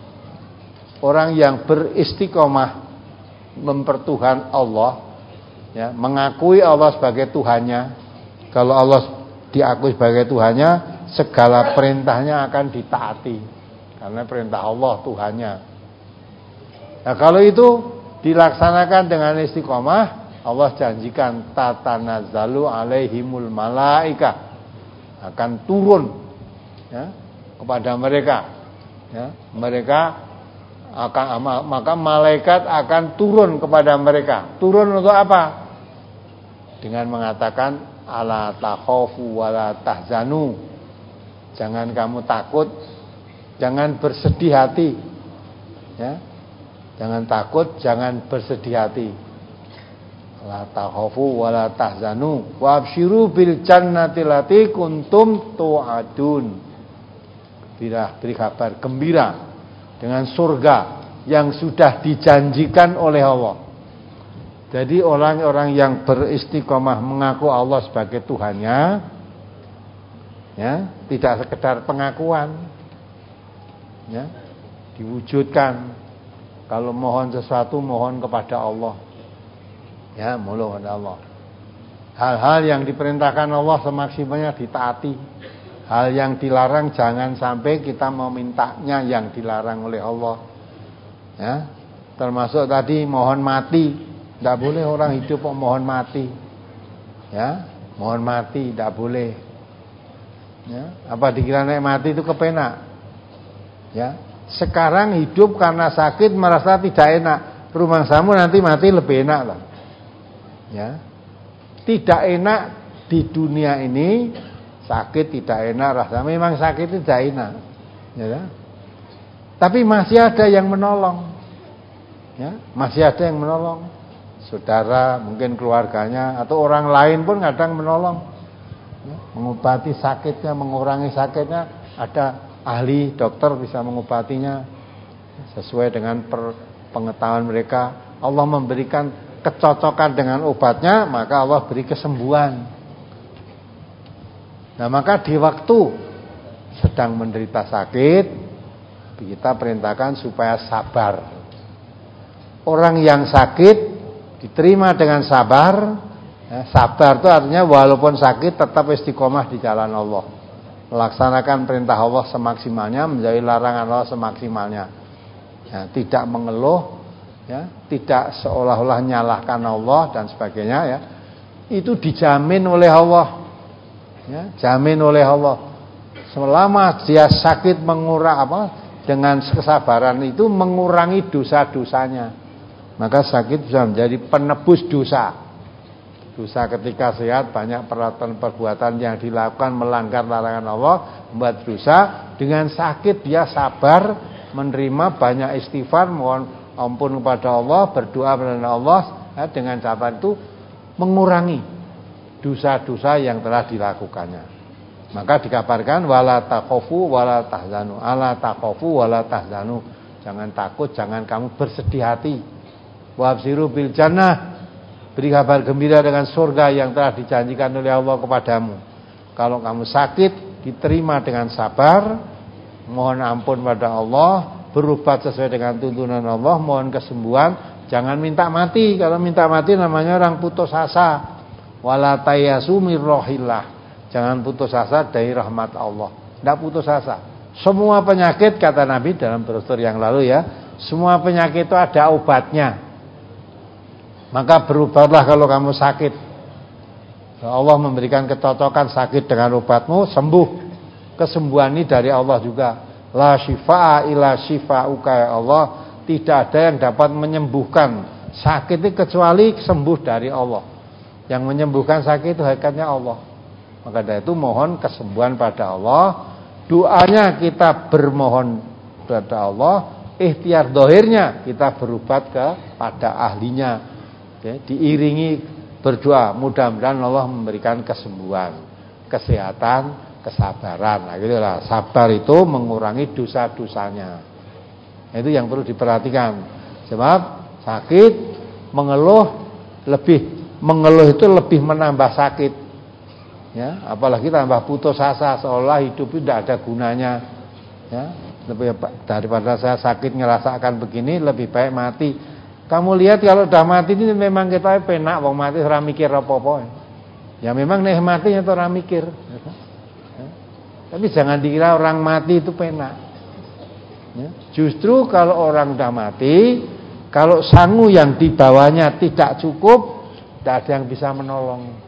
orang yang beristiqomah mempertuhan Allah, ya, mengakui Allah sebagai Tuhannya. Kalau Allah diakui sebagai Tuhannya, segala perintahnya akan ditaati, karena perintah Allah Tuhannya. Nah, kalau itu dilaksanakan dengan istiqomah, Allah janjikan tatanazzalu alaihimul malaika, akan turun, ya, kepada mereka, ya, mereka akan, maka malaikat akan turun kepada mereka. Turun untuk apa? Dengan mengatakan ala takhafu wala tahzanu, jangan kamu takut, jangan bersedih hati, ya, jangan takut, jangan bersedih hati. La takhafu wala tahzanu wa abshiru bil jannati allati kuntum tu'adun. Beri kabar gembira dengan surga yang sudah dijanjikan oleh Allah. Jadi orang-orang yang beristiqomah mengaku Allah sebagai Tuhannya, ya, tidak sekedar pengakuan, ya, diwujudkan. Kalau mohon sesuatu, mohon kepada Allah, ya, mohon kepada Allah. Hal-hal yang diperintahkan Allah semaksimalnya ditaati. Hal yang dilarang jangan sampai kita memintanya yang dilarang oleh Allah, ya. Termasuk tadi mohon mati, tidak boleh orang hidup kok mohon mati, ya, mohon mati tidak boleh, ya. Apa dikira naik mati itu kepenak, ya. Sekarang hidup karena sakit merasa tidak enak, rumah samu nanti mati lebih enak lah, ya. Tidak enak di dunia ini. Sakit tidak enak rasa, memang sakit itu tidak enak, ya. Tapi masih ada yang menolong, ya, masih ada yang menolong. saudara, mungkin keluarganya atau orang lain pun kadang menolong, ya, mengobati sakitnya, mengurangi sakitnya. Ada ahli dokter bisa mengobatinya sesuai dengan per, pengetahuan mereka. Allah memberikan kecocokan dengan obatnya, maka Allah beri kesembuhan. Nah, maka di waktu sedang menderita sakit, kita perintahkan supaya sabar. Orang yang sakit diterima dengan sabar. Ya, sabar itu artinya walaupun sakit tetap istiqomah di jalan Allah, melaksanakan perintah Allah semaksimalnya, menjauhi larangan Allah semaksimalnya. Ya, tidak mengeluh, ya, tidak seolah-olah nyalahkan Allah dan sebagainya. Ya, itu dijamin oleh Allah. Ya, jamin oleh Allah. Selama dia sakit mengurang apa dengan kesabaran itu mengurangi dosa-dosanya, maka sakit bisa menjadi penebus dosa. Dosa ketika sehat, banyak perbuatan yang dilakukan melanggar larangan Allah, membuat dosa. Dengan sakit dia sabar, menerima, banyak istighfar, mohon ampun kepada Allah, berdoa kepada Allah, ya, dengan cara itu mengurangi dosa-dosa yang telah dilakukannya. Maka dikabarkan wala takhafu wala tahzanu, ala takhafu wala tahzanu. Jangan takut, jangan kamu bersedih hati. Wabsiru bil jannah, beri kabar gembira dengan surga yang telah dijanjikan oleh Allah kepadamu. Kalau kamu sakit, diterima dengan sabar, mohon ampun pada Allah, berobat sesuai dengan tuntunan Allah, mohon kesembuhan, jangan minta mati. Kalau minta mati namanya orang putus asa. Wala tayasu mir rohillah. Jangan putus asa dari rahmat Allah. Tidak putus asa. Semua penyakit, kata Nabi dalam brosur yang lalu ya, semua penyakit itu ada obatnya. Maka berobatlah kalau kamu sakit. Allah memberikan kecocokan, sakit dengan obatmu, sembuh. Kesembuhan ini dari Allah juga. La syifa'a ila syifa'uka ya Allah. Tidak ada yang dapat menyembuhkan sakit itu kecuali sembuh dari Allah. Yang menyembuhkan sakit itu hakikatnya Allah. Maka dari itu mohon kesembuhan pada Allah. Doanya kita bermohon kepada Allah. Ikhtiar dohirnya kita berobat kepada ahlinya. Oke, diiringi berdoa. Mudah-mudahan Allah memberikan kesembuhan, kesehatan, kesabaran. Nah, gitulah. Sabar itu mengurangi dosa-dosanya. Itu yang perlu diperhatikan. Sebab sakit, mengeluh lebih mengeluh itu lebih menambah sakit. Ya, apalagi tambah putus asa, seolah hidup itu tidak ada gunanya. Ya, lebih daripada saya sakit ngerasakan begini, lebih baik mati. Kamu lihat kalau udah mati ini memang kita penak, wong mati ora mikir apa-apa. Ya memang nek mati itu ora mikir. Ya, tapi jangan dikira orang mati itu penak. Ya, justru kalau orang udah mati, kalau sangu yang dibawanya tidak cukup, tidak ada yang bisa menolong.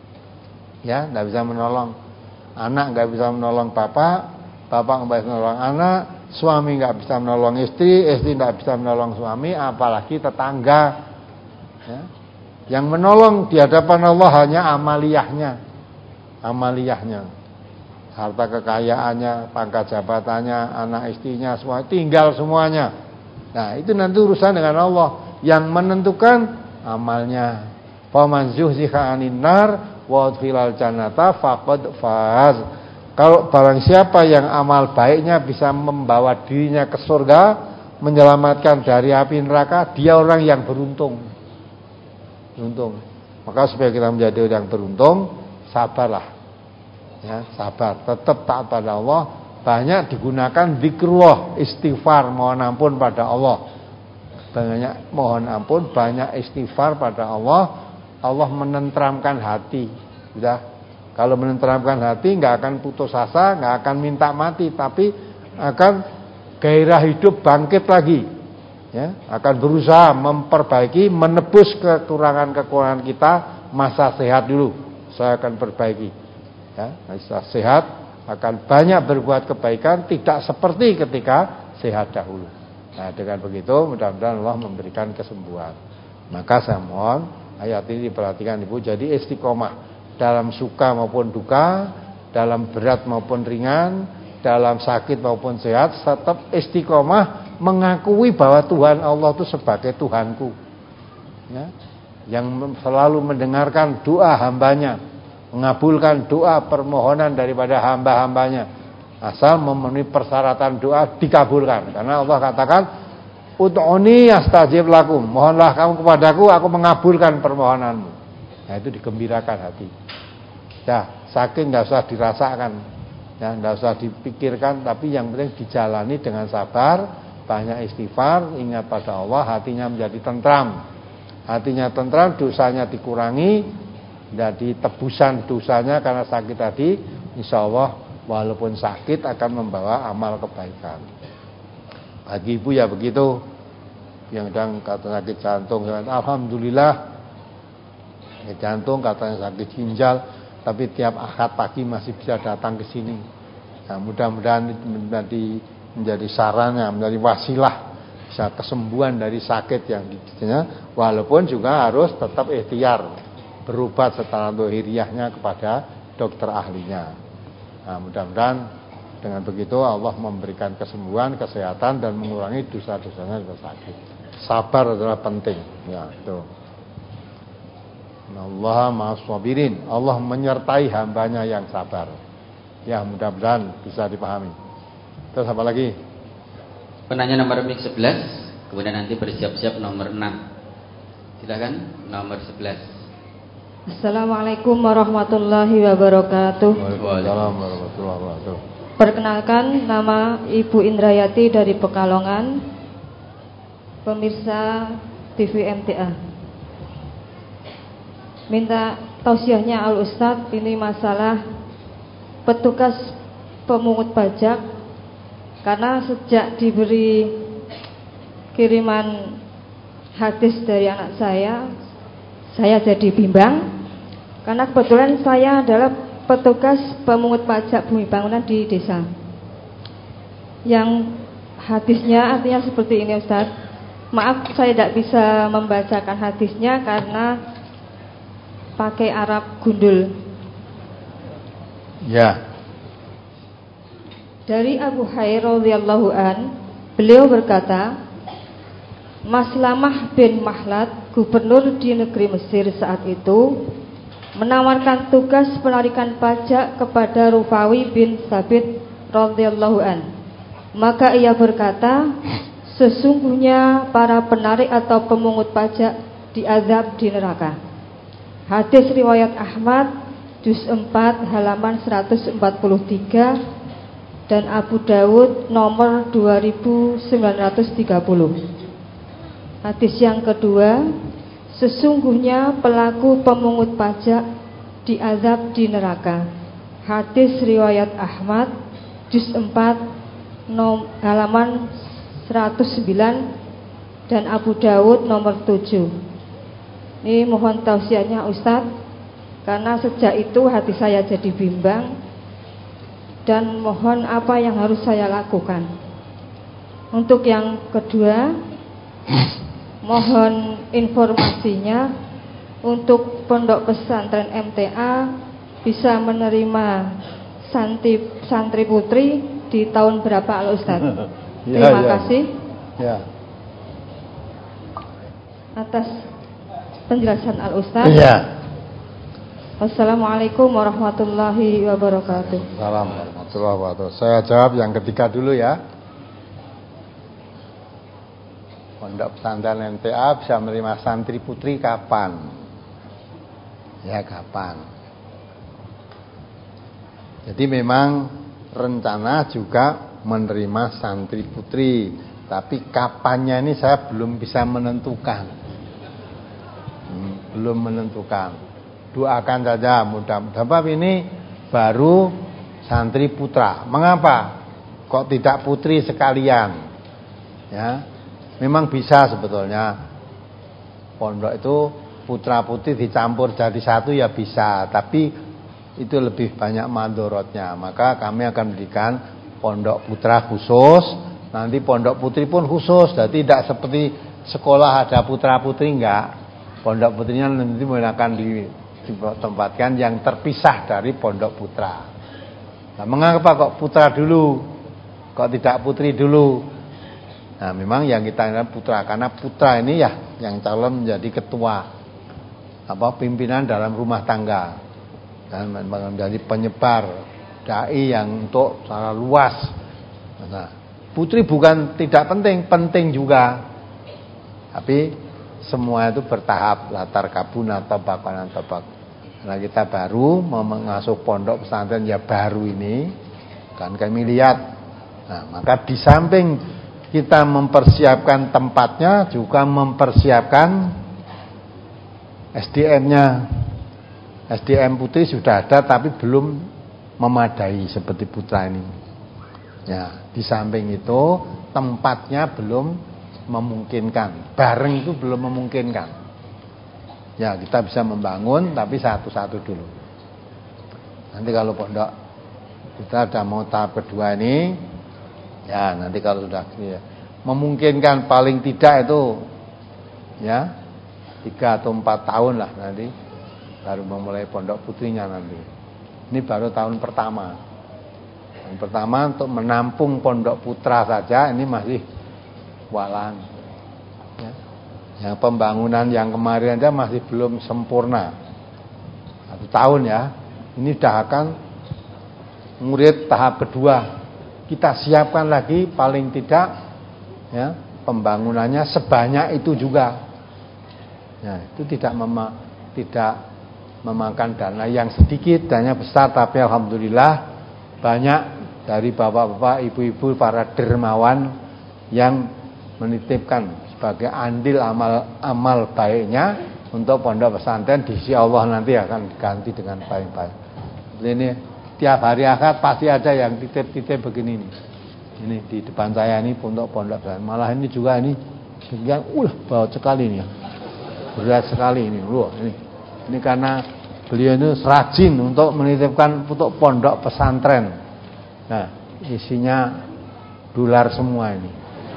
Ya, tidak bisa menolong. Anak nggak bisa menolong bapak, bapak nggak bisa menolong anak, suami nggak bisa menolong istri, istri nggak bisa menolong suami, apalagi tetangga. Ya. Yang menolong di hadapan Allah hanya amaliyahnya, amaliyahnya, harta kekayaannya, pangkat jabatannya, anak istrinya, semua tinggal semuanya. Nah, itu nanti urusan dengan Allah. Yang menentukan amalnya. Faman zuhziha 'anil nar wa udkhilal jannata faqad faz. Kalau barang siapa yang amal baiknya bisa membawa dirinya ke surga, menyelamatkan dari api neraka, dia orang yang beruntung. Beruntung. Maka supaya kita menjadi orang beruntung, sabarlah. Ya, sabar, tetap taat pada Allah, banyak digunakan zikrullah, istighfar, mohon ampun pada Allah. Banyak mohon ampun, banyak istighfar pada Allah. Allah menenteramkan hati. Sudah. Kalau menenteramkan hati, nggak akan putus asa, nggak akan minta mati, tapi akan gairah hidup bangkit lagi. Ya, akan berusaha memperbaiki, menebus kekurangan-kekurangan kita. Masa sehat dulu, saya akan perbaiki. Ya, masa sehat akan banyak berbuat kebaikan, tidak seperti ketika sehat dahulu. Nah, dengan begitu mudah-mudahan Allah memberikan kesembuhan. Maka saya mohon ayat ini diperhatikan Ibu, jadi istiqomah dalam suka maupun duka, dalam berat maupun ringan, dalam sakit maupun sehat, tetap istiqomah mengakui bahwa Tuhan Allah itu sebagai Tuhanku. Ya. yang selalu mendengarkan doa hambanya, mengabulkan doa permohonan daripada hamba-hambanya, asal memenuhi persyaratan doa dikabulkan. Karena Allah katakan, ud'uni astajib lakum, mohonlah kamu kepadaku, aku mengabulkan permohonanmu. Nah, itu digembirakan hati. Ya, sakit nggak usah dirasakan, ya, nggak usah dipikirkan, tapi yang penting dijalani dengan sabar, banyak istighfar, ingat pada Allah, hatinya menjadi tentram. Hatinya tentram, dosanya dikurangi, jadi tebusan dosanya karena sakit tadi, insya Allah walaupun sakit akan membawa amal kebaikan. Bagi ibu ya begitu, yang sedang katanya sakit jantung, alhamdulillah, sakit jantung, katanya sakit ginjal, tapi tiap Ahad pagi masih bisa datang ke sini. Nah, mudah-mudahan itu menjadi menjadi sarana, menjadi wasilah bisa kesembuhan dari sakit yang ditanya, walaupun juga harus tetap ikhtiar berobat secara dohiriyahnya kepada dokter ahlinya. Nah, mudah-mudahan dengan begitu Allah memberikan kesembuhan, kesehatan dan mengurangi dosa-dosanya dari sakit. Sabar adalah penting. Ya, itu. Allah ma'as-sabirin. Allah menyertai hambanya yang sabar. Ya, mudah-mudahan bisa dipahami. Terus apa lagi? Penanya nomor mik sebelas, kemudian nanti bersiap-siap nomor enam. Silakan nomor sebelas. Assalamualaikum warahmatullahi wabarakatuh. Waalaikumsalam warahmatullahi wabarakatuh. Perkenalkan, nama Ibu Indrayati dari Pekalongan, pemirsa T V M T A. Minta tausiahnya Al Ustadz, ini masalah petugas pemungut pajak. Karena sejak diberi kiriman hadis dari anak saya, saya jadi bimbang. Karena kebetulan saya adalah petugas pemungut pajak bumi bangunan di desa. Yang hadisnya artinya seperti ini, Ustaz. Maaf, saya tidak bisa membacakan hadisnya karena pakai Arab gundul. Ya. Dari Abu Hurairah radhiyallahu an, beliau berkata, Maslamah bin Mahlad, gubernur di negeri Mesir saat itu, menawarkan tugas penarikan pajak kepada Rufawi bin Sabit radhiyallahu an. Maka ia berkata, sesungguhnya para penarik atau pemungut pajak diazab di neraka. Hadis riwayat Ahmad juz empat halaman seratus empat puluh tiga dan Abu Dawud nomor dua ribu sembilan ratus tiga puluh. Hadis yang kedua, sesungguhnya pelaku pemungut pajak diazab di neraka. Hadis riwayat Ahmad juz empat nom, halaman seratus sembilan dan Abu Dawud nomor tujuh. Ini mohon tausiahnya Ustadz, karena sejak itu hati saya jadi bimbang dan mohon apa yang harus saya lakukan. Untuk yang kedua, mohon informasinya untuk pondok pesantren M T A bisa menerima santri, santri putri di tahun berapa Al Ustaz? ya, Terima ya. kasih ya. atas penjelasan Al Ustaz. Ya. Wassalamualaikum warahmatullahi wabarakatuh. Assalamualaikum warahmatullahi wabarakatuh. Saya jawab yang ketiga dulu ya. Pondok pesantren M T A bisa menerima santri putri kapan? Ya kapan? Jadi memang rencana juga menerima santri putri, tapi kapannya ini saya belum bisa menentukan. Hmm, belum menentukan. Doakan saja mudah-mudahan. Sebab ini baru santri putra. Mengapa kok tidak putri sekalian? Ya, memang bisa sebetulnya. Pondok itu putra putri dicampur jadi satu ya bisa, tapi itu lebih banyak mandorotnya. Maka kami akan berikan pondok putra khusus, nanti pondok putri pun khusus. Jadi tidak seperti sekolah ada putra putri, enggak. Pondok putrinya nanti akan di ditempatkan yang terpisah dari pondok putra. Nah, mengapa kok putra dulu, kok tidak putri dulu? Nah, memang yang kita ingat putra, karena putra ini ya yang calon menjadi ketua apa pimpinan dalam rumah tangga dan menjadi penyebar dai yang untuk secara luas. Nah, putri bukan tidak penting, penting juga. Tapi semua itu bertahap, latar kabuna tabaqan tabaq. Nah, kita baru mau mengasuh pondok pesantren ya baru ini kan kami lihat. Nah, maka di samping kita mempersiapkan tempatnya juga mempersiapkan S D M-nya. S D M putri sudah ada tapi belum memadai seperti putra ini. Ya, di samping itu tempatnya belum memungkinkan. Bareng itu belum memungkinkan. Ya, kita bisa membangun tapi satu-satu dulu. Nanti kalau pondok kita sudah mau tahap kedua ini, ya nanti kalau sudah ya, memungkinkan paling tidak itu ya tiga atau empat tahun lah nanti baru memulai pondok putrinya nanti. Ini baru tahun pertama. Tahun pertama untuk menampung pondok putra saja ini masih walan. Ya. Yang pembangunan yang kemarin aja masih belum sempurna. Satu tahun ya. Ini sudah akan murid tahap kedua. Kita siapkan lagi paling tidak ya pembangunannya sebanyak itu juga. Ya, itu tidak mema, tidak memakan dana yang sedikit, dana besar, tapi alhamdulillah banyak dari bapak-bapak, ibu-ibu, para dermawan yang menitipkan sebagai andil amal amal baiknya untuk pondok pesantren di sisi Allah nanti akan diganti dengan baik-baik. Ini tiap hari akad pasti ada yang titip-titip begini nih. Ini di depan saya ini untuk pondok pesantren. Malah ini juga ini yang uh berat sekali ini ya. Berat sekali ini loh ini. Ini karena beliau itu rajin untuk menitipkan untuk pondok pesantren. Nah, isinya dolar semua ini.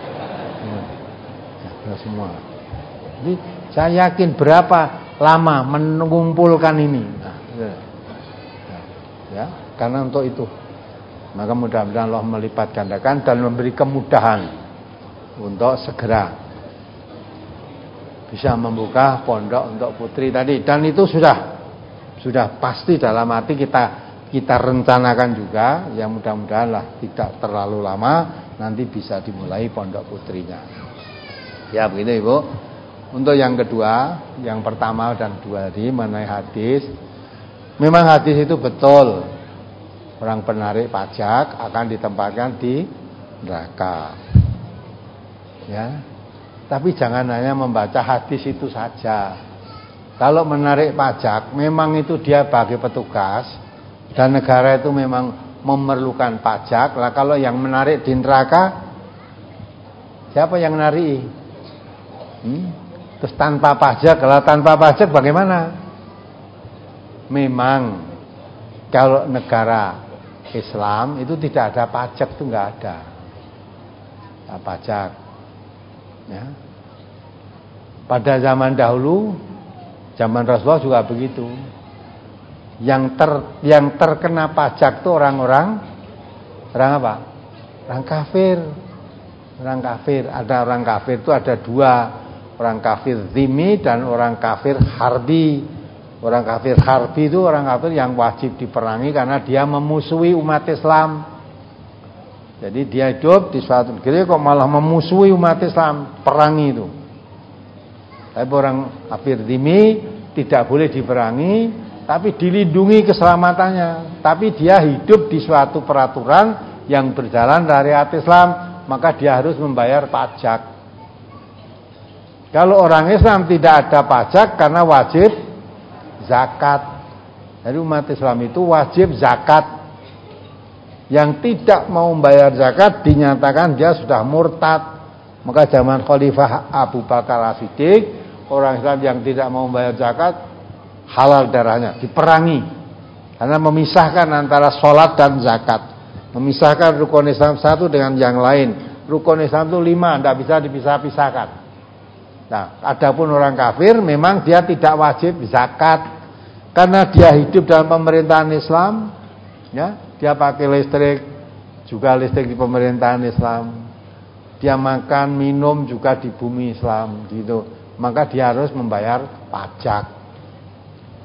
Ya, semua. Jadi saya yakin berapa lama mengumpulkan ini. Nah, ya, ya, karena untuk itu. Maka mudah-mudahan Allah melipat gandakan dan memberi kemudahan untuk segera bisa membuka pondok untuk putri tadi, dan itu sudah sudah pasti dalam arti kita kita rencanakan juga yang mudah-mudahan lah tidak terlalu lama nanti bisa dimulai pondok putrinya. Ya begitu Ibu. Untuk yang kedua, yang pertama dan dua tadi mengenai hadis, memang hadis itu betul orang penarik pajak akan ditempatkan di neraka. Ya. Tapi jangan hanya membaca hadis itu saja. Kalau menarik pajak memang itu dia bagi petugas dan negara itu memang memerlukan pajak. Lah kalau yang menarik di neraka siapa yang menarik? Hmm? Terus tanpa pajak, kalau tanpa pajak bagaimana? Memang kalau negara Islam itu tidak ada pajak, itu enggak ada. Nah, pajak. Ya. Pada zaman dahulu, zaman Rasulullah juga begitu. Yang ter yang terkena pajak itu orang-orang orang apa? Orang kafir. Orang kafir. Ada orang kafir itu ada dua, orang kafir zimmi dan orang kafir harbi. Orang kafir harbi itu orang kafir yang wajib diperangi karena dia memusuhi umat Islam. Jadi dia hidup di suatu negeri kok malah memusuhi umat Islam, perangi itu. Tapi orang kafir zimmi tidak boleh diperangi, tapi dilindungi keselamatannya. Tapi dia hidup di suatu peraturan yang berjalan dari syariat Islam, maka dia harus membayar pajak. Kalau orang Islam tidak ada pajak karena wajib zakat. Jadi umat Islam itu wajib zakat. Yang tidak mau membayar zakat dinyatakan dia sudah murtad. Maka zaman Khalifah Abu Bakar As-Siddiq, orang Islam yang tidak mau membayar zakat halal darahnya, diperangi. Karena memisahkan antara sholat dan zakat, memisahkan rukun Islam satu dengan yang lain. Rukun Islam itu lima, tidak bisa dipisah-pisahkan. Nah, adapun orang kafir memang dia tidak wajib zakat karena dia hidup dalam pemerintahan Islam, ya. Dia pakai listrik, juga listrik di pemerintahan Islam. Dia makan, minum juga di bumi Islam, gitu. Maka dia harus membayar pajak.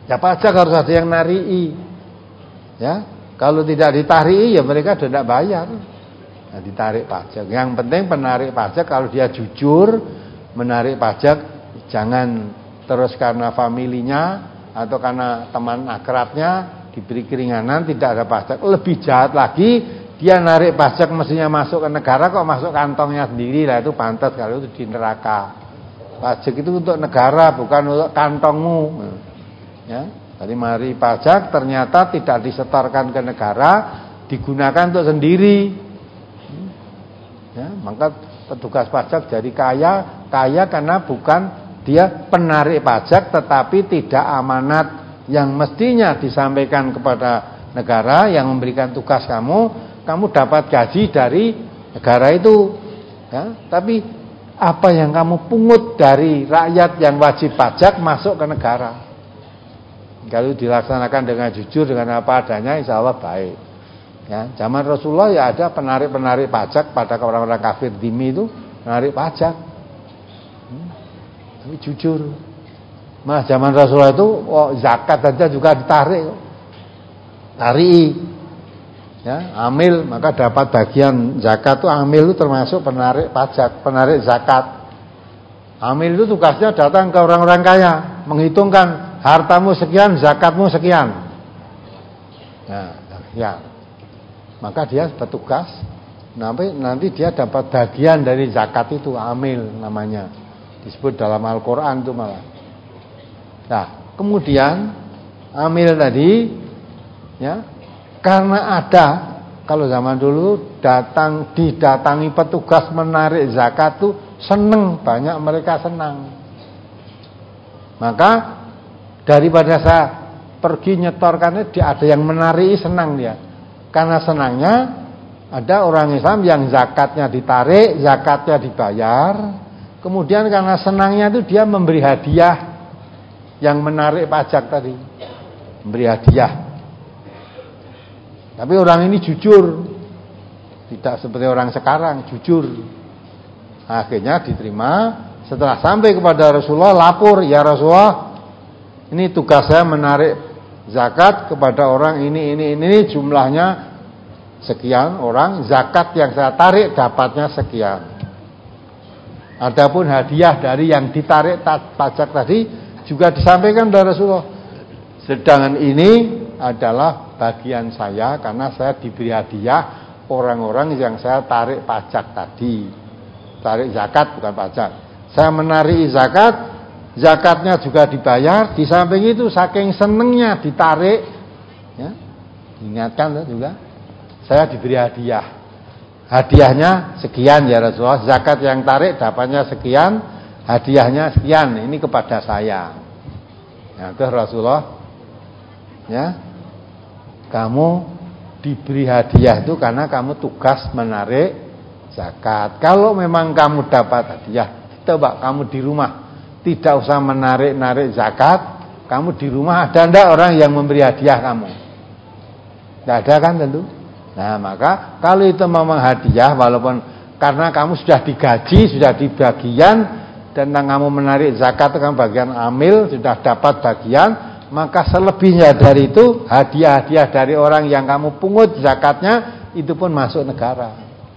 Ya pajak harus ada yang narii. Ya, kalau tidak ditarii ya mereka sudah tidak bayar. Nah, ditarik pajak. Yang penting penarik pajak kalau dia jujur menarik pajak, jangan terus karena familinya atau karena teman akrabnya diberi keringanan tidak ada pajak. Lebih jahat lagi, dia narik pajak mestinya masuk ke negara kok masuk kantongnya sendiri, lah itu pantas kalau itu di neraka. Pajak itu untuk negara bukan untuk kantongmu. Ya, jadi mari pajak ternyata tidak disetorkan ke negara, digunakan untuk sendiri. Ya, maka petugas pajak jadi kaya, kaya karena bukan dia penarik pajak tetapi tidak amanat yang mestinya disampaikan kepada negara yang memberikan tugas kamu, kamu dapat gaji dari negara itu. Ya, tapi apa yang kamu pungut dari rakyat yang wajib pajak masuk ke negara. Kalau dilaksanakan dengan jujur dengan apa adanya, insya Allah baik. Ya, zaman Rasulullah ya ada penarik-penarik pajak pada orang-orang kafir dhimmi itu menarik pajak. Hmm, tapi jujur. Malah zaman Rasulullah itu oh, zakat saja juga ditarik. Tarii. Ya, amil maka dapat bagian zakat itu amil itu termasuk penarik pajak, penarik zakat. Amil itu tugasnya datang ke orang-orang kaya, menghitungkan hartamu sekian, zakatmu sekian. Nah, ya. Maka dia bertugas, nanti nanti dia dapat bagian dari zakat itu, amil namanya. Disebut dalam Al-Qur'an itu malah. Nah, kemudian amil tadi ya, karena ada kalau zaman dulu datang didatangi petugas menarik zakat tuh seneng, banyak mereka senang. Maka daripada saya pergi nyetorkannya, ada yang menarik senang dia. Karena senangnya ada orang Islam yang zakatnya ditarik, zakatnya dibayar. Kemudian karena senangnya itu dia memberi hadiah yang menarik pajak tadi, memberi hadiah. Tapi orang ini jujur, tidak seperti orang sekarang, jujur. Akhirnya diterima. Setelah sampai kepada Rasulullah, lapor, ya Rasulullah, ini tugas saya menarik zakat kepada orang ini, ini, ini, ini jumlahnya sekian orang, zakat yang saya tarik dapatnya sekian. Adapun hadiah dari yang ditarik pajak tadi juga disampaikan kepada Rasulullah. Sedangkan ini adalah bagian saya karena saya diberi hadiah orang-orang yang saya tarik pajak tadi. Tarik zakat bukan pajak. Saya menarik zakat, zakatnya juga dibayar. Di samping itu saking senengnya ditarik, ya, ingatkan juga, saya diberi hadiah. Hadiahnya sekian ya Rasulullah. Zakat yang tarik dapatnya sekian, hadiahnya sekian. Ini kepada saya. Ya, terus Rasulullah, ya, kamu diberi hadiah itu karena kamu tugas menarik zakat. Kalau memang kamu dapat hadiah, coba kamu di rumah tidak usah menarik-narik zakat, kamu di rumah ada enggak orang yang memberi hadiah kamu? Tidak ada kan tentu. Nah maka kalau itu memang hadiah, walaupun karena kamu sudah digaji, sudah di bagian, dan kamu menarik zakat itu kan bagian amil, sudah dapat bagian, maka selebihnya dari itu hadiah-hadiah dari orang yang kamu pungut zakatnya itu pun masuk negara.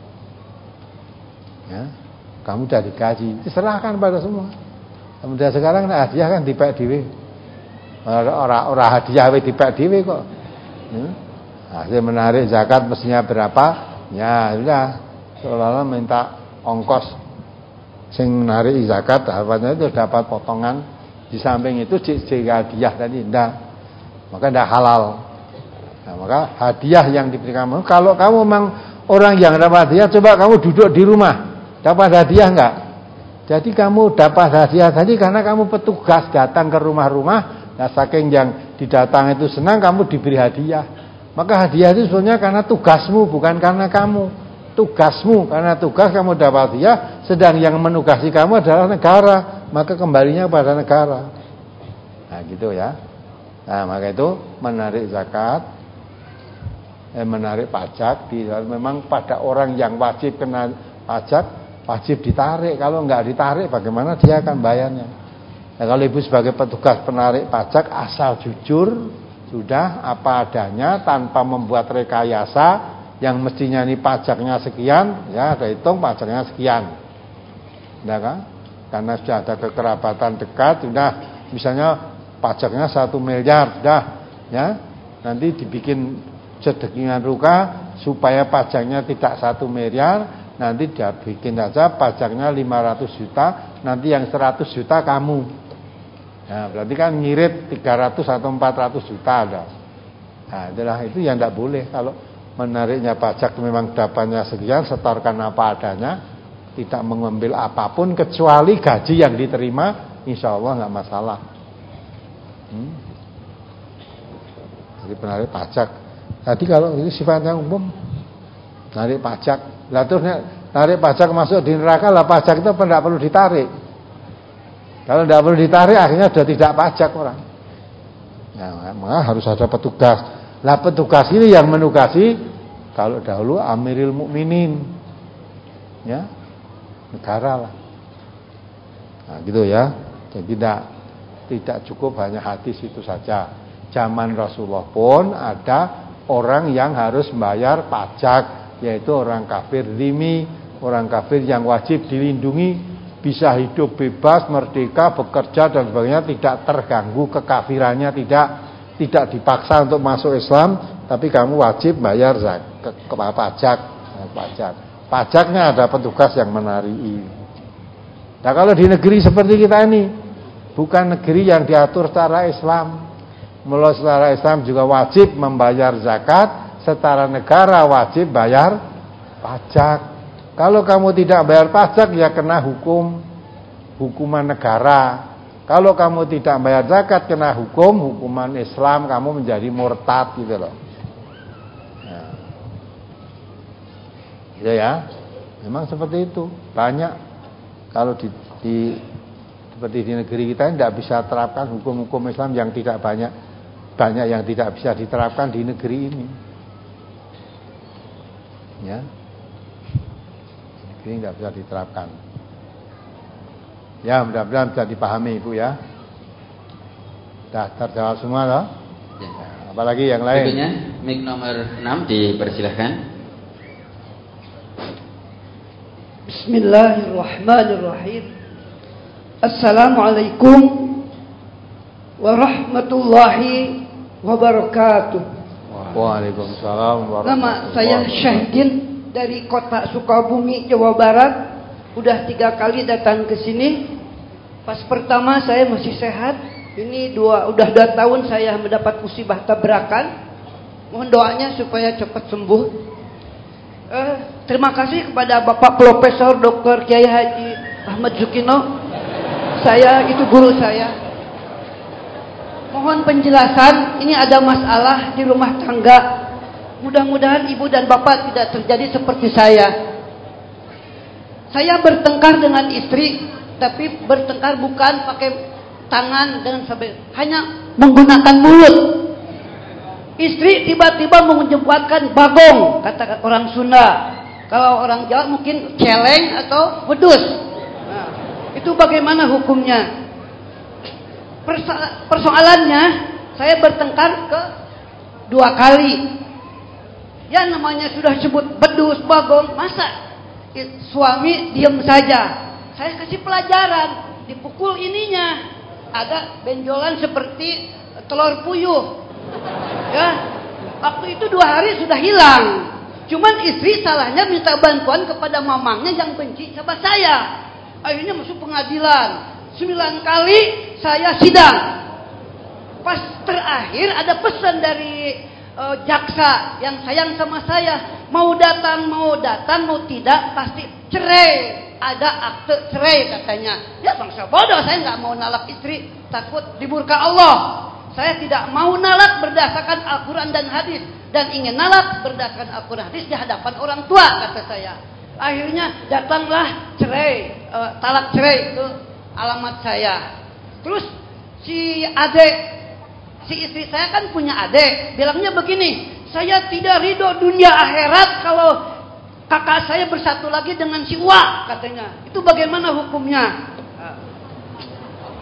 Ya, kamu sudah digaji, diserahkan pada semua. Kemudian sekarang nah, hadiah kan dipek dhewe. Ora ora hadiah we dipek dhewe kok. Ya. Hasil menarik zakat mestinya berapa? Ya sudah, seolah-olah minta ongkos sing menarik zakat, harapannya itu dapat potongan. Di samping itu jika hadiah tadi enggak, maka enggak halal. Nah, maka hadiah yang diberikan kamu, kalau kamu memang orang yang dapat hadiah, coba kamu duduk di rumah, dapat hadiah enggak? Jadi kamu dapat hadiah tadi karena kamu petugas datang ke rumah-rumah. Nah, saking yang didatang itu senang, kamu diberi hadiah. Maka hadiah itu sebenarnya karena tugasmu, bukan karena kamu. Tugasmu, karena tugas kamu dapat hadiah, sedang yang menugasi kamu adalah negara, maka kembalinya pada negara. Nah gitu ya. Nah maka itu menarik zakat, eh, menarik pajak, di, memang pada orang yang wajib kena pajak, wajib ditarik. Kalau enggak ditarik, bagaimana dia akan bayarnya? Nah, kalau ibu sebagai petugas penarik pajak asal jujur, sudah apa adanya tanpa membuat rekayasa yang mestinya ini pajaknya sekian, ya ada hitung pajaknya sekian. Nah, kan? Karena sudah ada kekerabatan dekat, sudah misalnya pajaknya satu miliar, sudah, ya nanti dibikin sedekingan ruka supaya pajaknya tidak satu miliar, nanti dia bikin saja pajaknya lima ratus juta, nanti yang seratus juta kamu. Nah, berarti kan ngirit tiga ratus atau empat ratus juta ada. Nah, itulah itu yang tidak boleh. Kalau menariknya pajak memang dapatnya sekian, setorkan apa adanya, tidak mengambil apapun kecuali gaji yang diterima, insya Allah nggak masalah. Hmm. Jadi penarik pajak. Tadi kalau itu sifatnya umum, narik pajak. Lah terus narik pajak masuk di neraka, lah pajak itu tidak perlu ditarik. Kalau tidak perlu ditarik, akhirnya sudah tidak pajak orang. Nah, maka harus ada petugas. Lah petugas ini yang menugasi, kalau dahulu Amirul Mukminin, ya negara lah. Nah, gitu ya. Jadi tidak tidak cukup hanya hadis itu saja. Zaman Rasulullah pun ada orang yang harus membayar pajak, yaitu orang kafir zimmi, orang kafir yang wajib dilindungi, bisa hidup bebas, merdeka, bekerja dan sebagainya, tidak terganggu kekafirannya, tidak tidak dipaksa untuk masuk Islam, tapi kamu wajib bayar zakat, ke, ke, pajak, pajak. Pajaknya ada petugas yang menari. Nah, kalau di negeri seperti kita ini, bukan negeri yang diatur secara Islam. Mulai secara Islam juga wajib membayar zakat, secara negara wajib bayar pajak. Kalau kamu tidak bayar pajak, ya kena hukum hukuman negara. Kalau kamu tidak bayar zakat, kena hukum hukuman Islam, kamu menjadi murtad gitu loh. Nah, gitu ya. Memang seperti itu. Banyak kalau di, di seperti di negeri kita tidak bisa terapkan hukum-hukum Islam yang tidak banyak banyak yang tidak bisa diterapkan di negeri ini. Ya. Ini tidak bisa diterapkan. Ya, mudah-mudahan bisa dipahami Ibu ya. Sudah terjawab semua loh. Ya. Ya, apalagi yang lain. Berikutnya mic nomor enam dipersilahkan. Bismillahirrahmanirrahim. Assalamualaikum warahmatullahi wabarakatuh. Waalaikumsalam warahmatullahi wabarakatuh. Nama saya Syahidin dari kota Sukabumi, Jawa Barat. Udah tiga kali datang ke sini. Pas pertama saya masih sehat. Ini dua udah dua tahun saya mendapat musibah tabrakan. Mohon doanya supaya cepat sembuh. Eh, terima kasih kepada Bapak Profesor Doktor Kiai Haji Ahmad Zukino. Saya itu guru saya. Mohon penjelasan. Ini ada masalah di rumah tangga. Mudah-mudahan ibu dan bapak tidak terjadi seperti saya. Saya bertengkar dengan istri, tapi bertengkar bukan pakai tangan dan sampai hanya menggunakan mulut. Istri tiba-tiba menjemputkan bagong, kata orang Sunda. Kalau orang Jawa mungkin celeng atau wedus. Nah, itu bagaimana hukumnya? Perso- persoalannya, saya bertengkar ke dua kali. Ya namanya sudah sebut bedus, bagong, masa suami diam saja? Saya kasih pelajaran, dipukul ininya, ada benjolan seperti telur puyuh. Ya, waktu itu dua hari sudah hilang. Cuman istri salahnya minta bantuan kepada mamangnya yang benci sama saya. Akhirnya masuk pengadilan. Sembilan kali saya sidang. Pas terakhir ada pesan dari uh, jaksa yang sayang sama saya, mau datang mau datang mau tidak pasti cerai, ada akte cerai katanya. Ya bangsa bodoh, saya nggak mau nalak istri, takut dimurka Allah. Saya tidak mau nalak berdasarkan Al-Quran dan hadis, dan ingin nalak berdasarkan Al-Quran hadis di hadapan orang tua, kata saya. Akhirnya datanglah cerai, uh, talak cerai ke alamat saya. Terus si adek, si istri saya kan punya adek, bilangnya begini, saya tidak ridho dunia akhirat kalau kakak saya bersatu lagi dengan si Wak, katanya. Itu bagaimana hukumnya?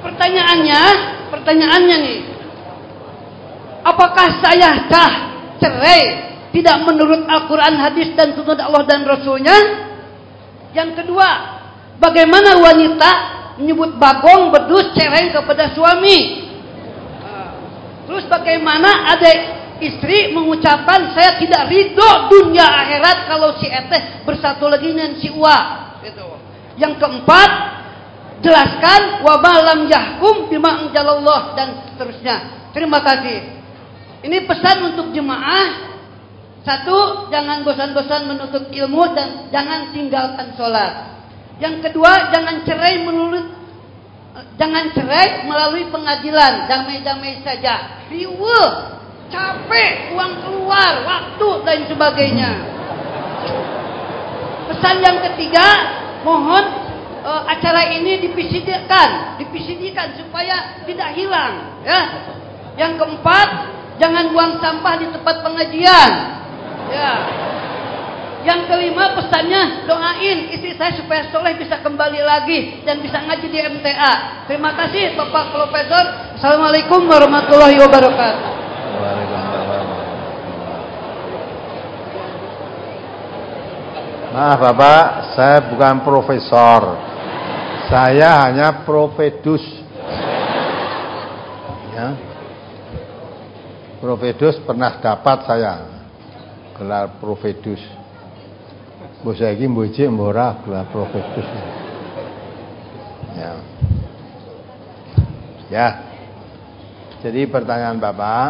pertanyaannya, pertanyaannya nih, apakah saya sah cerai tidak menurut Al-Quran, hadis dan sunnah Allah dan Rasulnya? Yang kedua, bagaimana wanita menyebut bagong, bedus, cereng kepada suami? Terus bagaimana ada istri mengucapkan saya tidak ridho dunia akhirat kalau si eteh bersatu lagi dengan si Uwa? Gitu. Yang keempat, jelaskan wa ma lam yahkum bima anzalallah dan seterusnya. Terima kasih. Ini pesan untuk jemaah. Satu, jangan bosan-bosan menuntut ilmu dan jangan tinggalkan sholat. Yang kedua, jangan cerai melalui jangan cerai melalui pengadilan, damai-damai saja. Riweuh, capek, uang keluar, waktu dan sebagainya. Pesan yang ketiga, mohon e, acara ini dipisidikan, dipisidikan supaya tidak hilang, ya. Yang keempat, jangan buang sampah di tempat pengajian. Ya. Yang kelima, pesannya doain istri saya supaya soleh bisa kembali lagi dan bisa ngaji di M T A. Terima kasih Bapak Profesor. Assalamualaikum warahmatullahi wabarakatuh. Waalaikumsalam. Maaf Bapak, saya bukan profesor. Saya hanya profedus. Ya. Profedus pernah dapat saya gelar profedus. Mbok saiki mbojik mbok ora gelar profedus. Ya. Ya. Jadi pertanyaan Bapak,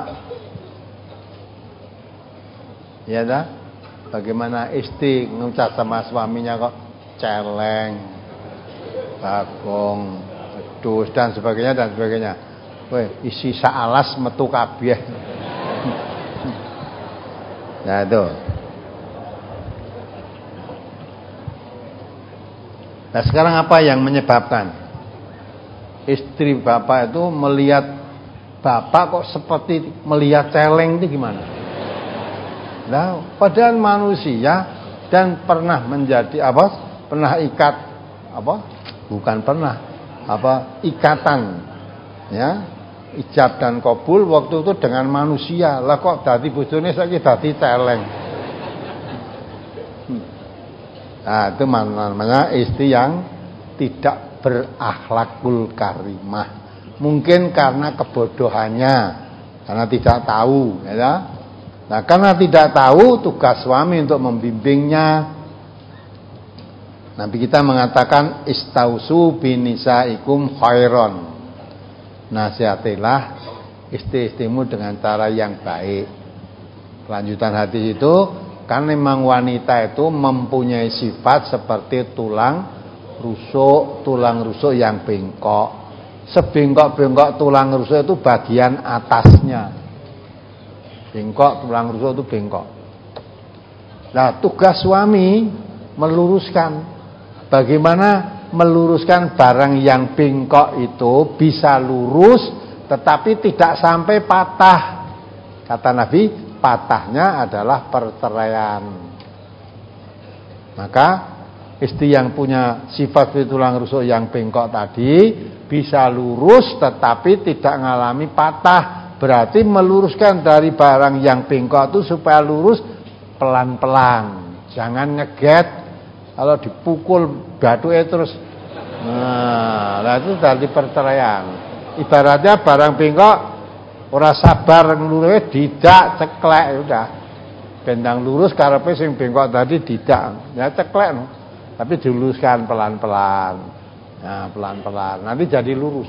ya dah, bagaimana istri ngucap sama suaminya kok celeng, bagong, bedus dan sebagainya dan sebagainya. Weh, isi saalas metu kabeh. Nah itu. Nah sekarang apa yang menyebabkan istri Bapak itu melihat Bapak kok seperti melihat celeng itu gimana? Nah, padahal manusia dan pernah menjadi apa? Pernah ikat apa? Bukan pernah. Apa? Ikatan. Ya. Ijab dan kabul waktu itu dengan manusia. Lah kok dadi bojone saiki dadi celeng. Nah, itu namanya istri yang tidak berakhlakul karimah. Mungkin karena kebodohannya, karena tidak tahu, ya. Nah, karena tidak tahu, tugas suami untuk membimbingnya. Nabi kita mengatakan istausu binisaikum khairon. Nasihatilah istri-istrimu dengan cara yang baik. Kelanjutan hadis itu, kan memang wanita itu mempunyai sifat seperti tulang rusuk, tulang rusuk yang bengkok. Sebengkok-bengkok tulang rusuk itu bagian atasnya. Bengkok, tulang rusuk itu bengkok. Nah, tugas suami meluruskan. Bagaimana meluruskan barang yang bengkok itu bisa lurus tetapi tidak sampai patah. Kata Nabi, patahnya adalah perceraian. Maka istri yang punya sifat tulang rusuk yang bengkok tadi bisa lurus tetapi tidak mengalami patah. Berarti meluruskan dari barang yang bengkok itu supaya lurus pelan-pelan. Jangan ngeget. Kalau dipukul batuke terus, nah, lah itu dari perceraian. Ibaratnya barang bengkok, ora sabar nglurus didak ceklek udah. Bendang lurus karepe sing bengkok tadi didak, ya ceklek no. Tapi diluruskan pelan-pelan. Nah, pelan-pelan. Nanti jadi lurus.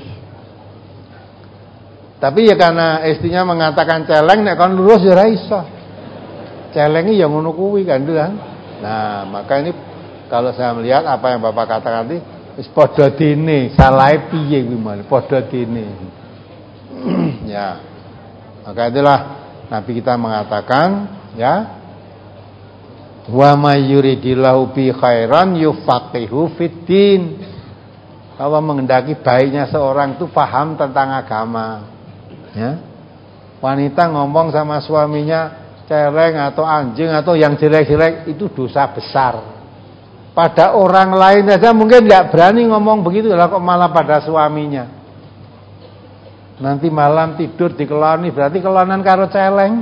Tapi ya karena istrinya mengatakan celeng nek kon lurus ya ora iso. Celengi ya ngono kuwi kan itu kan. Nah, maka ini kalau saya melihat apa yang Bapak katakan tadi, wis padha dene, salahe piye kuwi mal, padha dene. Ya. Maka itulah Nabi kita mengatakan, ya, wa may yuridillahu bi khairan yufaqihu fiddin. Kalau menghendaki baiknya seorang itu paham tentang agama. Ya. Wanita ngomong sama suaminya celeng atau anjing atau yang jelek-jelek itu dosa besar. Pada orang lain saja mungkin tidak berani ngomong begitu, lah kok malah pada suaminya. Nanti malam tidur dikeloni berarti kelonan karo celeng.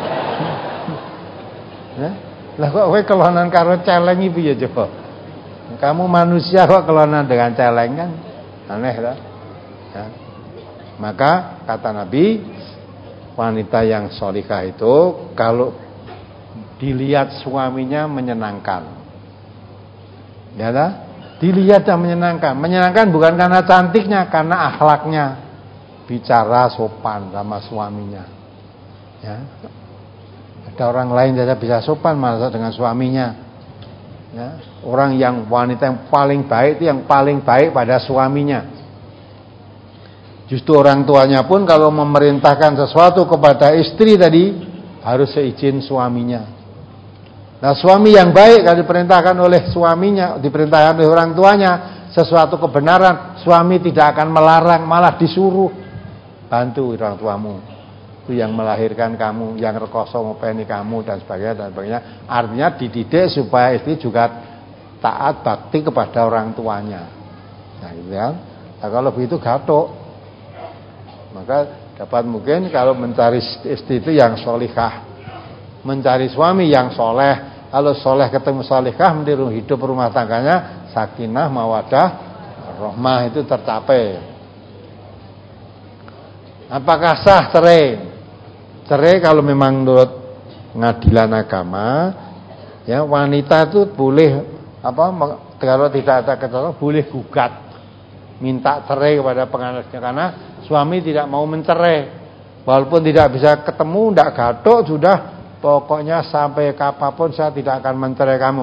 Ya? Lah kok kowe kelonan karo celeng iki piye coba? Kamu manusia kok kelonan dengan celeng kan? Aneh lah. Ya. Maka kata Nabi, wanita yang sholihah itu kalau dilihat suaminya menyenangkan. Ya lah? Dilihat yang menyenangkan. Menyenangkan bukan karena cantiknya, karena akhlaknya. Bicara sopan sama suaminya. Ya. Ada orang lain saja bisa sopan malah dengan suaminya. Ya. Orang yang wanita yang paling baik itu yang paling baik pada suaminya. Justru orang tuanya pun kalau memerintahkan sesuatu kepada istri tadi harus seizin suaminya. Nah, suami yang baik kalau diperintahkan oleh suaminya, diperintahkan oleh orang tuanya sesuatu kebenaran, suami tidak akan melarang, malah disuruh. Bantu orang tuamu, itu yang melahirkan kamu, yang rekoso ngopeni kamu dan sebagainya dan sebagainya. Artinya dididik supaya istri juga taat bakti kepada orang tuanya. Nah, gitu kan? Nah, kalau begitu gatok, maka dapat mungkin kalau mencari istri itu yang sholihah, mencari suami yang soleh. Kalau soleh ketemu sholihah, meniru hidup rumah tangganya sakinah mawadah rahmah itu tercapai. Apakah sah cerai? Cerai kalau memang menurut pengadilan agama, ya wanita itu boleh apa? Kalau tidak ada ketentuan boleh gugat, minta cerai kepada pengadilan karena suami tidak mau mencerai, walaupun tidak bisa ketemu, tidak gaduh sudah, pokoknya sampai kapanpun saya tidak akan mencerai kamu.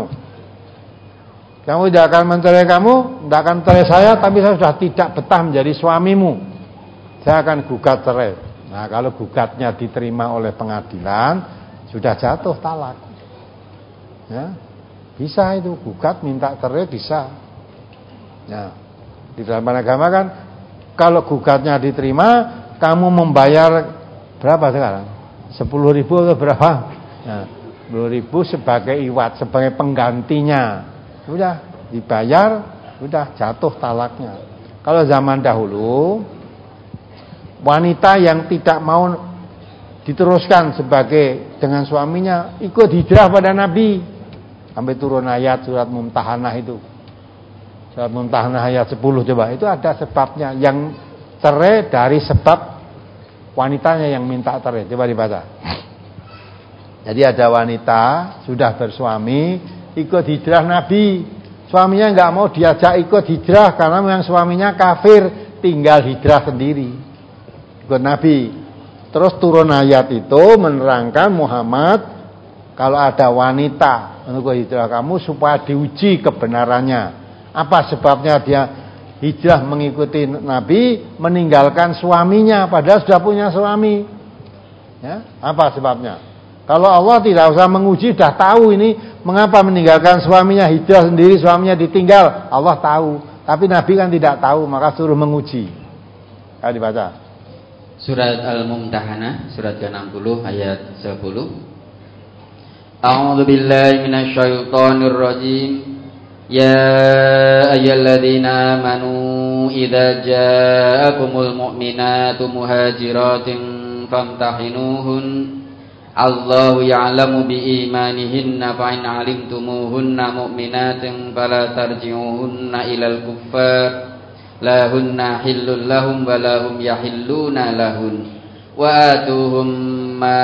Kamu tidak akan mencerai kamu, tidak akan mencerai saya, tapi saya sudah tidak betah menjadi suamimu. Saya akan gugat cerai. Nah, kalau gugatnya diterima oleh pengadilan, sudah jatuh talak. Ya, bisa itu gugat minta cerai bisa. Ya, di dalam agama kan, kalau gugatnya diterima, kamu membayar berapa sekarang? Sepuluh ribu atau berapa? Nah, sepuluh ribu sebagai iwat, sebagai penggantinya. Sudah dibayar, sudah jatuh talaknya. Kalau zaman dahulu, wanita yang tidak mau diteruskan sebagai dengan suaminya ikut hijrah pada Nabi sampai turun ayat surat Mumtahanah itu. Surat Mumtahanah ayat sepuluh coba. Itu ada sebabnya, yang cerai dari sebab wanitanya yang minta cerai. Coba dibaca. Jadi ada wanita sudah bersuami ikut hijrah Nabi. Suaminya enggak mau diajak ikut hijrah karena memang suaminya kafir, tinggal hijrah sendiri. Ikut Nabi. Terus turun ayat itu menerangkan Muhammad, kalau ada wanita untuk hijrah kamu supaya diuji kebenarannya. Apa sebabnya dia hijrah mengikuti Nabi, meninggalkan suaminya padahal sudah punya suami? Ya, apa sebabnya? Kalau Allah tidak usah menguji, sudah tahu ini mengapa meninggalkan suaminya, hijrah sendiri, suaminya ditinggal. Allah tahu, tapi Nabi kan tidak tahu, maka suruh menguji. Ayo dibaca. Surat Al-Mumtahanah, surat ke enam puluh ayat sepuluh. A'udzu billahi minasyaitonir rajim. Ya ayyuhalladzina amanu idza ja'akumul mu'minatu muhajiratin famtahinuhun. Allahu ya'lamu biimanihinna fa in 'alimtumuhunna mu'minatin fala tarji'uhunna ilal kuffar. Lahunna hillul lahum wa lahum yahilluna lahun wa atuhum ma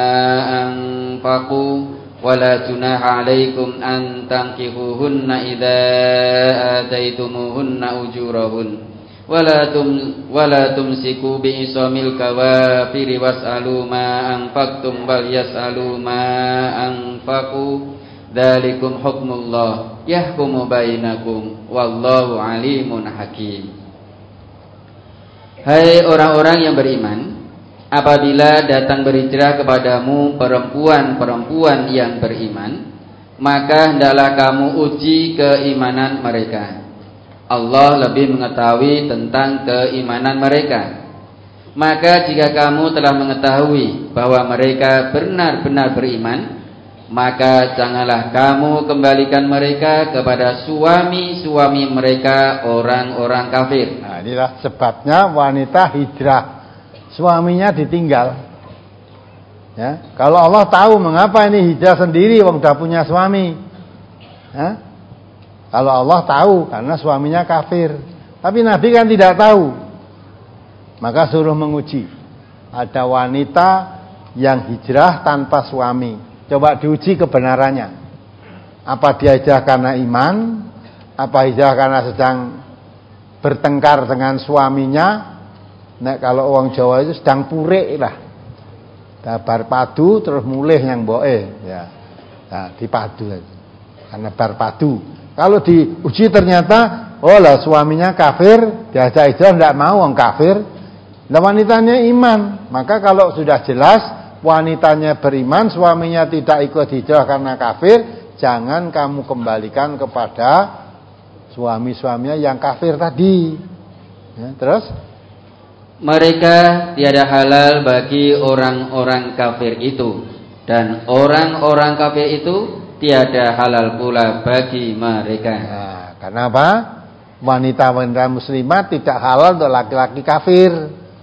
anfaqu wa la junaha alaikum an tankihuhunna idza ataitumuhunna ujurahun wa la tum wa la tumsiku bi isamil kawafiri was'alu ma anfaqtum bal yas'alu ma anfaqu. Dzalikum hukmullah yahkumu bainakum wallahu alimun hakim. Hai orang-orang yang beriman, apabila datang berhijrah kepadamu perempuan-perempuan yang beriman, maka hendaklah kamu uji keimanan mereka. Allah lebih mengetahui tentang keimanan mereka. Maka jika kamu telah mengetahui bahwa mereka benar-benar beriman, maka janganlah kamu kembalikan mereka kepada suami-suami mereka orang-orang kafir. Nah, inilah sebabnya wanita hijrah suaminya ditinggal. Ya, kalau Allah tahu mengapa ini hijrah sendiri wong udah punya suami. Ya? Kalau Allah tahu karena suaminya kafir. Tapi Nabi kan tidak tahu. Maka suruh menguji. Ada wanita yang hijrah tanpa suami. Coba diuji kebenarannya. Apa dia hijrah karena iman? Apa hijrah karena sedang bertengkar dengan suaminya? Nah, kalau orang Jawa itu sedang purek lah. Bar padu terus mulih yang boe ya. Nah, dipadu karena bar padu. Kalau diuji ternyata oh lah suaminya kafir, diajak hijrah tidak mau orang kafir. Nah, wanitanya iman. Maka kalau sudah jelas wanitanya beriman, suaminya tidak ikut hijrah karena kafir, jangan kamu kembalikan kepada suami-suaminya yang kafir tadi. Ya, terus mereka tiada halal bagi orang-orang kafir itu, dan orang-orang kafir itu tiada halal pula bagi mereka. Nah, karena apa? Wanita-wanita muslimat tidak halal untuk laki-laki kafir.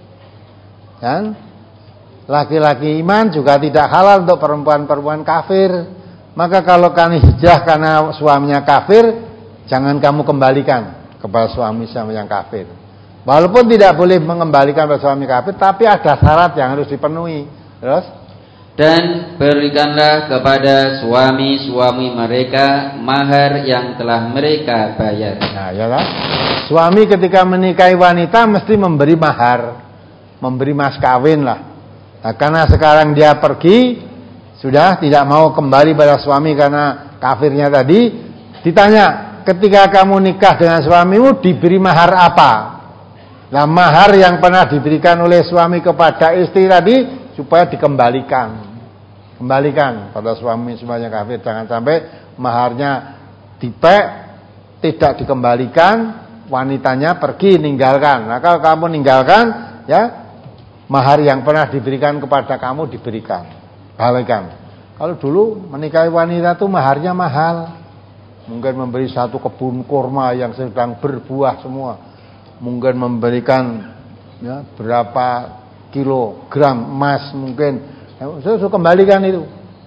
Kan? Laki-laki iman juga tidak halal untuk perempuan-perempuan kafir. Maka kalau kami hijrah karena suaminya kafir, jangan kamu kembalikan kepada suami-suami yang kafir. Walaupun tidak boleh mengembalikan pada suami kafir, tapi ada syarat yang harus dipenuhi. Terus, dan berikanlah kepada suami-suami mereka mahar yang telah mereka bayar. Nah, ya kan? Suami ketika menikahi wanita mesti memberi mahar, memberi mas kawin lah. Nah, karena sekarang dia pergi, sudah tidak mau kembali pada suami karena kafirnya tadi, ditanya, ketika kamu nikah dengan suamimu diberi mahar apa? Nah, mahar yang pernah diberikan oleh suami kepada istri tadi supaya dikembalikan, kembalikan pada suami semuanya kafir. Jangan sampai maharnya dipek, tidak dikembalikan, wanitanya pergi ninggalkan. Nah, kalau kamu ninggalkan, ya mahar yang pernah diberikan kepada kamu diberikan, balikan. Kalau dulu menikahi wanita itu maharnya mahal, mungkin memberi satu kebun kurma yang sedang berbuah semua. Mungkin memberikan ya, berapa kilogram emas mungkin. Ya, saya kembalikan itu.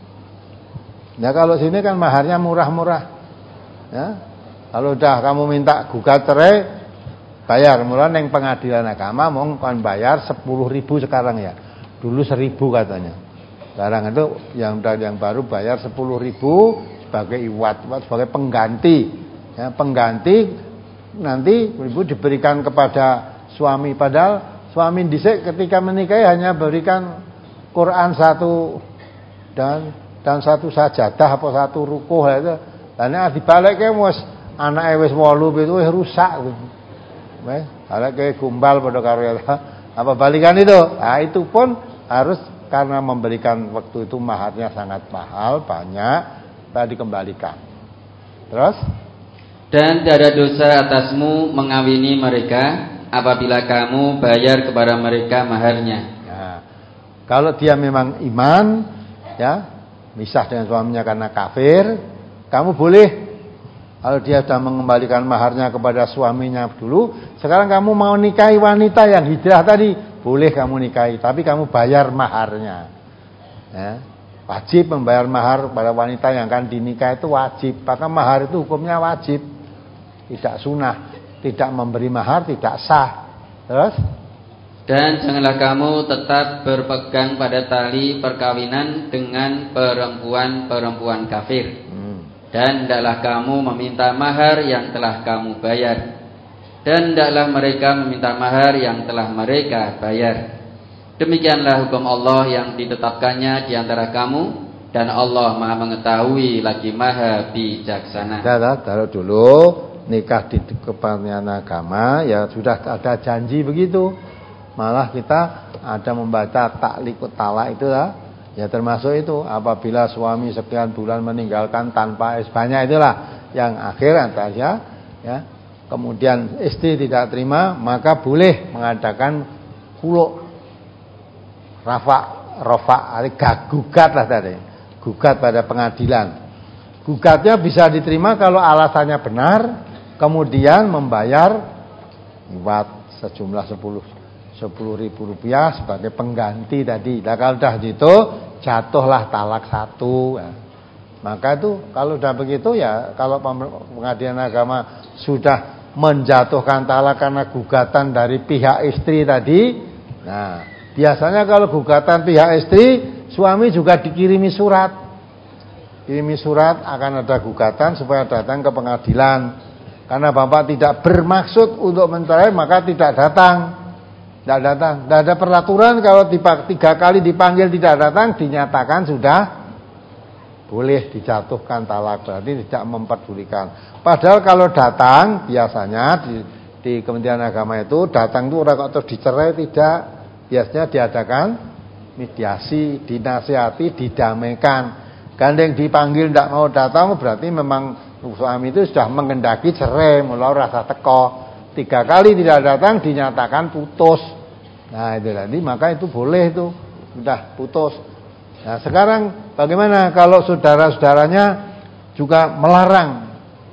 Ya kalau sini kan maharnya murah-murah. Ya. Kalau udah kamu minta gugat cerai, bayar. Mulai yang pengadilan agama mau kan bayar sepuluh ribu sekarang ya. Dulu seribu katanya. Sekarang itu yang yang baru bayar sepuluh ribu sebagai iwat, sebagai pengganti. Ya, pengganti nanti ibu diberikan kepada suami, padahal suami dhisik ketika menikahi hanya berikan Quran satu dan dan satu sajadah apa satu rukuh itu. Lah nek dibalekke wis anake wis wolu itu wis rusak. Wes, baleke gumbal padha karo apa balikan itu. Nah, itu pun harus karena memberikan waktu itu maharnya sangat mahal, banyak, tadi dikembalikan. Terus dan tidak ada dosa atasmu mengawini mereka apabila kamu bayar kepada mereka maharnya. Nah, kalau dia memang iman, ya, misah dengan suaminya karena kafir, kamu boleh. Kalau dia sudah mengembalikan maharnya kepada suaminya dulu, sekarang kamu mau nikahi wanita yang hijrah tadi, boleh kamu nikahi, tapi kamu bayar maharnya. Ya, wajib membayar mahar pada wanita yang akan dinikahi itu wajib. Maka mahar itu hukumnya wajib. Tidak sunah, tidak memberi mahar tidak sah. Terus, dan janganlah kamu tetap berpegang pada tali perkawinan dengan perempuan-perempuan kafir. hmm. Dan hendaklah kamu meminta mahar yang telah kamu bayar, dan hendaklah mereka meminta mahar yang telah mereka bayar. Demikianlah hukum Allah yang ditetapkannya di antara kamu, dan Allah Maha mengetahui lagi Maha bijaksana. Sudah, taruh dulu. Nikah di kepentingan agama ya sudah ada janji begitu. Malah kita ada membaca taklikut talak itu lah. Ya termasuk itu apabila suami sekian bulan meninggalkan tanpa isbahnya itulah yang akhir saja ya. Kemudian istri tidak terima, maka boleh mengadakan khulu. Rafa rafa gugat lah tadi. Gugat pada pengadilan. Gugatnya bisa diterima kalau alasannya benar. Kemudian membayar iwat sejumlah sepuluh sepuluh ribu rupiah sebagai pengganti tadi. Nah kalau sudah gitu jatuhlah talak satu. Nah, maka itu kalau sudah begitu ya, kalau pengadilan agama sudah menjatuhkan talak karena gugatan dari pihak istri tadi, nah biasanya kalau gugatan pihak istri, suami juga dikirimi surat, kirimi surat akan ada gugatan supaya datang ke pengadilan. Karena bapak tidak bermaksud untuk mencerai maka tidak datang, tidak datang. Tidak ada peraturan kalau tiga kali dipanggil tidak datang dinyatakan sudah boleh dijatuhkan talak, berarti tidak memperdulikan. Padahal kalau datang biasanya di, di Kementerian Agama itu datang itu orang kok terus dicerai, tidak. Biasanya diadakan mediasi, dinasihati, didamaikan. Gandeng dipanggil tidak mau datang berarti memang suami itu sudah mengendaki cerai, mulai rasa teko. Tiga kali tidak datang dinyatakan putus. Nah itu tadi, maka itu boleh itu sudah putus. Nah sekarang bagaimana kalau saudara-saudaranya juga melarang?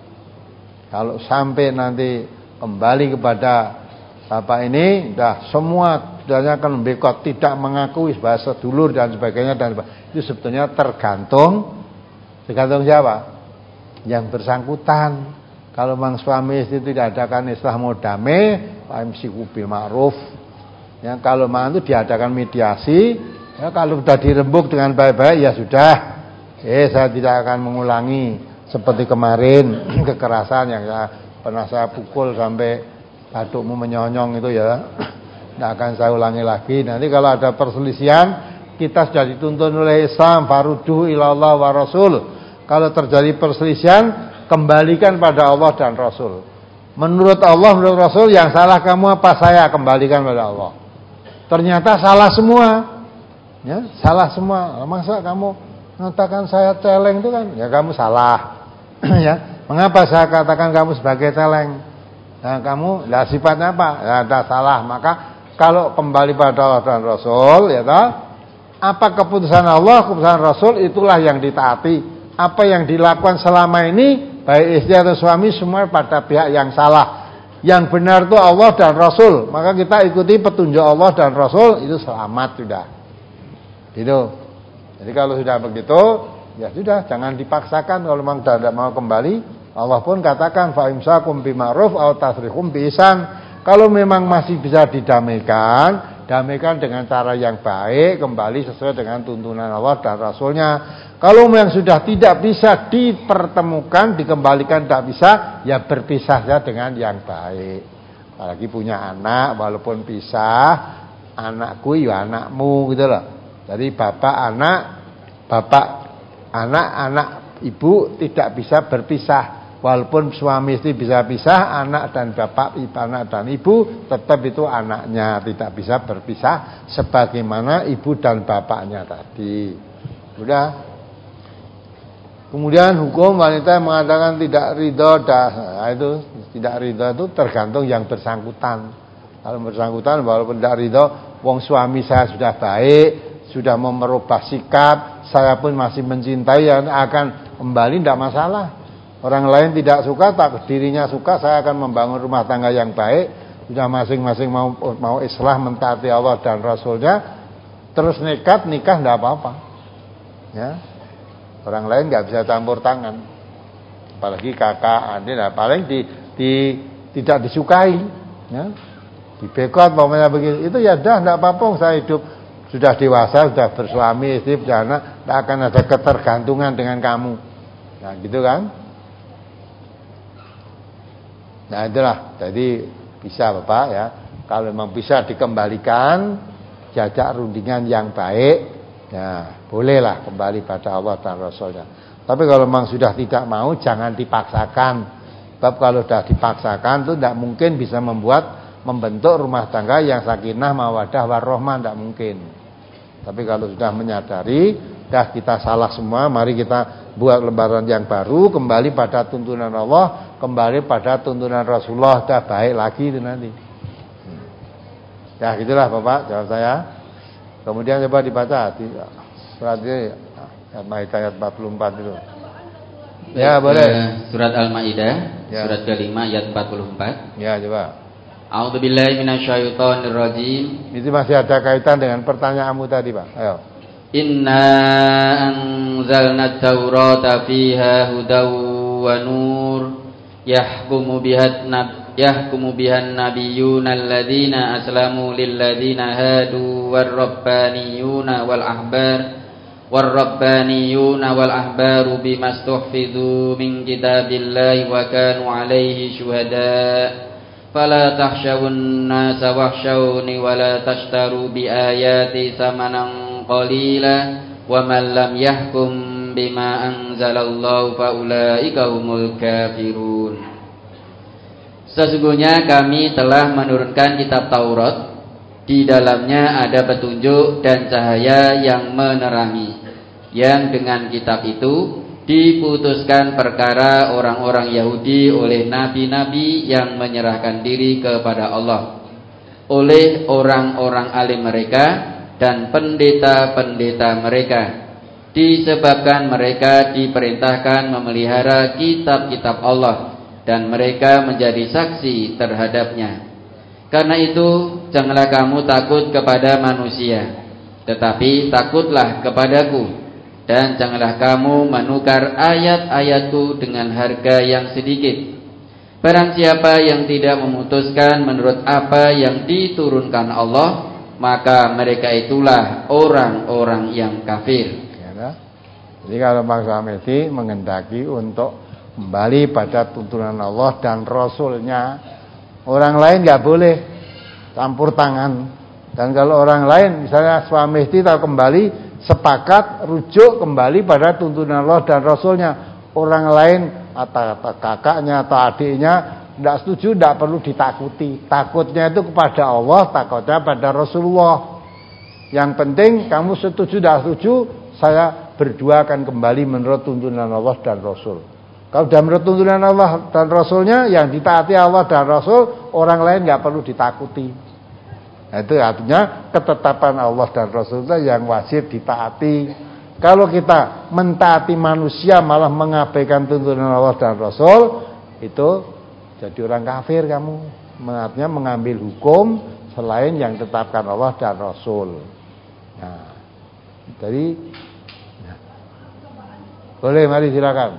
Kalau sampai nanti kembali kepada bapak ini, dah semua saudaranya akan membekot, tidak mengakui bahasa dulur dan sebagainya dan sebagainya. Itu sebetulnya tergantung, tergantung siapa? Yang bersangkutan. Kalau memang suami istri tidak adakan islah mau damai, amsiku bil ma'ruf. Ya, kalau memang itu diadakan mediasi, ya, kalau sudah dirembuk dengan baik-baik ya sudah. Eh saya tidak akan mengulangi seperti kemarin kekerasan yang ya, pernah saya pukul sampai batukmu menyonyong itu ya. Tidak akan saya ulangi lagi. Nanti kalau ada perselisihan, kita sudah dituntun oleh Islam, farudhu ilallah wa rasul. Kalau terjadi perselisihan, kembalikan pada Allah dan Rasul. Menurut Allah, menurut Rasul, yang salah kamu apa? Saya kembalikan pada Allah. Ternyata salah semua. Ya, salah semua. Masa kamu mengatakan saya celeng itu kan? Ya kamu salah. Ya, mengapa saya katakan kamu sebagai celeng? Nah, kamu, lah sifatnya apa? Ya, ada salah. Maka kalau kembali pada Allah dan Rasul, ya toh, apa keputusan Allah, keputusan Rasul itulah yang ditaati. Apa yang dilakukan selama ini, baik istri atau suami, semua pada pihak yang salah. Yang benar itu Allah dan Rasul. Maka kita ikuti petunjuk Allah dan Rasul, itu selamat sudah. Gitu. Jadi kalau sudah begitu, ya sudah, jangan dipaksakan. Kalau memang tidak mau kembali, Allah pun katakan fa imsakum bima'ruf aw tasrihum biihsan. Kalau memang masih bisa didamaikan, damaikan dengan cara yang baik, kembali sesuai dengan tuntunan Allah dan Rasulnya. Kalau memang sudah tidak bisa dipertemukan, dikembalikan tidak bisa, ya berpisah saja dengan yang baik. Apalagi punya anak, walaupun pisah, anakku ya anakmu gitu loh. Jadi bapak anak, bapak anak, anak ibu tidak bisa berpisah. Walaupun suami istri bisa pisah, anak dan bapak, anak dan ibu tetap itu anaknya, tidak bisa berpisah sebagaimana ibu dan bapaknya tadi. Sudah. Kemudian hukum wanita yang mengatakan tidak ridho, nah itu tidak ridho itu tergantung yang bersangkutan. Kalau bersangkutan walaupun tidak ridho, wong suami saya sudah baik, sudah mau merubah sikap, saya pun masih mencintai, yang akan kembali tidak masalah. Orang lain tidak suka, tak dirinya suka, saya akan membangun rumah tangga yang baik. Sudah masing-masing mau mau islah mentaati Allah dan Rasulnya, terus nekat nikah tidak apa-apa. Ya, orang lain nggak bisa campur tangan. Apalagi kakak, adik, nah, paling di, di tidak disukai, ya, dibekot, pokoknya begitu. Itu ya dah, tidak apa-apa. Saya hidup sudah dewasa, sudah bersuami, istri, beranak, tidak akan ada ketergantungan dengan kamu. Nah, gitu kan? Nah itulah, jadi bisa Bapak ya, kalau memang bisa dikembalikan, jajak rundingan yang baik, ya bolehlah kembali pada Allah dan Rasulnya. Tapi kalau memang sudah tidak mau, jangan dipaksakan. Sebab kalau sudah dipaksakan itu tidak mungkin bisa membuat, membentuk rumah tangga yang sakinah, mawadah, warahmah, tidak mungkin. Tapi kalau sudah menyadari, dah kita salah semua, mari kita buat lembaran yang baru, kembali pada tuntunan Allah, kembali pada tuntunan Rasulullah, dah baik lagi itu nanti. Ya gitulah Bapak jawab saya. Kemudian coba dibaca di surat ini, ayat empat puluh empat itu. Ya boleh. Surat Al-Maidah, ya. Surat kelima ayat empat puluh empat. Ya coba. A'udzubillahi minasyaitonirrajim. Itu masih ada kaitan dengan pertanyaanmu tadi, Pak. Ayo. Inna anzalna at-taurata fiha hudaw wa nur yahkumu bihan nab yahkumu bihan nabiyyuna alladzina aslamu lilladzina hadu war-rabbaniyuna wal ahbar war-rabbaniyuna wal ahbaru bimastuhfizu min kitabillahi wa kanu 'alaihi syuhada. Fala takhshawun nasa wakhshawni wa la tashtaru bi ayati samanan qalila wa man lam yahkum bima anzalallahu fa ulaika humul kafirun. Sesungguhnya kami telah menurunkan kitab Taurat, di dalamnya ada petunjuk dan cahaya yang menerangi, yang dengan kitab itu diputuskan perkara orang-orang Yahudi oleh nabi-nabi yang menyerahkan diri kepada Allah, oleh orang-orang alim mereka dan pendeta-pendeta mereka, disebabkan mereka diperintahkan memelihara kitab-kitab Allah dan mereka menjadi saksi terhadapnya. Karena itu janganlah kamu takut kepada manusia, tetapi takutlah kepadaku. Dan janganlah kamu menukar ayat-ayatku dengan harga yang sedikit. Barang siapa yang tidak memutuskan menurut apa yang diturunkan Allah, maka mereka itulah orang-orang yang kafir. Ya, jadi kalau Bang Samedi menghendaki untuk kembali pada tuntunan Allah dan Rasulnya, orang lain nggak boleh campur tangan. Dan kalau orang lain, misalnya suami istri tahu kembali, sepakat rujuk kembali pada tuntunan Allah dan Rasulnya. Orang lain atau, atau kakaknya atau adiknya tidak setuju, tidak perlu ditakuti. Takutnya itu kepada Allah, takutnya pada Rasulullah. Yang penting kamu setuju tidak setuju, saya berdua akan kembali menurut tuntunan Allah dan Rasul. Kalau sudah menurut tuntunan Allah dan Rasulnya, yang ditaati Allah dan Rasul, orang lain nggak perlu ditakuti. Nah, itu artinya ketetapan Allah dan Rasul yang wajib ditaati. Kalau kita mentaati manusia malah mengabaikan tuntunan Allah dan Rasul, itu jadi orang kafir kamu. Artinya mengambil hukum selain yang ditetapkan Allah dan Rasul. Nah, jadi ya. Boleh, mari silakan.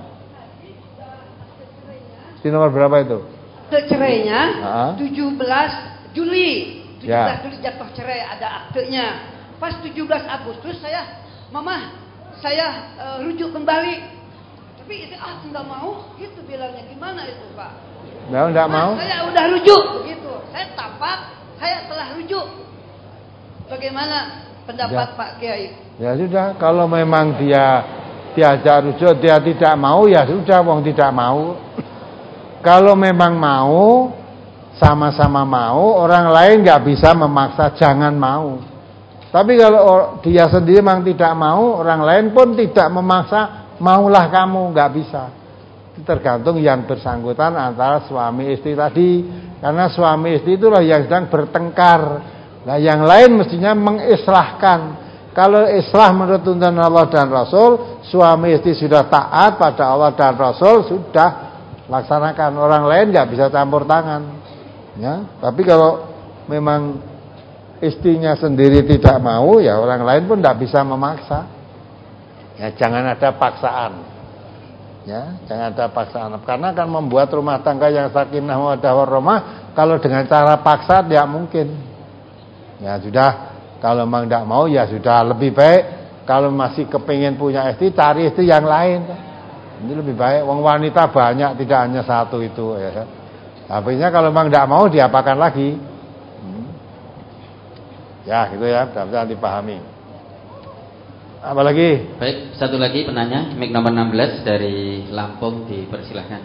Di nomor berapa itu? Cerainya tujuh belas Juli. tujuh belas Ya. Juli jatuh cerai, ada aktenya. Pas tujuh belas Agustus saya, Mama, saya uh, rujuk kembali. Tapi itu ah enggak mau, gitu bilangnya. Gimana itu, Pak? Nah, enggak mau? Saya udah rujuk begitu. Saya tapak, saya telah rujuk. Bagaimana pendapat ya. Pak Kiai? Ya sudah, kalau memang dia diajak rujuk dia tidak mau, ya sudah, wong tidak mau. Kalau memang mau, sama-sama mau, orang lain nggak bisa memaksa jangan mau. Tapi kalau dia sendiri memang tidak mau, orang lain pun tidak memaksa, maulah kamu, nggak bisa. Itu tergantung yang bersangkutan antara suami istri tadi. Karena suami istri itulah yang sedang bertengkar. Nah, yang lain mestinya mengislahkan. Kalau islah menurut tuntunan Allah dan Rasul, suami istri sudah taat pada Allah dan Rasul, sudah laksanakan. Orang lain nggak bisa campur tangan. Ya, tapi kalau memang istrinya sendiri tidak mau, ya orang lain pun tidak bisa memaksa. Ya, jangan ada paksaan. Ya, jangan ada paksaan. Karena akan membuat rumah tangga yang sakinah mawaddah warahmah. Kalau dengan cara paksa tidak mungkin. Ya sudah, kalau memang tidak mau ya sudah, lebih baik kalau masih kepingin punya istri, cari istri yang lain. Ini lebih baik. Wong wanita banyak, tidak hanya satu itu. Ya. Artinya kalau memang tidak mau, diapakan lagi? Hmm. Ya, gitu ya, bisa dipahami. Apa lagi? Baik, satu lagi penanya, mic nomor enam belas dari Lampung, dipersilahkan.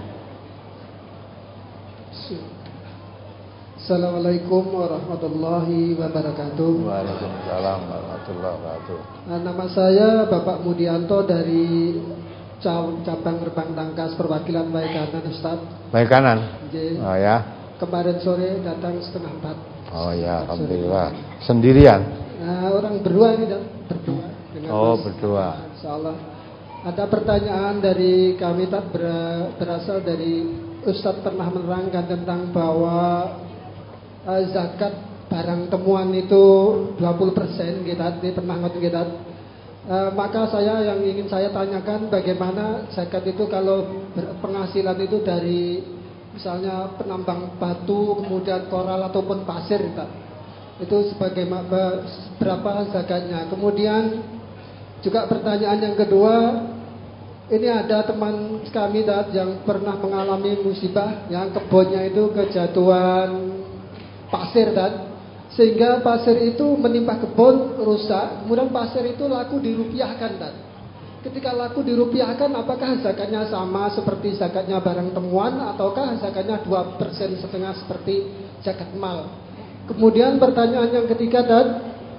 Assalamualaikum warahmatullahi wabarakatuh. Waalaikumsalam warahmatullahi wabarakatuh. Nah, nama saya Bapak Mudianto dari cabang Gerbang Tangkas perwakilan Baikanan, Ustaz. Baikanan. J. Oh ya. Kemarin sore datang setengah empat. Oh ya, alhamdulillah. Sendirian? Nah, orang berdua ini dan berdua. Dengan oh mas, berdua. Insyaallah. Ada pertanyaan dari kami tak ber, berasal dari Ustaz pernah menerangkan tentang bahwa uh, zakat barang temuan itu dua puluh persen kita di pernah ngoten kita. Uh, maka saya yang ingin saya tanyakan bagaimana zakat itu kalau penghasilan itu dari misalnya penambang batu, kemudian koral ataupun pasir, Pak. Itu sebagai berapa zakatnya. Kemudian juga pertanyaan yang kedua, ini ada teman kami dat yang pernah mengalami musibah yang kebunnya itu kejatuhan pasir dan sehingga pasir itu menimpa kebun rusak, kemudian pasir itu laku dirupiahkan dan ketika laku dirupiahkan apakah zakatnya sama seperti zakatnya barang temuan ataukah zakatnya dua persen setengah seperti zakat mal. Kemudian pertanyaan yang ketiga dan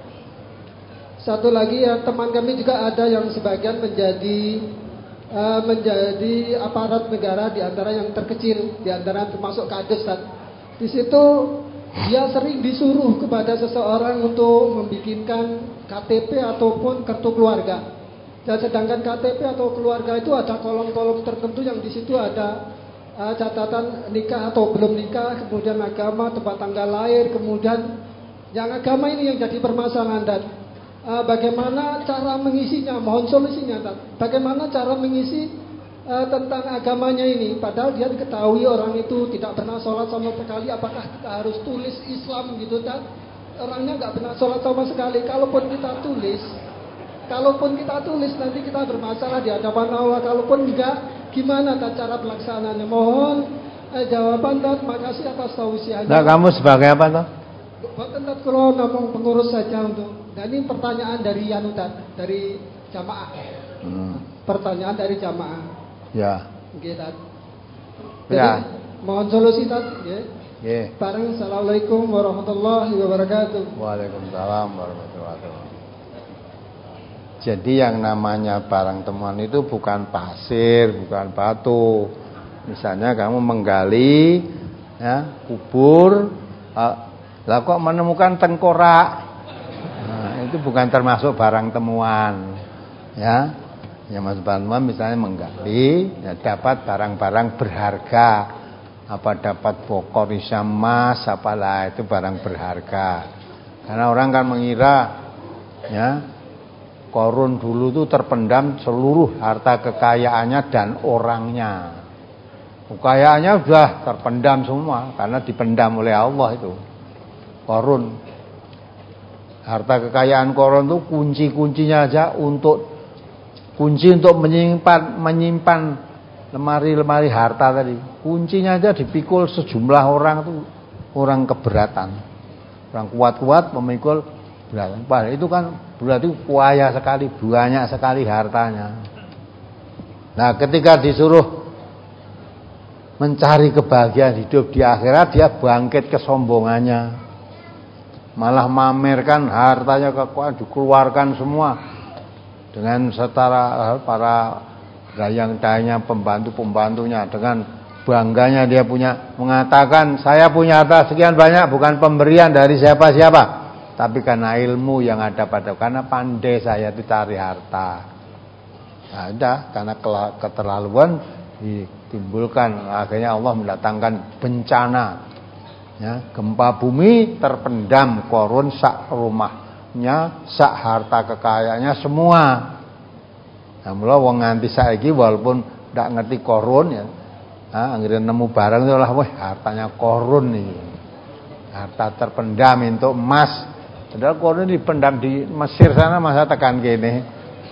satu lagi ya, teman kami juga ada yang sebagian menjadi uh, menjadi aparat negara di antara yang terkecil, di antara termasuk kades dan di situ dia sering disuruh kepada seseorang untuk membikinkan K T P ataupun kartu keluarga. Dan sedangkan K T P atau keluarga itu ada kolom-kolom tertentu yang di situ ada uh, catatan nikah atau belum nikah, kemudian agama, tempat tanggal lahir, kemudian yang agama ini yang jadi permasalahan dan uh, bagaimana cara mengisinya, mohon solusinya dan bagaimana cara mengisi Uh, tentang agamanya ini, padahal dia diketahui orang itu tidak pernah sholat sama sekali. Apakah kita harus tulis Islam gitu dan orangnya nggak pernah sholat sama sekali? Kalaupun kita tulis, kalaupun kita tulis nanti kita bermasalah di hadapan Allah. Kalaupun enggak, gimana tak cara pelaksanaannya? Mohon eh, jawaban dan makasih atas tausiahnya. Nah, kamu sebagai apa toh? Buat tentat kalau ngomong pengurus saja untuk. Dan ini pertanyaan dari Yanudan, dari jamaah. Hmm. Pertanyaan dari jamaah. Ya. Nggih, Tat. Ya. Mohon solusi, Tat, nggih. Nggih. Bareng assalamualaikum warahmatullahi wabarakatuh. Waalaikumsalam warahmatullahi wabarakatuh. Jadi yang namanya barang temuan itu bukan pasir, bukan batu. Misalnya kamu menggali ya, kubur, lah kok menemukan tengkorak. Nah, itu bukan termasuk barang temuan. Ya. Ya Mas Banman misalnya menggali ya, dapat barang-barang berharga, apa dapat bokor isam emas, apalah itu barang berharga. Karena orang kan mengira ya Korun dulu itu terpendam seluruh harta kekayaannya dan orangnya. Kekayaannya sudah terpendam semua karena dipendam oleh Allah itu. Korun, harta kekayaan Korun itu kunci-kuncinya aja untuk kunci untuk menyimpan menyimpan lemari-lemari harta tadi. Kuncinya aja dipikul sejumlah orang tuh orang keberatan. Orang kuat-kuat memikul berat. Padahal itu kan berarti kaya sekali, banyak sekali hartanya. Nah, ketika disuruh mencari kebahagiaan hidup di akhirat, dia bangkit kesombongannya. Malah mamerkan hartanya kekuatan dikeluarkan semua. Dengan setara para dayang-dayangnya, pembantu-pembantunya, dengan bangganya dia punya mengatakan saya punya harta sekian banyak bukan pemberian dari siapa-siapa, tapi karena ilmu yang ada pada, karena pandai saya itu cari harta. Ada karena keterlaluan ditimbulkan, akhirnya Allah mendatangkan bencana, ya, gempa bumi terpendam Korun sak rumah. Nya sak harta kekayaannya semua. Nah, mula wong nganti saiki walaupun ndak ngerti Korun ya, ah anggere nemu barang itu lah, wah hartanya Korun nih. Harta terpendam untuk emas. Padahal Korun dipendam di Mesir sana, masa tekan kene.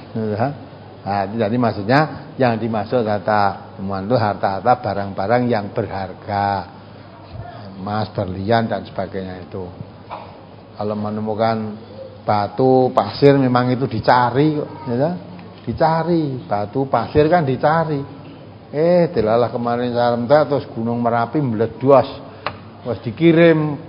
Nah, jadi maksudnya yang dimaksud harta temuan itu harta-harta barang-barang yang berharga. Emas, berlian dan sebagainya itu. Kalau menemukan batu, pasir memang itu dicari kok, ya. Dicari, batu, pasir kan dicari. Eh, delalah kemarin saremtek terus Gunung Merapi meledos. Wes dikirim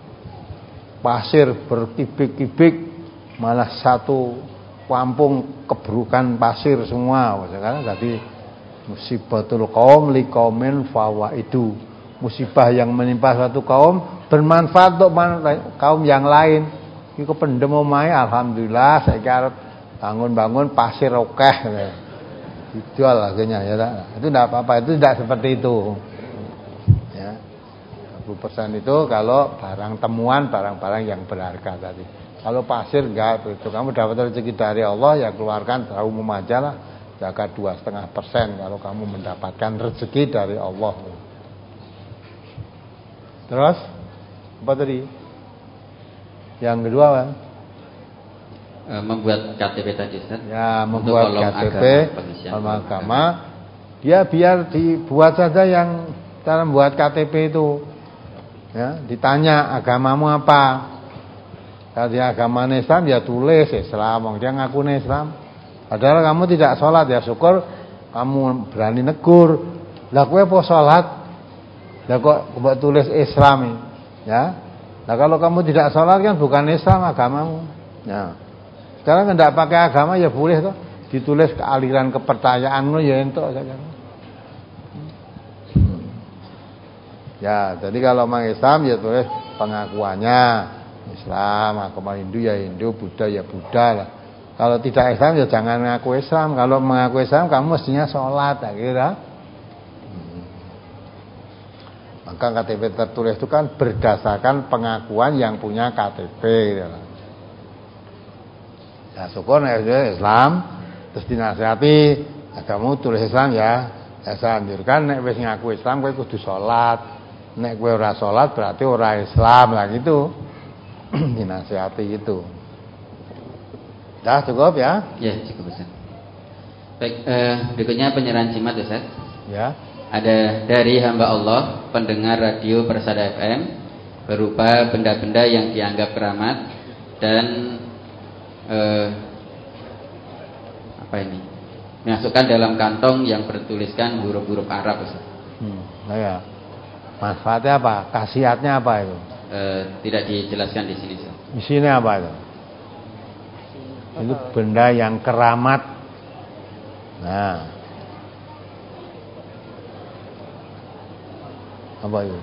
pasir berkibik-kibik, malah satu kampung keburukan pasir semua. Sekarang jadi musibatul qaum liqaumin fawaidu. Musibah yang menimpa suatu kaum bermanfaat untuk kaum yang lain. Iku pendem omahe alhamdulillah saiki arep bangun-bangun pasir akeh. Dijual akhirnya ya tak. Itu enggak apa-apa, itu tidak seperti itu. Ya. puluh persen itu kalau barang temuan, barang-barang yang berharga tadi. Kalau pasir enggak, itu kamu dapat rezeki dari Allah ya keluarkan, umum aja lah, zakat dua koma lima persen kalau kamu mendapatkan rezeki dari Allah. Terus apa tadi? Yang kedua kan? E, membuat K T P tadi Ustaz. Ya, membuat K T P agama, agama. Dia biar dibuat saja yang cara membuat K T P itu. Ya, ditanya agamamu apa? Kalau dia agama Islam ya tulis Islam, dia ngaku Islam. Padahal kamu tidak sholat ya syukur kamu berani negur. Lah kowe apa sholat? Lah kok buat tulis Islam ya? Nah kalau kamu tidak sholat kan bukan Islam agamamu. Ya. Sekarang tidak pakai agama ya boleh toh. Ditulis ke aliran kepercayaanmu ya entuk saja. Ya, jadi kalau orang Islam ya tulis pengakuannya. Islam, agama Hindu ya Hindu, Buddha ya Buddha lah. Kalau tidak Islam ya jangan mengaku Islam. Kalau mengaku Islam kamu mestinya sholat, tak kira. Hmm. Maka K T P tertulis itu kan berdasarkan pengakuan yang punya K T P. Gitu. Ya syukur nek Islam, terus dinasihati, kamu tulis Islam ya. Ya saya anjurkan nek wis ngaku Islam kowe kudu sholat. Nek kowe ora sholat berarti ora Islam lah gitu. Dinasihati itu. Dah cukup ya? Ya cukup Ustaz. Baik, eh, berikutnya penyerahan jimat Ustaz. Ya. Ada dari hamba Allah pendengar radio Persada F M berupa benda-benda yang dianggap keramat dan eh, apa ini? Masukkan dalam kantong yang bertuliskan huruf-huruf Arab Ustaz. Hmm, nah ya. Manfaatnya apa? Khasiatnya apa itu? E, tidak dijelaskan di sini. Di sini apa itu? Itu benda yang keramat. Nah, apa itu?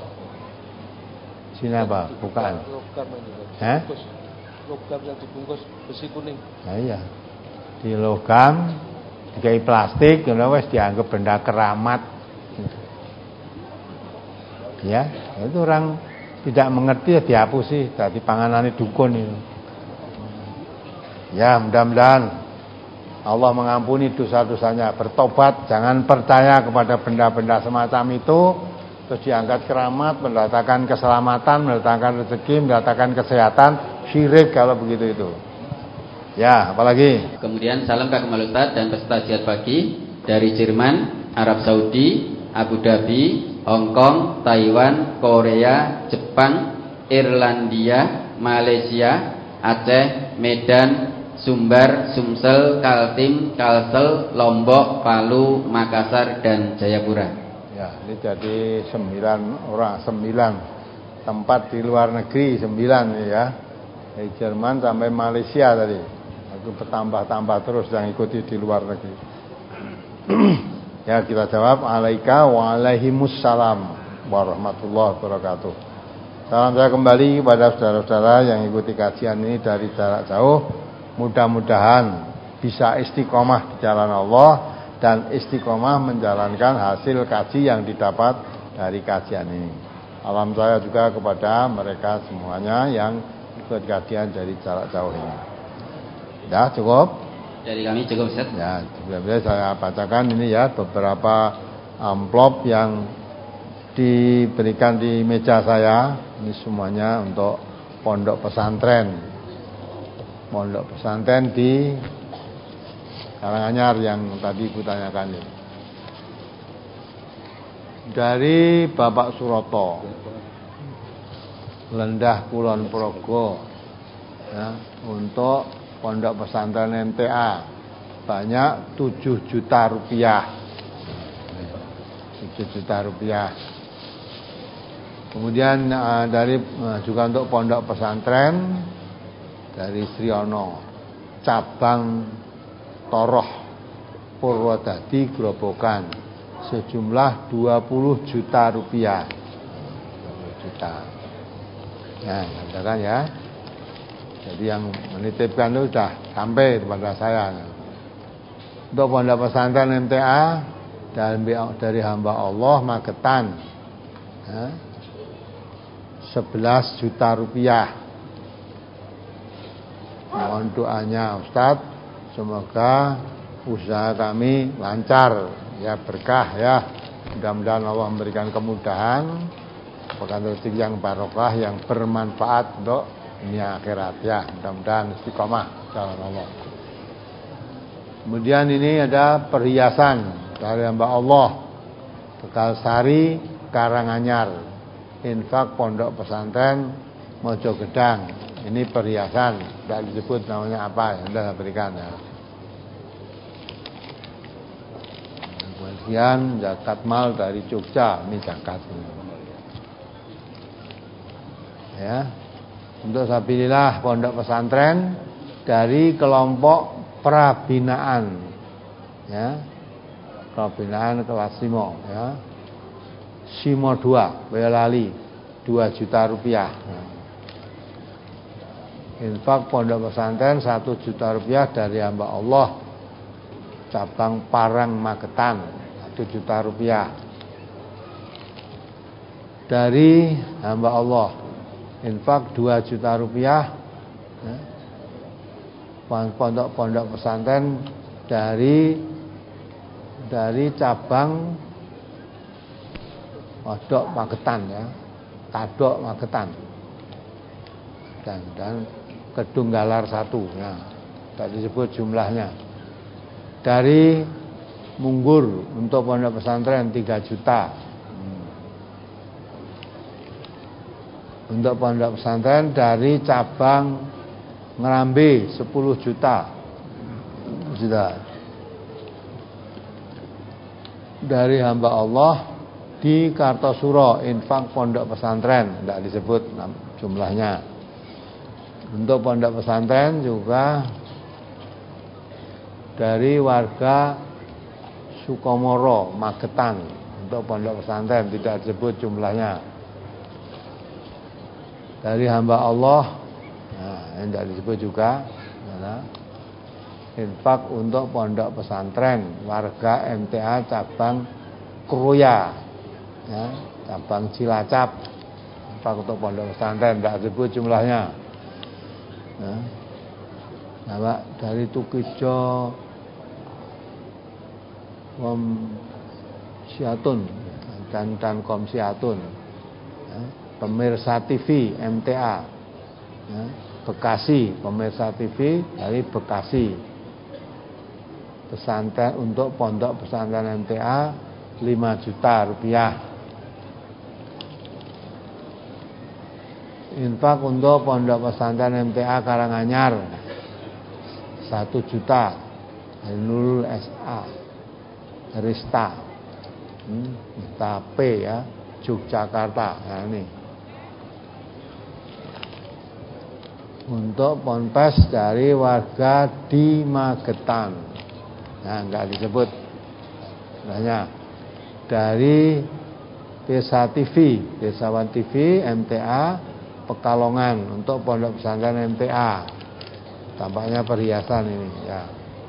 Di sini apa? Bukan. Hah? Logam yang dibungkus besi kuning. Nah iya. Di logam, dikai plastik, wis dianggap benda keramat. Ya, itu orang tidak mengerti ya dihapusi tadi panganane dukun itu. Ya, mudah-mudahan Allah mengampuni dosa-dosanya, bertobat, jangan percaya kepada benda-benda semacam itu, terus diangkat keramat, mendatangkan keselamatan, mendatangkan rezeki, mendatangkan kesehatan, syirik kalau begitu itu. Ya, apalagi? Kemudian salam Kak Kemal Ustaz dan peserta jihad pagi dari Jerman, Arab Saudi, Abu Dhabi, Hong Kong, Taiwan, Korea, Jepang, Irlandia, Malaysia, Aceh, Medan, Sumbar, Sumsel, Kaltim, Kalsel, Lombok, Palu, Makassar, dan Jayapura. Ya, ini jadi sembilan orang, sembilan tempat di luar negeri, sembilan ya. Dari Jerman sampai Malaysia tadi. Itu bertambah-tambah terus yang ikuti di luar negeri. Ya kita jawab alaika wa alaihimussalam warahmatullahi wabarakatuh. Salam saya kembali kepada saudara-saudara yang ikuti kajian ini dari jarak jauh. Mudah-mudahan bisa istiqomah di jalan Allah dan istiqomah menjalankan hasil kaji yang didapat dari kajian ini. Salam saya juga kepada mereka semuanya yang ikut kajian dari jarak jauh ini. Ya cukup. Dari kami cukup Ustaz. Ya, sebelumnya saya bacakan ini ya beberapa amplop yang diberikan di meja saya. Ini semuanya untuk pondok pesantren. Pondok pesantren di Karanganyar yang tadi Ibu tanyakan ini. Dari Bapak Suroto, Lendah Kulon Progo, ya, untuk pondok pesantren M T A banyak tujuh juta rupiah. tujuh juta rupiah. Kemudian uh, dari uh, juga untuk pondok pesantren dari Sriono cabang Toroh Purwodadi Grobogan sejumlah dua puluh juta rupiah. dua puluh juta. Nah, katakan ya. Jadi yang menitipkan itu sudah sampai kepada saya. Untuk pondok pesantren M T A dan dari hamba Allah Magetan, ya, sebelas juta rupiah. Mohon doanya Ustadz, semoga usaha kami lancar, ya berkah ya. Mudah-mudahan Allah memberikan kemudahan, bukan rezeki yang barokah, yang bermanfaat untuk dunia akhirat ya. Mudah-mudahan istiqomah jalan Allah. Kemudian ini ada perhiasan dari hamba Allah, Tegalsari Karanganyar, infak Pondok Pesantren Mojogedang. Ini perhiasan, tidak disebut namanya apa, yang sudah berikan ya. Kemudian zakat mal dari Jogja, ini zakat. Ya, untuk sabilillah Pondok Pesantren dari kelompok prabinaan, ya, prabinaan kelas lima, ya, Simo dua, Boyolali, dua juta rupiah. Ya. Infak Pondok Pesantren satu juta rupiah dari hamba Allah cabang Parang Magetan, satu juta rupiah. Dari hamba Allah infak dua juta rupiah ya. Pondok-pondok pesantren dari dari cabang Kodok Magetan ya, Kadok Magetan, dan dan Kedunggalar satu, ya, tidak disebut jumlahnya. Dari Munggur untuk pondok pesantren tiga juta. Hmm. Untuk pondok pesantren dari cabang Ngerambe sepuluh juta. Sudah. Dari hamba Allah di Kartosuro infak pondok pesantren, tidak disebut jumlahnya. Untuk pondok pesantren juga dari warga Sukomoro, Magetan. Untuk pondok pesantren tidak disebut jumlahnya. Dari hamba Allah, nah, yang tidak disebut juga. Nah, infak untuk pondok pesantren warga M T A cabang Kruya, ya, cabang Cilacap. Infak untuk pondok pesantren tidak disebut jumlahnya. Nah, nah, dari Tukijo Kom Siatun dan dan Kom Siatun, ya, pemirsa T V M T A, ya, Bekasi, pemirsa T V dari Bekasi, pesantren untuk pondok pesantren M T A lima juta rupiah. Infak untuk pondok pesantren M T A Karanganyar satu juta. Nurul S A Rista, hmm, Rista P ya, Yogyakarta. Nah, ini untuk ponpes dari warga di Magetan. Nah, enggak disebut. Namanya dari Desa T V, Desawan T V M T A Pekalongan untuk pondok pesantren M T A. Tampaknya perhiasan ini ya.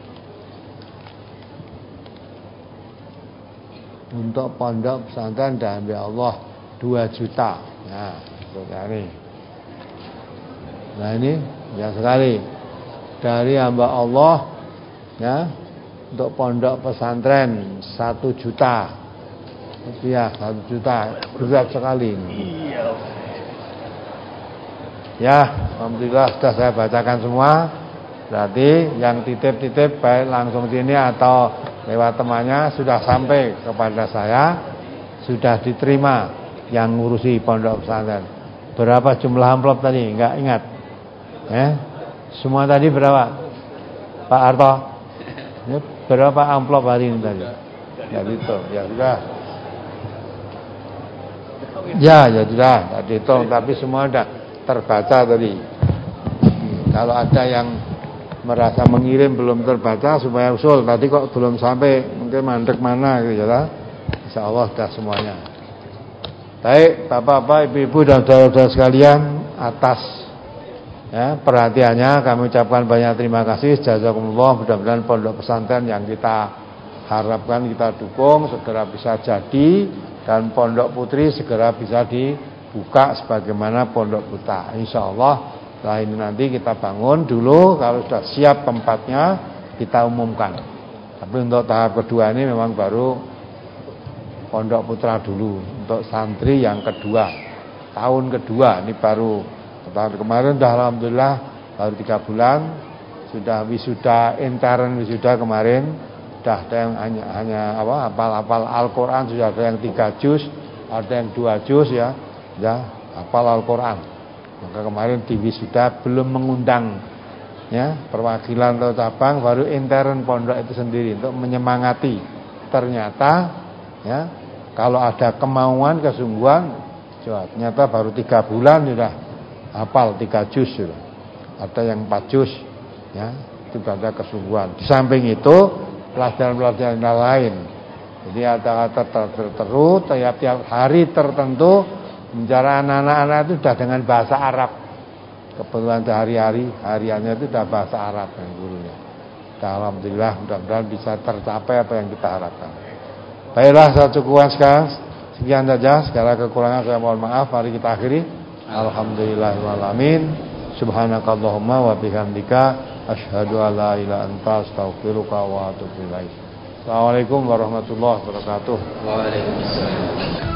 Untuk pondok pesantren dan ya Allah dua juta. Nah, ini. Nah, ini ya sekali. Dari hamba Allah ya, untuk pondok pesantren satu juta rupiah, satu juta, berat sekali ini. Ya, alhamdulillah sudah saya bacakan semua. Berarti yang titip-titip baik langsung sini atau lewat temannya sudah sampai kepada saya, sudah diterima yang ngurusi pondok pesantren. Berapa jumlah amplop tadi? Enggak ingat. Eh? Semua tadi berapa? Pak Arto? Ya, berapa amplop hari ini tadi? Ya itu, ya sudah. Ya, ya sudah, tadi hitung, tapi semua sudah terbaca tadi. Kalau ada yang merasa mengirim belum terbaca supaya usul, tadi kok belum sampai, mungkin mandek mana gitu ya. Insyaallah sudah semuanya. Baik, Bapak-bapak, Ibu-ibu dan saudara-saudara sekalian, atas ya, perhatiannya kami ucapkan banyak terima kasih. Jazakumullah. Mudah-mudahan pondok pesantren yang kita harapkan, kita dukung segera bisa jadi, dan pondok putri segera bisa di buka sebagaimana Pondok Buta. Insya Allah setelah ini nanti kita bangun dulu, kalau sudah siap tempatnya kita umumkan. Tapi untuk tahap kedua ini memang baru Pondok Putra dulu, untuk santri yang kedua, tahun kedua ini baru. Tahun kemarin sudah alhamdulillah baru tiga bulan sudah wisuda intern, wisuda kemarin sudah ada yang hanya, hanya apa hafal-hafal Al-Quran, sudah ada yang tiga juz, ada yang dua juz ya, ya hafal Al-Quran. Maka kemarin di wisuda belum mengundang ya perwakilan atau cabang, baru intern pondok itu sendiri untuk menyemangati. Ternyata ya kalau ada kemauan, kesungguhan, ternyata baru tiga bulan sudah hafal tiga juz sudah. Ada yang empat juz ya, itu ada kesungguhan. Di samping itu pelajaran-pelajaran lain. Jadi ada tertentu tiap-tiap hari tertentu bicara anak-anak itu sudah dengan bahasa Arab. Kebetulan sehari-hari hariannya itu sudah bahasa Arab yang gurunya. Dan alhamdulillah mudah-mudahan bisa tercapai apa yang kita harapkan. Baiklah, saya cukupkan sekarang. Sekian saja, segala kekurangan saya mohon maaf. Mari kita akhiri. Alhamdulillahirabbil alamin. Subhanakallahumma wa bihamdika asyhadu an la ilaha illa anta astaghfiruka wa atubu ilaik. Assalamualaikum warahmatullahi wabarakatuh. Waalaikumsalam.